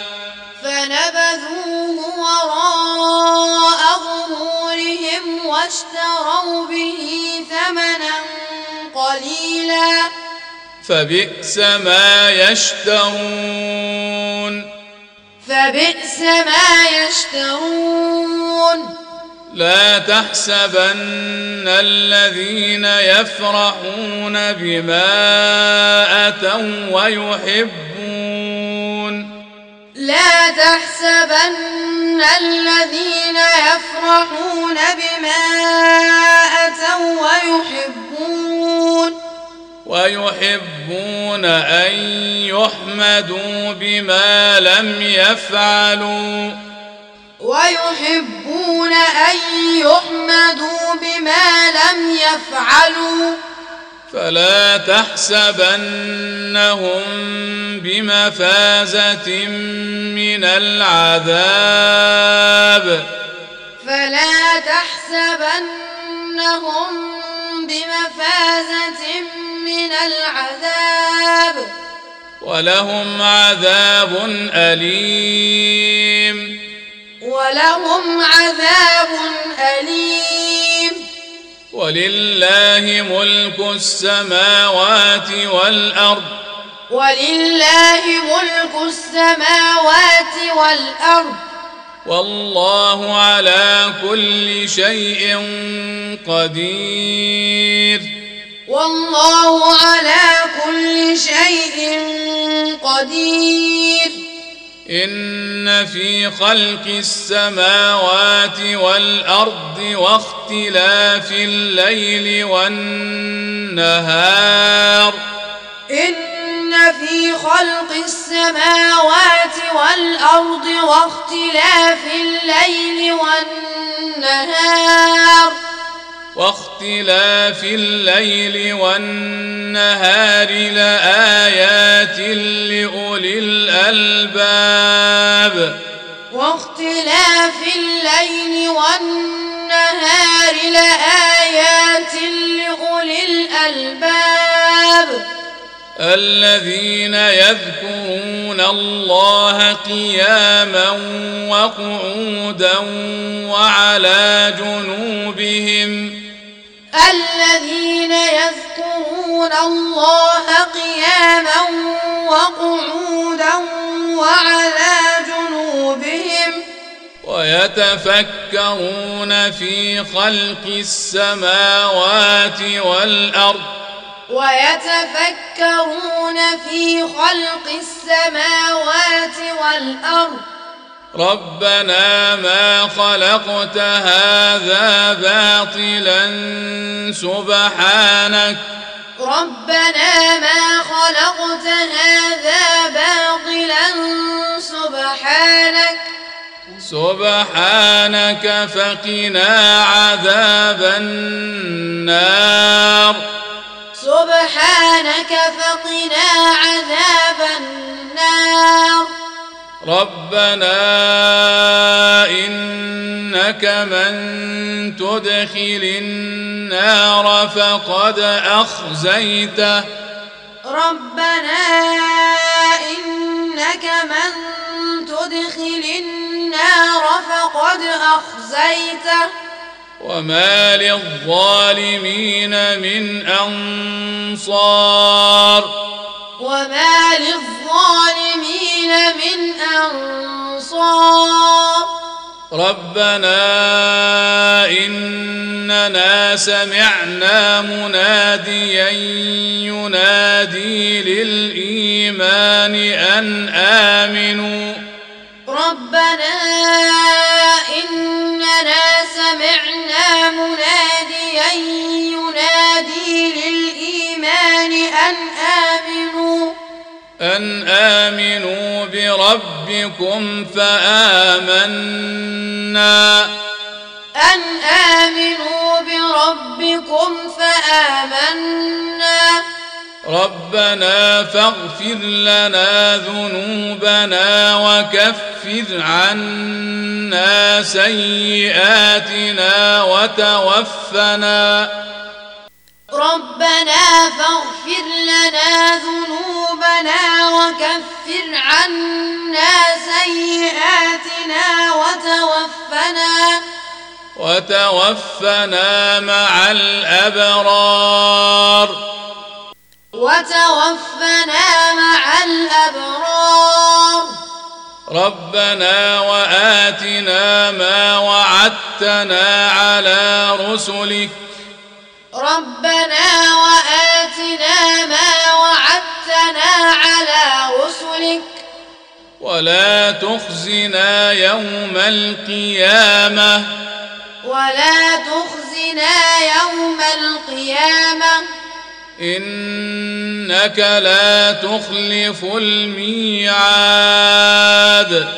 فبئس ما يشترون لا تحسبن الذين يفرحون بما أتوا ويحبون أن يحمدوا بما لم يفعلوا فلا تحسبنهم بمفازة من العذاب ولهم عذاب أليم ولله ملك السماوات والأرض والله على كل شيء قدير إن في خلق السماوات والأرض واختلاف الليل والنهار لآيات لأولي الألباب الذين يذكرون الله قياما وقعودا وعلى جنوبهم ويتفكرون في خلق السماوات والأرض ربنا ما خلقت هذا باطلا سبحانك فقنا عذاب النار ربنا إنك من تدخل النار فقد أخزيته إنك من تدخل النار فقد أخزيته وما للظالمين من أنصار ربنا إننا سمعنا مناديا ينادي للإيمان أن آمنوا أن آمنوا بربكم فآمنا ربنا فاغفر لنا ذنوبنا وكفر عنا سيئاتنا وتوفنا وتوفنا مع الأبرار ربنا وآتنا ما وعدتنا على رسلك ولا تخزنا يوم القيامة إنك لا تخلف الميعاد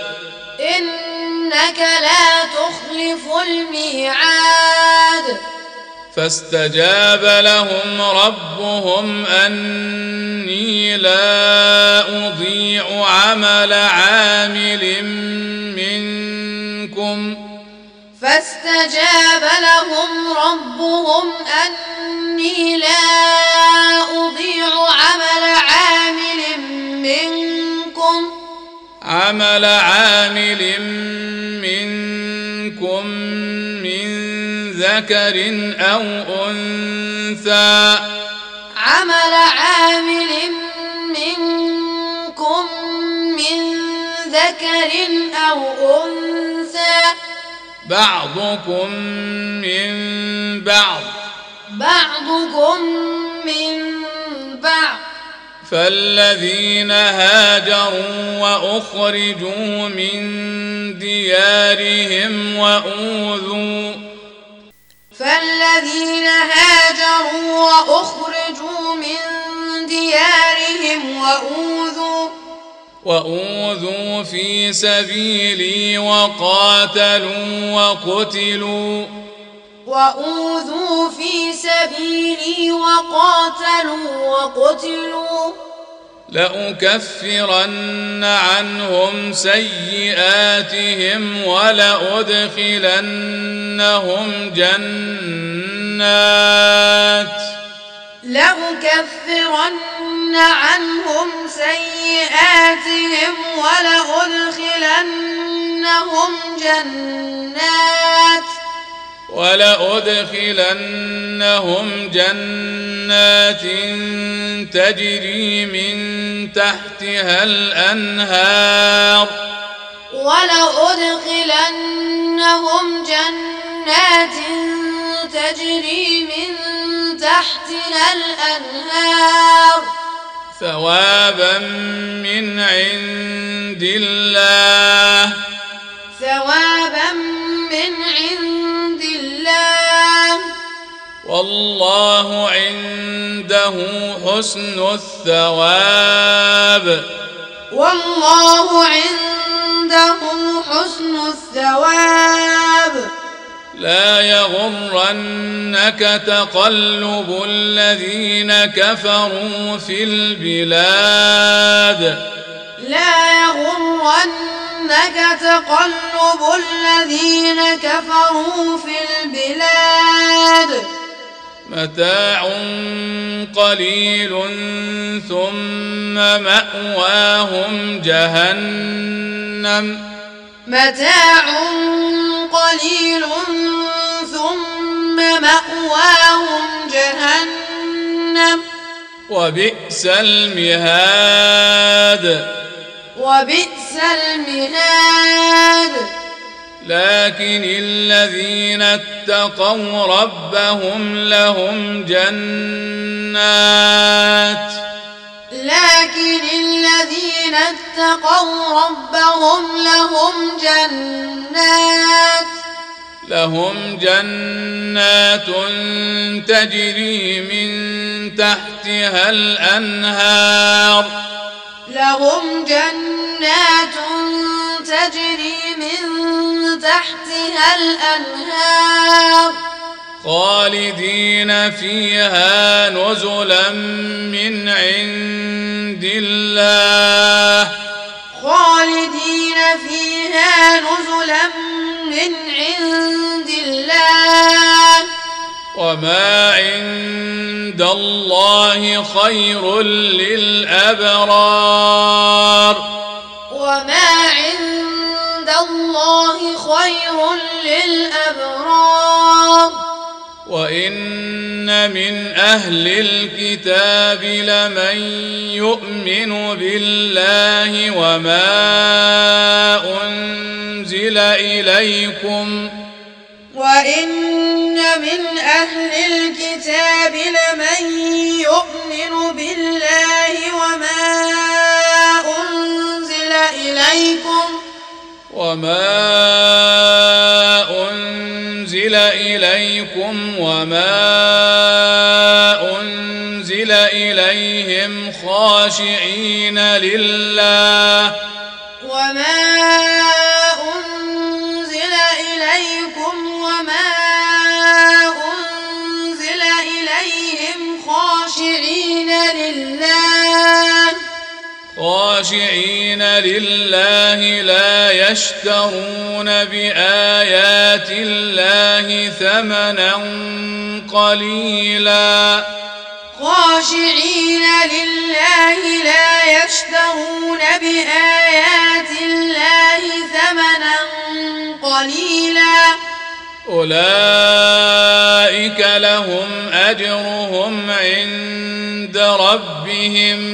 فاستجاب لهم ربهم أني لا أضيع عمل عامل منكم عمل عامل منكم من ذكر أو أنثى بعضكم من بعض فالذين هاجروا وأخرجوا من ديارهم وأوذوا في سبيلي وقاتلوا وقتلوا لأكفرن عنهم سيئاتهم ولأدخلنهم جنات تجري من تحتها الأنهار ثوابا من عند الله والله عنده حسن الثواب لا يغرنك تقلب الذين كفروا في البلاد متاع قليل ثم مأواهم جهنم متاع قليل ثم مأواهم جهنم وبئس المهاد وبئس المهاد لكن الذين اتقوا ربهم لهم جنات لهم جنات تجري من تحتها الأنهار خالدين فيها نزلا من عند الله وما عند الله خير للأبرار وإن من أهل الكتاب لمن يؤمن بالله وما أنزل إليكم وما أنزل إليهم خاشعين لله لا يشترون بآيات الله ثمنا قليلا أولئك لهم أجرهم عند ربهم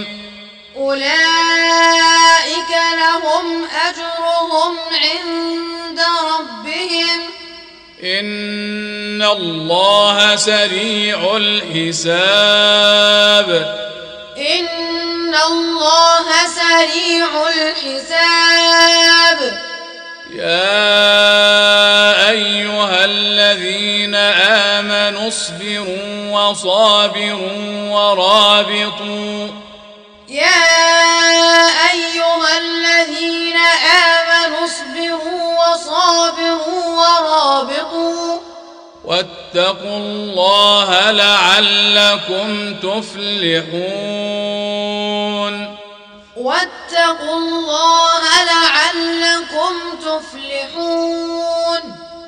إن الله سريع الحساب يا أيها الذين آمنوا اصبروا وصابروا ورابطوا واتقوا الله لعلكم تفلحون تفلحون